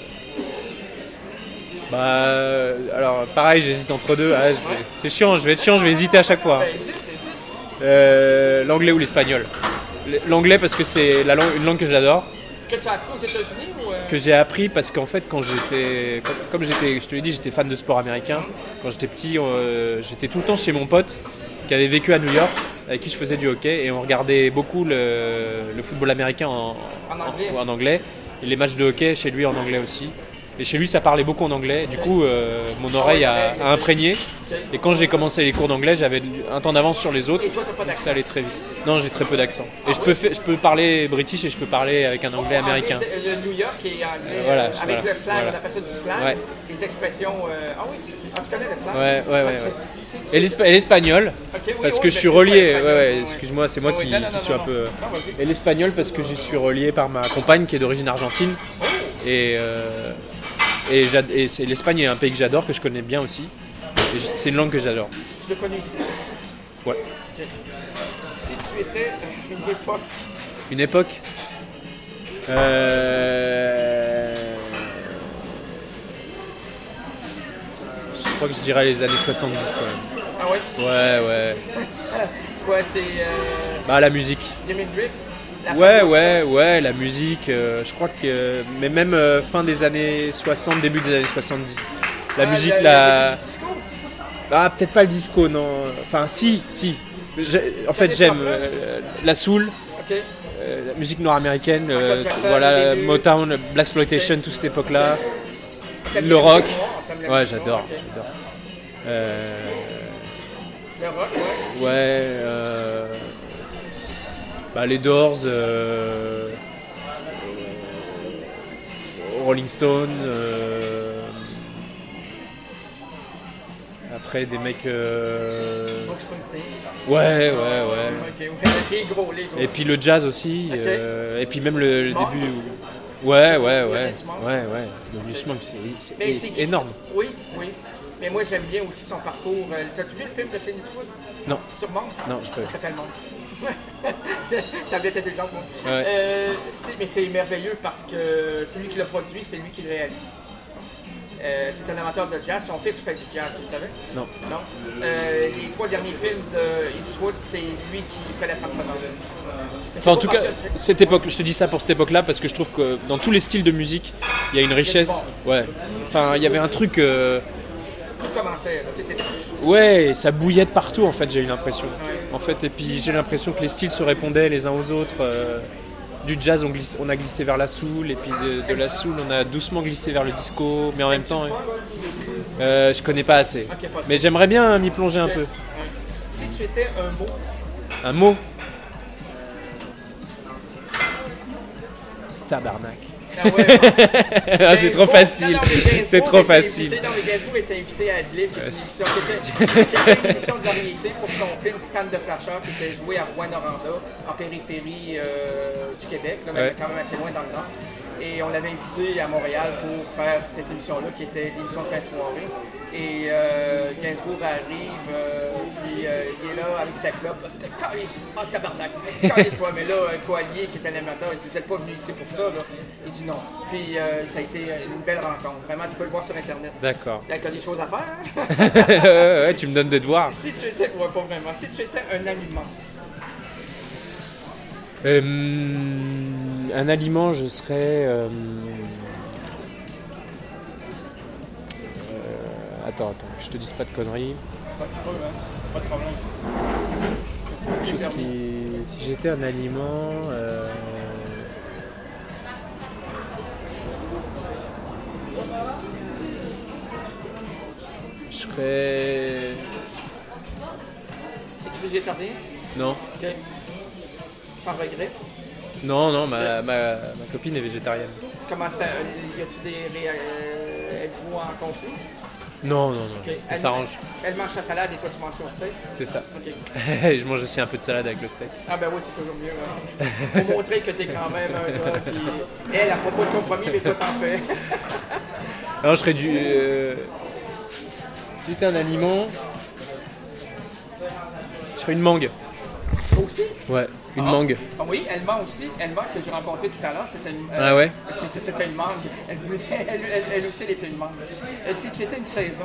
Bah, alors pareil, j'hésite entre deux. Ah, je vais... C'est chiant, je vais être chiant, je vais hésiter à chaque fois. Ben, hésite, hésite. Euh, l'anglais ou l'espagnol. L'anglais parce que c'est la langue, une langue que j'adore. Que tu as appris aux États-Unis ou. Euh... Que j'ai appris parce qu'en fait, quand j'étais, comme, comme j'étais, je te l'ai dit, j'étais fan de sport américain. Quand j'étais petit, euh, j'étais tout le temps chez mon pote qui avait vécu à New York, avec qui je faisais du hockey, et on regardait beaucoup le, le football américain en, En anglais. en, en anglais, et les matchs de hockey chez lui en anglais aussi. Et chez lui, ça parlait beaucoup en anglais. Du coup, euh, mon oreille a, a imprégné. Et quand j'ai commencé les cours d'anglais, j'avais un temps d'avance sur les autres. Et toi, t'as pas donc d'accent? ça allait très vite. Non, j'ai très peu d'accent. Et Ah je, oui? peux fa- je peux parler british et je peux parler avec un anglais américain. Le New York et anglais. Euh, voilà, euh, avec voilà, le slang, voilà. on appelle ça du slang. Ouais. Les expressions. Euh... Ah oui, ah, tu connais le slang? Ouais, ouais, ouais. Ok. ouais. Si tu- Et, l'espa- et l'espagnol, Ok, oui, parce oui, que mais je suis excuse-moi, relié. Ouais, l'espagnol, ouais, ouais. excuse-moi, c'est moi Oui, qui, non, non, qui non, suis non, un peu. non, vas-y. Et l'espagnol, parce que je suis relié par ma compagne qui est d'origine argentine. Et, euh, et, j'ad- et c'est, l'Espagne est un pays que j'adore, que je connais bien aussi. Et j- c'est une langue que j'adore. Tu l'as connu ici? Ouais. Ok. Si tu étais une époque. Une époque euh... Je crois que je dirais les années soixante-dix quand même. Ah ouais? Ouais, ouais. Quoi, c'est. Euh... Bah, la musique. Jimi Hendrix? La Ouais, fin de ouais, ouais, la musique. euh, je crois que. Mais même euh, fin des années soixante, début des années soixante-dix. La Ah, musique, le- la. le disco? Ah, peut-être pas le disco, non. Enfin, si, si. J'ai- En fait, des j'aime paroles. euh, la soul, Ok. euh, la musique nord-américaine, Michael euh, Jackson, voilà, le début. Motown, Blaxploitation, Ok. toute cette époque-là. T'aimes Le bien la rock. musique noire? T'aimes la Ouais, musique j'adore, noire? Ok. j'adore. Euh, Le rock, ouais. ouais, euh, bah, les Doors, euh, Rolling Stone, euh, après des mecs. euh, Brooks Springsteen. Ouais, ouais, ouais. Ok, ouais. Les gros, les gros. Et puis le jazz aussi, Ok. euh, et puis même le, le Monk. début. Où... Ouais, ouais, ouais, Thelonious Monk. ouais, ouais. Thelonious Monk, c'est, c'est, Mais c'est qui- énorme. Oui, oui. Mais moi, j'aime bien aussi son parcours. Euh, T'as-tu vu le film de Clint Eastwood? Non, Sur Monk? non, je peux. Ça s'appelle Monk. T'as bien été dedans, moi. Ouais. Euh, c'est- mais c'est merveilleux parce que c'est lui qui l'a produit, c'est lui qui le réalise. Euh, c'est un amateur de jazz. Son fils fait du jazz, tu savais? Non. Non. Euh, les trois derniers films de Eastwood, c'est lui qui fait la trame sonore. Enfin, en tout cas, cette époque, je te dis ça pour cette époque-là parce que je trouve que dans tous les styles de musique, il y a une richesse. Ouais. Enfin, il y avait un truc. Euh... Tout commençait. Là. Ouais, ça bouillait de partout en fait, j'ai eu l'impression. Ouais. En fait, et puis j'ai l'impression que les styles se répondaient les uns aux autres. Euh... Du jazz, on, glisse, on a glissé vers la soul, et puis de, de la soul, on a doucement glissé vers le disco, mais en même temps, hein, euh, je connais pas assez. Okay, pas mais j'aimerais bien m'y plonger okay. un peu. Ouais. Si tu étais un mot. Un mot. Tabarnak. Ah ouais, ouais. ah, c'est trop facile. C'est trop facile. Non, mais Gainsbourg était invité à Adlib, qui est une émission, qui était, qui était une émission de variété pour son film Stand de Flasher, qui était joué à Rouen-Noranda, en périphérie euh, du Québec, là, mais ouais. quand même assez loin dans le nord. Et on l'avait invité à Montréal pour faire cette émission-là, qui était l'émission de fin de soirée. Et euh, Gainsbourg arrive, euh, puis euh, il est là avec sa clope. Calice, ah tabarnak, calice-toi, mais là, un coallier qui est un animateur, il dit, vous n'êtes pas venu ici pour ça, là. Il dit non. Puis euh, ça a été une belle rencontre. Vraiment, tu peux le voir sur Internet. D'accord. Tu as des choses à faire, hein? Ouais, tu me donnes des devoirs. Si tu étais, ouais, pas vraiment. Si tu étais un aliment. Euh, un aliment, je serais. Euh, euh, attends, attends, je te dise pas de conneries. Pas de problème, hein? Pas de problème. Quelque chose qui, si j'étais un aliment. Euh, je serais. Es-tu végétarien? Non. Ok. Sans regret? Non, non, ma, ma, ma copine est végétarienne. Comment ça? Y a-tu des. Euh, êtes-vous en conflit? Non, non, non. Okay. Ça Elle, s'arrange. Elle mange sa salade et toi tu manges ton steak? C'est ça. Ok. Je mange aussi un peu de salade avec le steak. Ah ben oui, c'est toujours mieux. Hein. Pour montrer que t'es quand même un gars qui... Elle, elle fera pas de compromis, mais toi t'en fais. Alors je serais du... Euh... Si j'étais un aliment... Je serais une mangue. Toi aussi? Ouais, une ah. mangue. Ah oui, elle ment aussi. Elle ment que j'ai rencontrée tout à l'heure, c'était une... Euh, ah ouais? C'était une mangue. Elle, voulait, elle, elle, elle aussi, elle était une mangue. Et si tu étais une saison?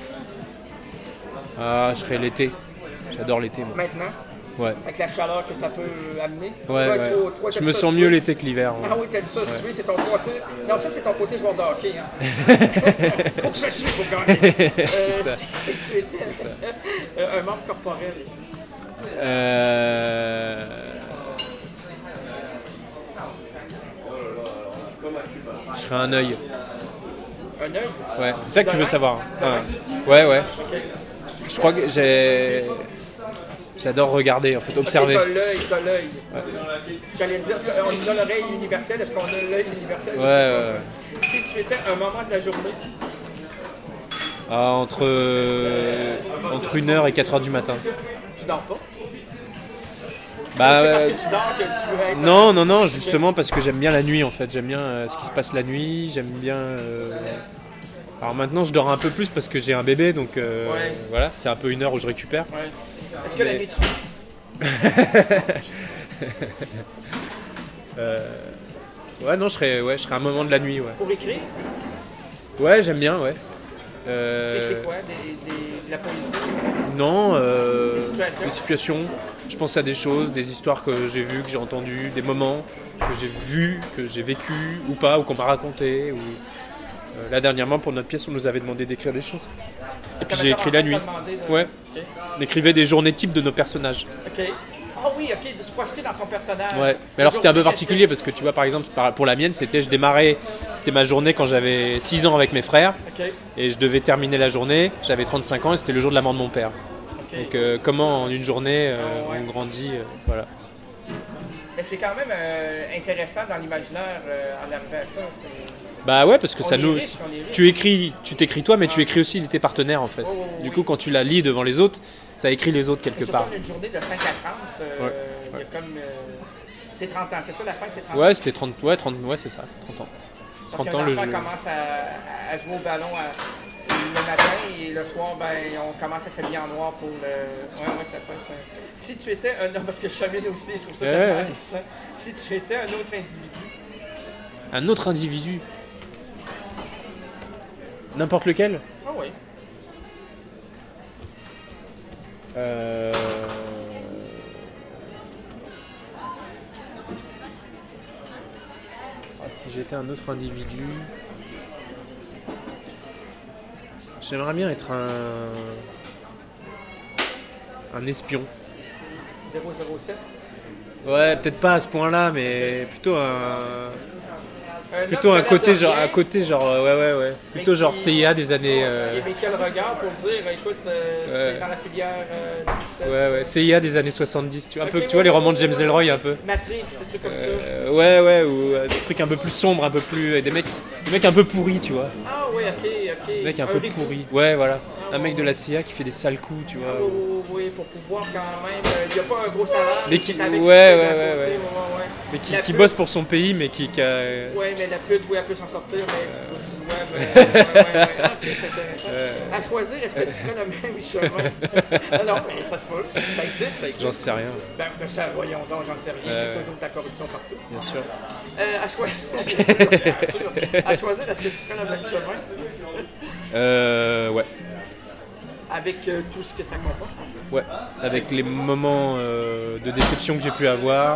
Ah, je serais l'été. J'adore l'été, moi. Maintenant? Ouais. Avec la chaleur que ça peut amener? Ouais, toi, ouais. Toi, toi, je me sens mieux l'été que l'hiver. Ouais. Ah oui, t'aimes ça, ouais. Suer, c'est ton côté... Non, ça, c'est ton côté joueur de hockey, hein. Faut que ça suive pour gagner. Euh, c'est ça. Si tu étais un membre corporel. Euh... Je serais un œil. Un œil? Ouais, c'est ça que tu veux savoir. Ah. Ouais, ouais. Okay. Je crois que j'ai... J'adore regarder, en fait, observer. Okay, t'as l'œil, t'as l'œil. Ouais. J'allais dire, on a l'oreille universelle, est-ce qu'on a l'œil universel? Ouais, ouais, ouais. Si tu étais un moment de la journée? Ah, entre, euh, entre une heure et quatre heures du matin. Tu dors pas? Bah, c'est parce que tu dors que tu veux être... Non, non, non, justement parce que j'aime bien la nuit en fait. J'aime bien euh, ce qui se passe la nuit, j'aime bien... Euh... Alors maintenant je dors un peu plus parce que j'ai un bébé, donc euh, ouais. Voilà, c'est un peu une heure où je récupère. Ouais. Est-ce que Mais... la nuit tu euh... Ouais, non, je serais, ouais, je serais un moment de la nuit, ouais. Pour écrire? Ouais, j'aime bien, ouais. Euh... Tu écris quoi? Des, des, de la poésie? Non, euh... des situations. Des situations. Je pense à des choses, des histoires que j'ai vues, que j'ai entendues, des moments que j'ai vus, que j'ai vécu ou pas, ou qu'on m'a raconté. Ou... Euh, là, dernièrement, pour notre pièce, on nous avait demandé d'écrire des choses. Et puis j'ai écrit la nuit. De... Ouais. Okay. On écrivait des journées types de nos personnages. Ok. Ah oh oui, ok, de se projeter dans son personnage. Ouais. Mais alors c'était un peu particulier parce que tu vois, par exemple, pour la mienne, c'était je démarrais, c'était ma journée quand j'avais six ans avec mes frères. Okay. Et je devais terminer la journée. J'avais trente-cinq ans et c'était le jour de la mort de mon père. Okay. Donc euh, comment en une journée euh, oh, ouais. on grandit, euh, voilà. Mais c'est quand même euh, intéressant dans l'imaginaire euh, en arrivant à ça. C'est... Bah ouais, parce que on ça nous. Riche, tu écris, tu t'écris toi, mais ah. tu écris aussi tes partenaires en fait. Oh, oh, du oui. coup, quand tu la lis devant les autres, ça écrit les autres quelque part. C'est une journée de cinq à trente. Euh, ouais. Il y a comme. Euh, c'est trente ans, c'est ça la fin, c'est trente ans? Ouais, c'était trente. Ouais, trente, ouais, c'est ça, trente ans. Parce qu'un enfant commence à, à jouer au ballon à, le matin et le soir, ben, on commence à s'habiller en noir pour le. Ouais, ouais, ça peut être. Un... Si tu étais un homme, parce que je chemine aussi, je trouve ça ouais, tellement ouais. Réjouissant. Si tu étais un autre individu. Un autre individu. N'importe lequel. Ah oui. Euh... Ah, si j'étais un autre individu, j'aimerais bien être un un espion. zéro zéro sept. Ouais, peut-être pas à ce point-là, mais plutôt un Un plutôt homme un qui a l'air côté de genre rien, un côté genre euh, ouais ouais ouais plutôt mais genre qui- C I A des années euh, Mais quel regard pour dire, écoute, euh, Ouais. c'est dans la filière euh, dix-sept. ouais ouais C I A des années soixante-dix, tu vois un peu Ok, tu vois les ouais, romans de ouais, James ouais. Ellroy un peu. Matrix, des trucs comme ça. Euh, ouais ouais ou euh, des trucs un peu plus sombres, un peu plus des mecs des mecs un peu pourris, tu vois. Ah oui, ok, ok. Des mecs un, Un peu reboot. pourris. Ouais voilà. Ah, Un mec ouais, de la C I A qui fait des sales coups, tu Ah, vois. oui, oui, oui, pour pouvoir quand même. euh, Il n'y a pas un gros salaire. Mais qui- c'est avec ouais, ce ouais, qu'il y a ouais, à côté, ouais. ouais, ouais. Mais qui, La qui pute- bosse pour son pays mais qui, qui a... Ouais, mais la pute, oui, elle peut s'en sortir, mais tu, tu dois. Ouais, ouais, ouais, ouais. Ah, ok, c'est intéressant. Euh. À choisir, est-ce que tu ferais le même chemin? Non, non, mais ça se peut. Ça existe, ça existe. J'en sais rien, Ben, ben ça, voyons donc, j'en sais rien. Il y a Euh. toujours de la corruption partout. bien sûr. Euh, à choisir, bien sûr. À choisir, est-ce que tu ferais le même chemin? Euh, ouais. Avec euh, tout ce que ça comporte? Ouais, avec les moments euh, de déception que j'ai pu avoir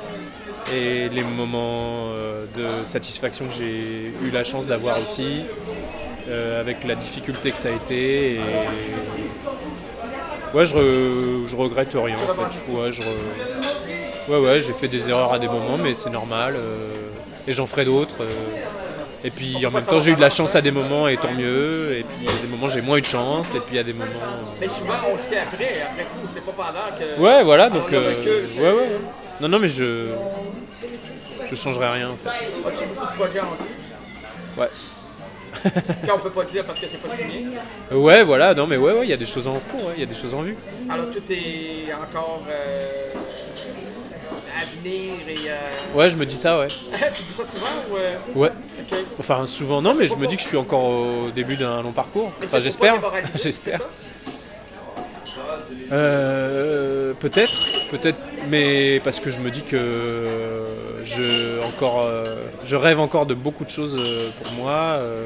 et les moments euh, de satisfaction que j'ai eu la chance d'avoir aussi, euh, avec la difficulté que ça a été. Et... Ouais, je, re- je regrette rien en fait. Je- Ouais, je re- ouais, ouais, j'ai fait des erreurs à des moments, mais c'est normal. euh, Et j'en ferai d'autres. euh. Et puis en même temps, j'ai eu de la chance à des moments et tant mieux. Et puis il y a des moments, j'ai moins eu de chance. Et puis il y a des moments. euh, Mais souvent, on le sait après, après coup, c'est pas pendant que. Ouais, voilà, on donc. a euh, recul, c'est- ouais, ouais, ouais. Non, non, mais je. Je changerai rien en fait. As-tu beaucoup de projets en vue? Ouais. Quand on peut pas dire parce que c'est pas signé. Ouais, voilà, non, mais ouais, ouais, il y a des choses en cours, ouais, il y a des choses en vue. Alors tout est encore euh, à venir et. Euh... Ouais, je me dis ça, ouais. tu dis ça souvent ou. euh, Ouais. Ok. Enfin, souvent, non, Ça, mais c'est je pas me pour- dis que je suis encore au début d'un long parcours. Mais Enfin, c'est pour pas j'espère. démoraliser, J'espère. c'est ça? Euh, peut-être, peut-être, mais parce que je me dis que je encore, euh, je rêve encore de beaucoup de choses euh, pour moi, euh,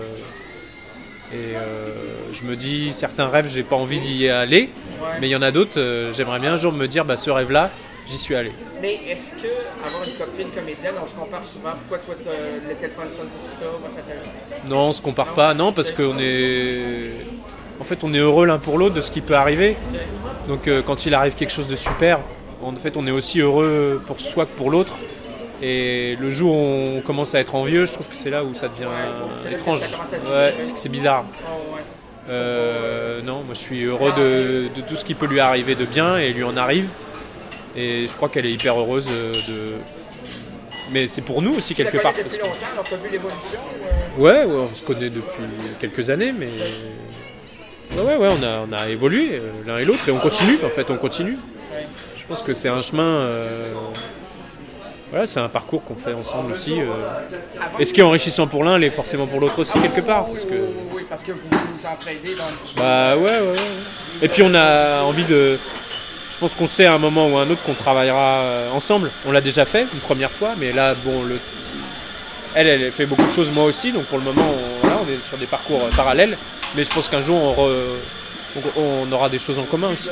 et euh, je me dis certains rêves j'ai pas envie d'y aller, Ouais. mais il y en a d'autres, euh, j'aimerais bien un jour me dire bah ce rêve-là, j'y suis allé. Mais est-ce que avoir une copine comédienne, on se compare souvent, pourquoi toi t'as le téléphone sonne pour ça, moi ça t'a. Non, on se compare pas, non, parce qu'on est, en fait, on est heureux l'un pour l'autre de ce qui peut arriver. Ok. Donc euh, quand il arrive quelque chose de super, en fait on est aussi heureux pour soi que pour l'autre. Et le jour où on commence à être envieux, je trouve que c'est là où ça devient c'est là que étrange. ça commence à se Ouais, déchirer. c'est que c'est bizarre. Oh, ouais. Euh, non, moi je suis heureux de, de tout ce qui peut lui arriver de bien et lui en arrive. Et je crois qu'elle est hyper heureuse de... Mais c'est pour nous aussi Tu la quelque part. connais parce depuis que- longtemps, alors t'as vu l'évolution ou, euh, Ouais, ouais, on se connaît depuis quelques années, mais ouais, ouais, ouais, on a, on a évolué euh, l'un et l'autre et on continue. En fait, on continue. ouais. Je pense que c'est un chemin. euh, Voilà, c'est un parcours qu'on fait ensemble aussi. euh. Avant- Et ce qui est enrichissant pour l'un, l'est forcément pour l'autre aussi quelque part, parce Oui, que. oui, oui, oui, parce que vous vous entraidez dans le. Bah ouais, ouais, ouais. Et puis on a envie de. Je pense qu'on sait à un moment ou à un autre qu'on travaillera euh, ensemble. On l'a déjà fait une première fois, mais là, bon, le... elle, elle fait beaucoup de choses, moi aussi, donc pour le moment, on, voilà, on est sur des parcours euh, parallèles. Mais je pense qu'un jour, on, re- on- on aura des choses en commun aussi.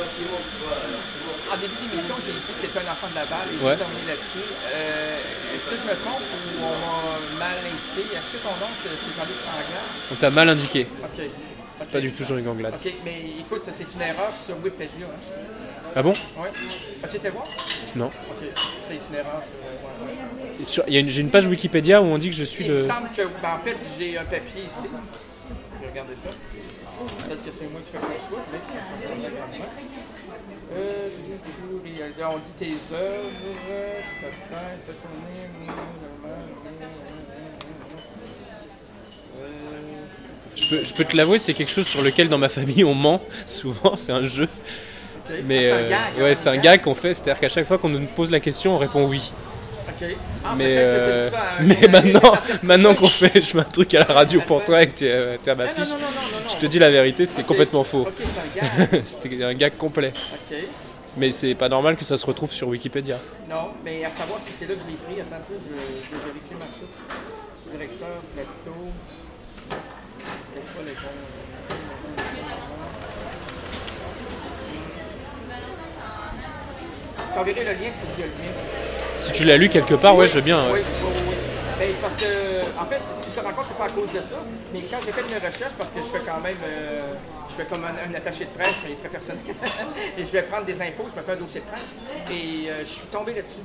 En début d'émission, j'ai dit que tu étais un enfant de la balle et je Ouais. vais terminer là-dessus. Euh, Est-ce que je me trompe ou on m'a mal indiqué? Est-ce que ton oncle, c'est Jean-Luc Anglade? On t'a mal indiqué. Ok. C'est Ok. pas du tout Jean-Luc Anglade. Ok, mais écoute, c'est une erreur sur Wikipédia. Hein? Ah bon? Oui. As-tu été voir? Non. Ok, c'est une erreur sur. ouais, ouais. Sur- il y a une- J'ai une page Wikipédia où on dit que je suis Il le. me semble que. Ben, en fait, j'ai un papier ici. Je vais regarder ça. Peut-être que c'est moi qui fais fausse route, mais tu vas regarder grandement. Euh, doudou, doudou, réalisé- on dit tes œuvres, ta tête, ta tournée, euh, Je peux, je peux te l'avouer, c'est quelque chose sur lequel dans ma famille on ment souvent, c'est un jeu. ok. Mais Ah, c'est un euh, gag. ouais, hein, c'est un gag qu'on fait, c'est-à-dire qu'à chaque fois qu'on nous pose la question, on répond oui. Ok. Ah, Mais, peut-être que t'as euh, dit ça à un mais journaliste, maintenant, ça fait- maintenant qu'on fait, je fais un truc à la radio pour toi et que tu es, tu es à ma Ah, non, fiche, non, non, non, non, je non. te dis la vérité, c'est Ok. complètement faux. Ok, c'est un gag. C'était un gag complet. Ok. Mais c'est pas normal que ça se retrouve sur Wikipédia. Non, mais à savoir si c'est là que je l'ai pris. Attends un peu, je, je vais vérifier ma source. Directeur, plateau. peut-être pas le bon. Je t'enverrai le lien si tu as le lien. Si tu l'as lu quelque part, ouais, je veux bien. Oui, Ouais. oui, oui. Ben, c'est parce que, en fait, si je te rends compte, c'est pas à cause de ça. Mais quand j'ai fait mes recherches, parce que je fais quand même, euh, je fais comme un, un attaché de presse, mais il est très personnel. Et je vais prendre des infos, je me fais un dossier de presse. Et euh, je suis tombé là-dessus.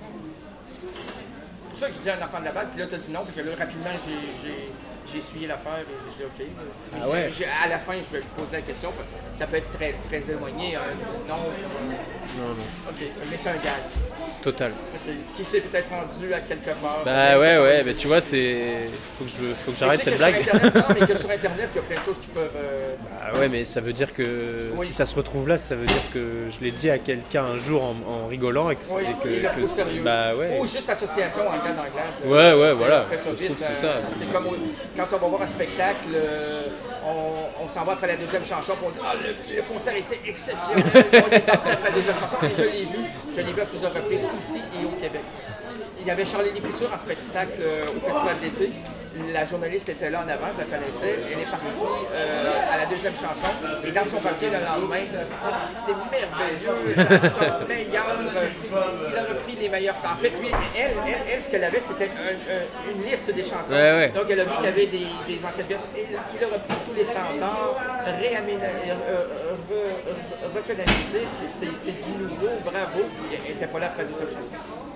C'est pour ça que je dis un enfant de la balle, puis là, tu as dit non, puis que là, rapidement, j'ai, j'ai, j'ai essuyé l'affaire et j'ai dit OK. Puis Ah ouais. j'ai- à la fin, je vais poser la question, parce que ça peut être très, très éloigné. Hein. Non, euh, Non, non. OK, mais c'est un gag. Total. OK. Qui s'est peut-être rendu à quelque part. Bah ouais, ouais, bah tu vois, c'est. Faut que je, faut que j'arrête Mais tu cette sais blague. que sur Internet, non, mais que sur Internet, il y a plein de choses qui peuvent. euh, Ah ouais, mais ça veut dire que Oui. si ça se retrouve là, ça veut dire que je l'ai dit à quelqu'un un jour en, en rigolant et que, Oui, et que, il l'a pris au que- sérieux. bah ouais. Ou juste association anglais-anglais. Ouais, ouais, Tu sais, voilà. On fait ça Je vite. trouve que c'est euh, ça. C'est comme au- quand on va voir un spectacle, euh, on, on s'en va après la deuxième chanson pour dire ah, le, le concert était exceptionnel. On est parti après la deuxième chanson. Et je l'ai vu. Je l'ai vu à plusieurs reprises ici et au Québec. Il y avait Charlie Couture en spectacle euh, au Festival d'été. La journaliste était là en avant, je la connaissais. Elle est partie euh, à la deuxième chanson. Et dans son papier le lendemain, c'est merveilleux, dans son meilleur. euh, Il a repris les meilleurs. En fait, lui, elle, elle, elle ce qu'elle avait, c'était un- un- une liste des chansons. Ouais, ouais. Donc, elle a vu qu'il y avait des, des anciennes pièces. Et il a repris tous les standards, réaménagé, euh, euh, refait la musique. C'est c'est du nouveau, bravo. Il n'était pas là après la deuxième chanson.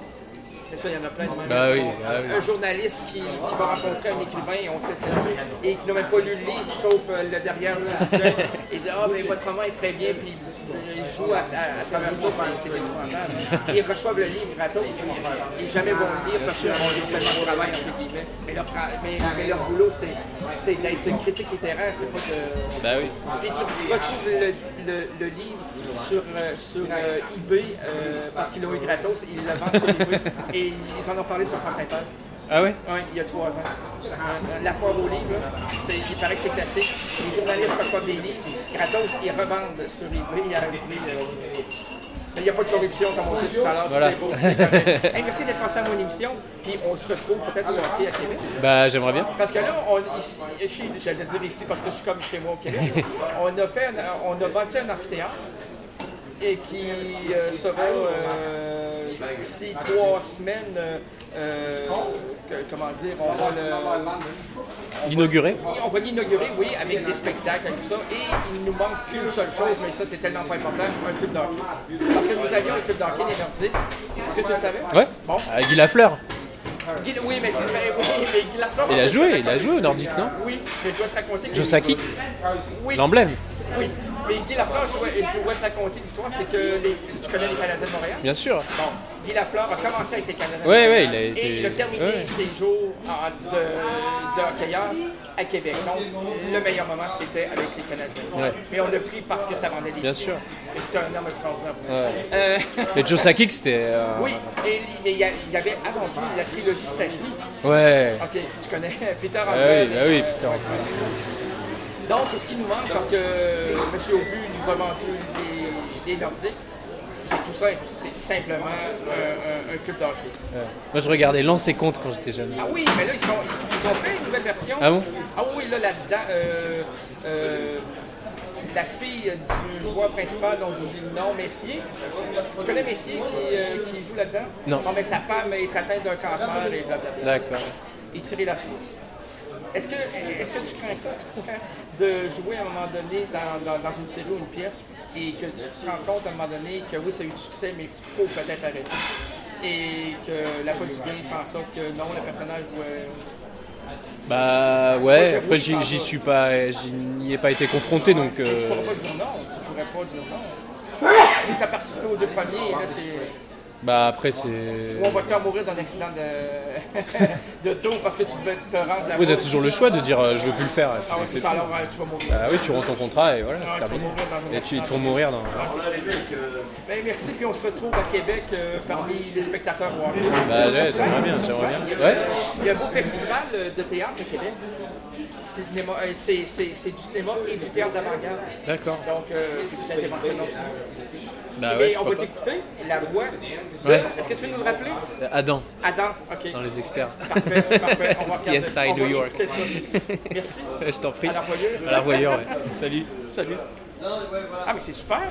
Mais ça, il y en a plein de même. Bah oui, bah oui. Un journaliste qui, qui va rencontrer un écrivain, et on se teste dessus, et qui n'a même pas lu le livre, sauf euh, le derrière le bouquin, et dit ah, mais votre roman est très bien, puis il joue à, à, à travers ça, c'est c'est épouvantable. Ils reçoivent le livre gratos, et jamais vont le lire parce qu'ils ont tellement de travail, entre guillemets. Mais leur, tra- mais, mais leur boulot, c'est c'est d'être une critique littéraire, c'est pas de. Bah oui. Puis tu retrouves le, le, le livre sur, euh, sur euh, eBay euh, parce qu'ils l'ont eu gratos, ils le vendent sur eBay et ils en ont parlé sur France Inter. Ah ouais? Oui, il y a trois ans. Euh, La foire aux livres, là, c'est- il paraît que c'est classique. Les journalistes reçoivent des livres gratos, ils revendent sur eBay à un prix. euh, Il n'y a pas de corruption, comme on dit tout à l'heure. tout Voilà. est beau, tout est correct. Hey, merci d'être passé à mon émission. Puis on se retrouve peut-être au hockey à Québec. Bah j'aimerais bien. Parce que là, on, ici, ici, j'allais dire ici parce que je suis comme chez moi au Québec, on a fait, un- on a bâti un amphithéâtre et qui euh, sera euh, d'ici trois semaines, euh, euh, que- comment dire, on va le, Inauguré? on va l'inaugurer, oui, avec des spectacles et tout ça. Et il nous manque qu'une seule chose, mais ça c'est tellement pas important, un club d'hockey. Parce que nous avions un club d'hockey des Nordiques. Est-ce que tu le savais? Ouais. Bon. À Guy Lafleur. Guy- oui, mais c'est mais, oui, mais Guy Lafleur, Il a on peut joué, te il a raconter- joué au Nordique, non? Oui, mais je dois te raconter. que- Joe Sakic, Oui, l'emblème. oui. Mais Guy Lafleur, je dois, je dois te raconter l'histoire, c'est que les, tu connais les Canadiens de Montréal? Bien sûr. Bon, Guy Lafleur a commencé avec les Canadiens de Ouais, Montréal ouais, il a été- et il a terminé ouais. ses jours en- de, de hockeyeur à Québec. Donc, le meilleur moment, c'était avec les Canadiens. Ouais. Mais on l'a pris parce que ça vendait des Bien billets. sûr. Et c'était un homme extraordinaire aussi. Ouais. Euh, Mais Joe Sakic, c'était. euh, oui, et il mais il y a- il y avait avant tout la trilogie Stachny. Ouais. Ok, tu connais Peter Ah Anton, oui, bah oui, euh, putain. Donc, c'est ce qui nous manque parce que M. Aubu nous a vendu des, des Nordiques. C'est tout simple, c'est simplement un, un, un club de hockey. Ouais. Moi je regardais Lance et Compte quand j'étais jeune. Ah oui, mais là, ils, sont, ils ont fait une nouvelle version. Ah bon? Ah oui, là, là-dedans, euh, euh, la fille du joueur principal, dont j'oublie le nom, Messier. Tu connais Messier qui, euh, qui joue là-dedans? Non. Non, mais sa femme est atteinte d'un cancer et blablabla. D'accord. Et tirer la sauce. Est-ce que, est-ce que tu crains ça, toi, de jouer à un moment donné dans, dans, dans une série ou une pièce et que tu te rends compte à un moment donné que oui, ça a eu du succès, mais il faut peut-être arrêter? Et que la police du bien fait en sorte que non, le personnage doit. Bah Faut ouais, dire après oui, j'y ça j'y va. suis pas, j'y n'y ai pas été confronté donc. Tu euh, pourrais pas dire non, tu pourrais pas dire non. Si tu as participé aux deux premiers, là, c'est. Bah après c'est. Ou on va te faire mourir d'un accident de, de dos parce que tu devais te rendre là-bas. Oui, t'as toujours le choix de dire euh, je veux plus le faire. Ah ouais, C'est c'est ça, tout. alors euh, tu vas mourir. Bah oui, tu rends ton contrat et voilà, Ah, c'est tu vas terminé. mourir dans un Et tu, ils accident. te font mourir dans. Ah, c'est très triste. Ben, merci, puis on se retrouve à Québec euh, parmi les spectateurs. Wow. Bah ouais, j'aimerais bien, j'aimerais bien. Ouais. Il y a un beau festival euh, de théâtre à Québec. Cinéma- euh, C'est c'est- c'est du cinéma et du théâtre d'avant-garde. D'accord. Donc, euh, c'est éventuellement aussi. Bah Eh ouais, bien, on va pourquoi t'écouter. La voix. de- Ouais. Est-ce que tu veux nous le rappeler? Euh, Adam, Adam, OK. dans Les Experts. Parfait, parfait. On va C S I regarder- on New va York. écouter ça. Merci. Je t'en prie. À la revoyure. À la revoyure, ouais. Salut. Salut. Ah, mais c'est super.